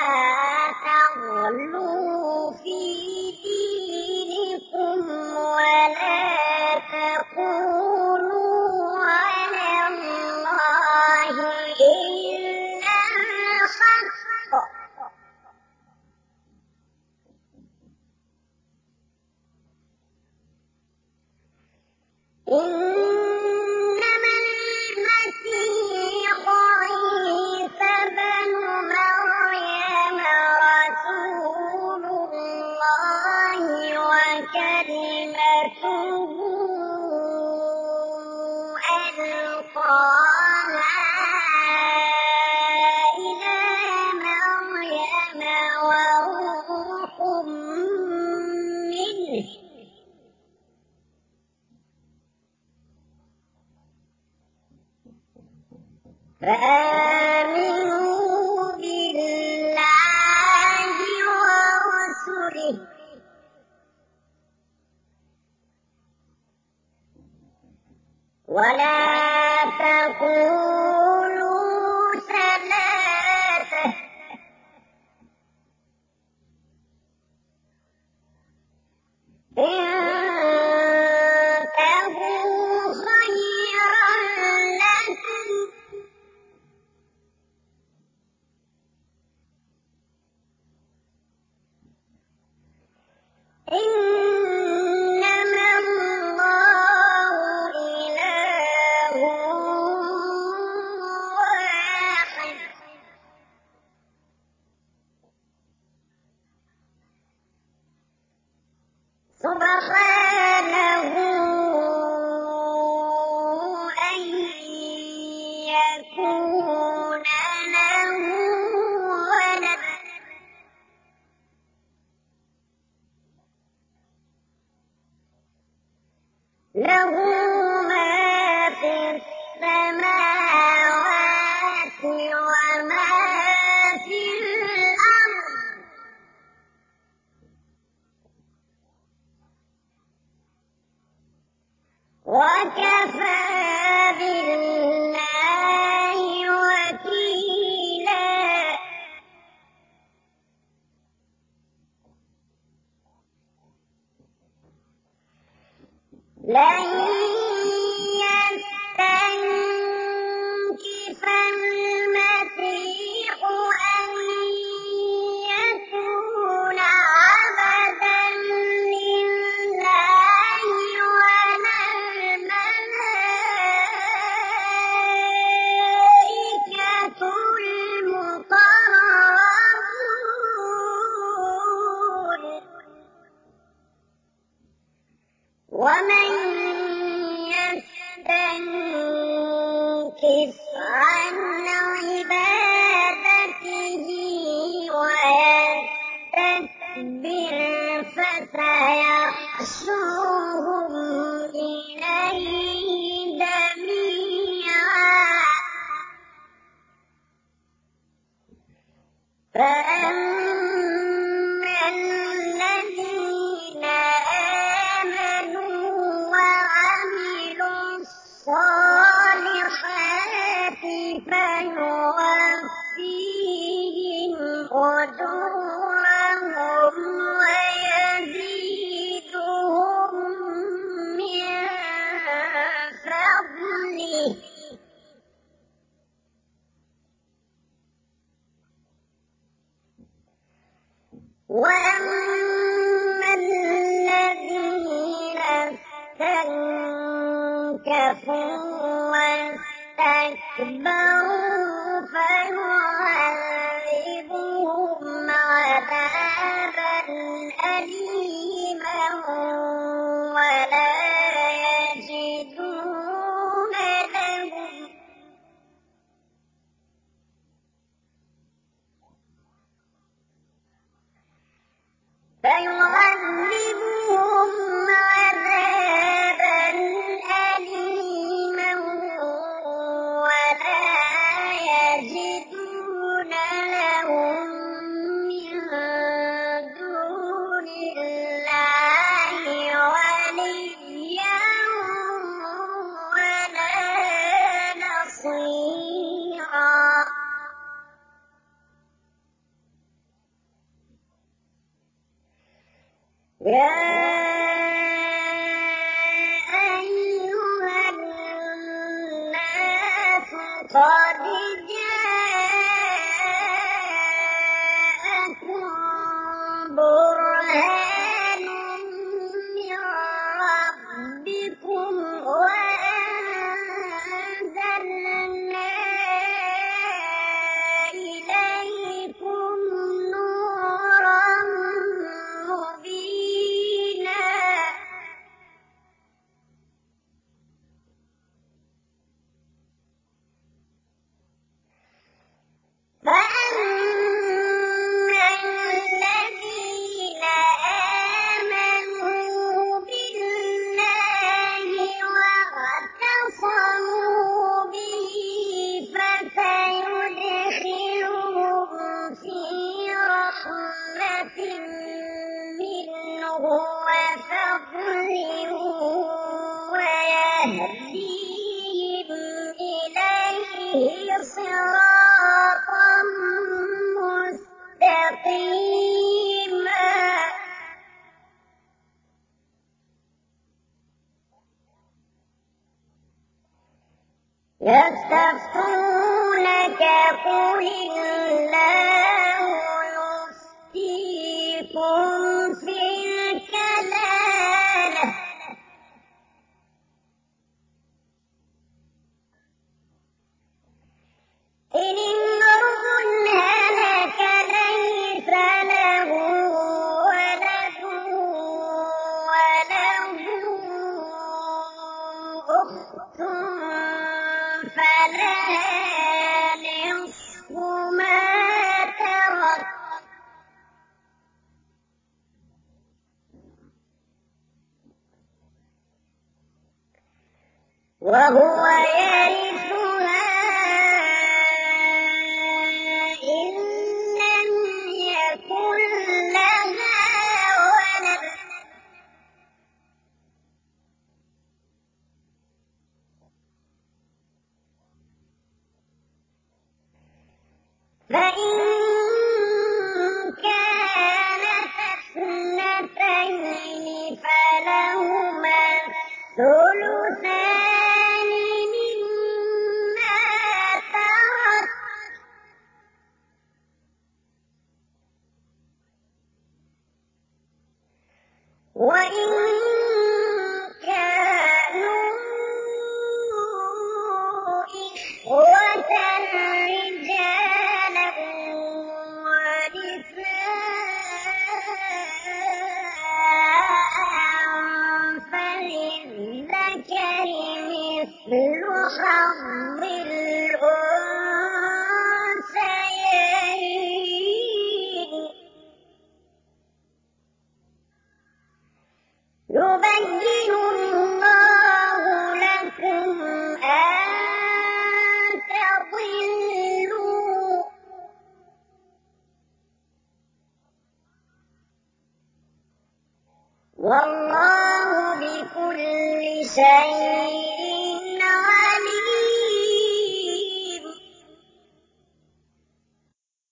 تغلوا في دينكم ولا تقولوا على الله إلا الحق إنما المسيح عيسى بن مريم رسول الله وكلمته ألقاها إلى مريم وروح منه فآمنوا بالله ورسله ولا تقولوا ثلاثة انتهوا خيرا لكم إنما الله إله يكون له ولد له ما في السماوات وما في الأرض وكفى بالله وكيلا لن يستنكف المسيح أن يكون عبدا لله ولا الملائكة المقربون ومن يستنكف عن عبادته ويستكبر فسيحشرهم إليه جميعا فأما الذين آمنوا وعملوا الصالحات فيوفيهم أجورهم ويزيدهم من فضله وأما الذين استنكفوا واستكبروا فيعذبهم عذابا أليما ولا يجدون لهم أليما ولا يجدون لهم من دون الله وليا ولا نصيرا يا أيها الناس قد جاءكم برهان من ربكم وأنزلنا إليكم نورا مبينا فأما الذين آمنوا بالله واعتصموا به فسيدخلهم في رحمة منه وفضل ويهديهم إليه صراطا مستقيما يستفتونك قل الله يفتيكم في الكلالة إن امرؤ هلك ليس له ولد وله أخت فلها نصف ما ترك وهو يرثها إن لم يكن لها ولد فإن كانت اثنتين فلهما الثلثان مما ترك وإن كانوا إخوة رجالا ونساء فللذكر مثل حظ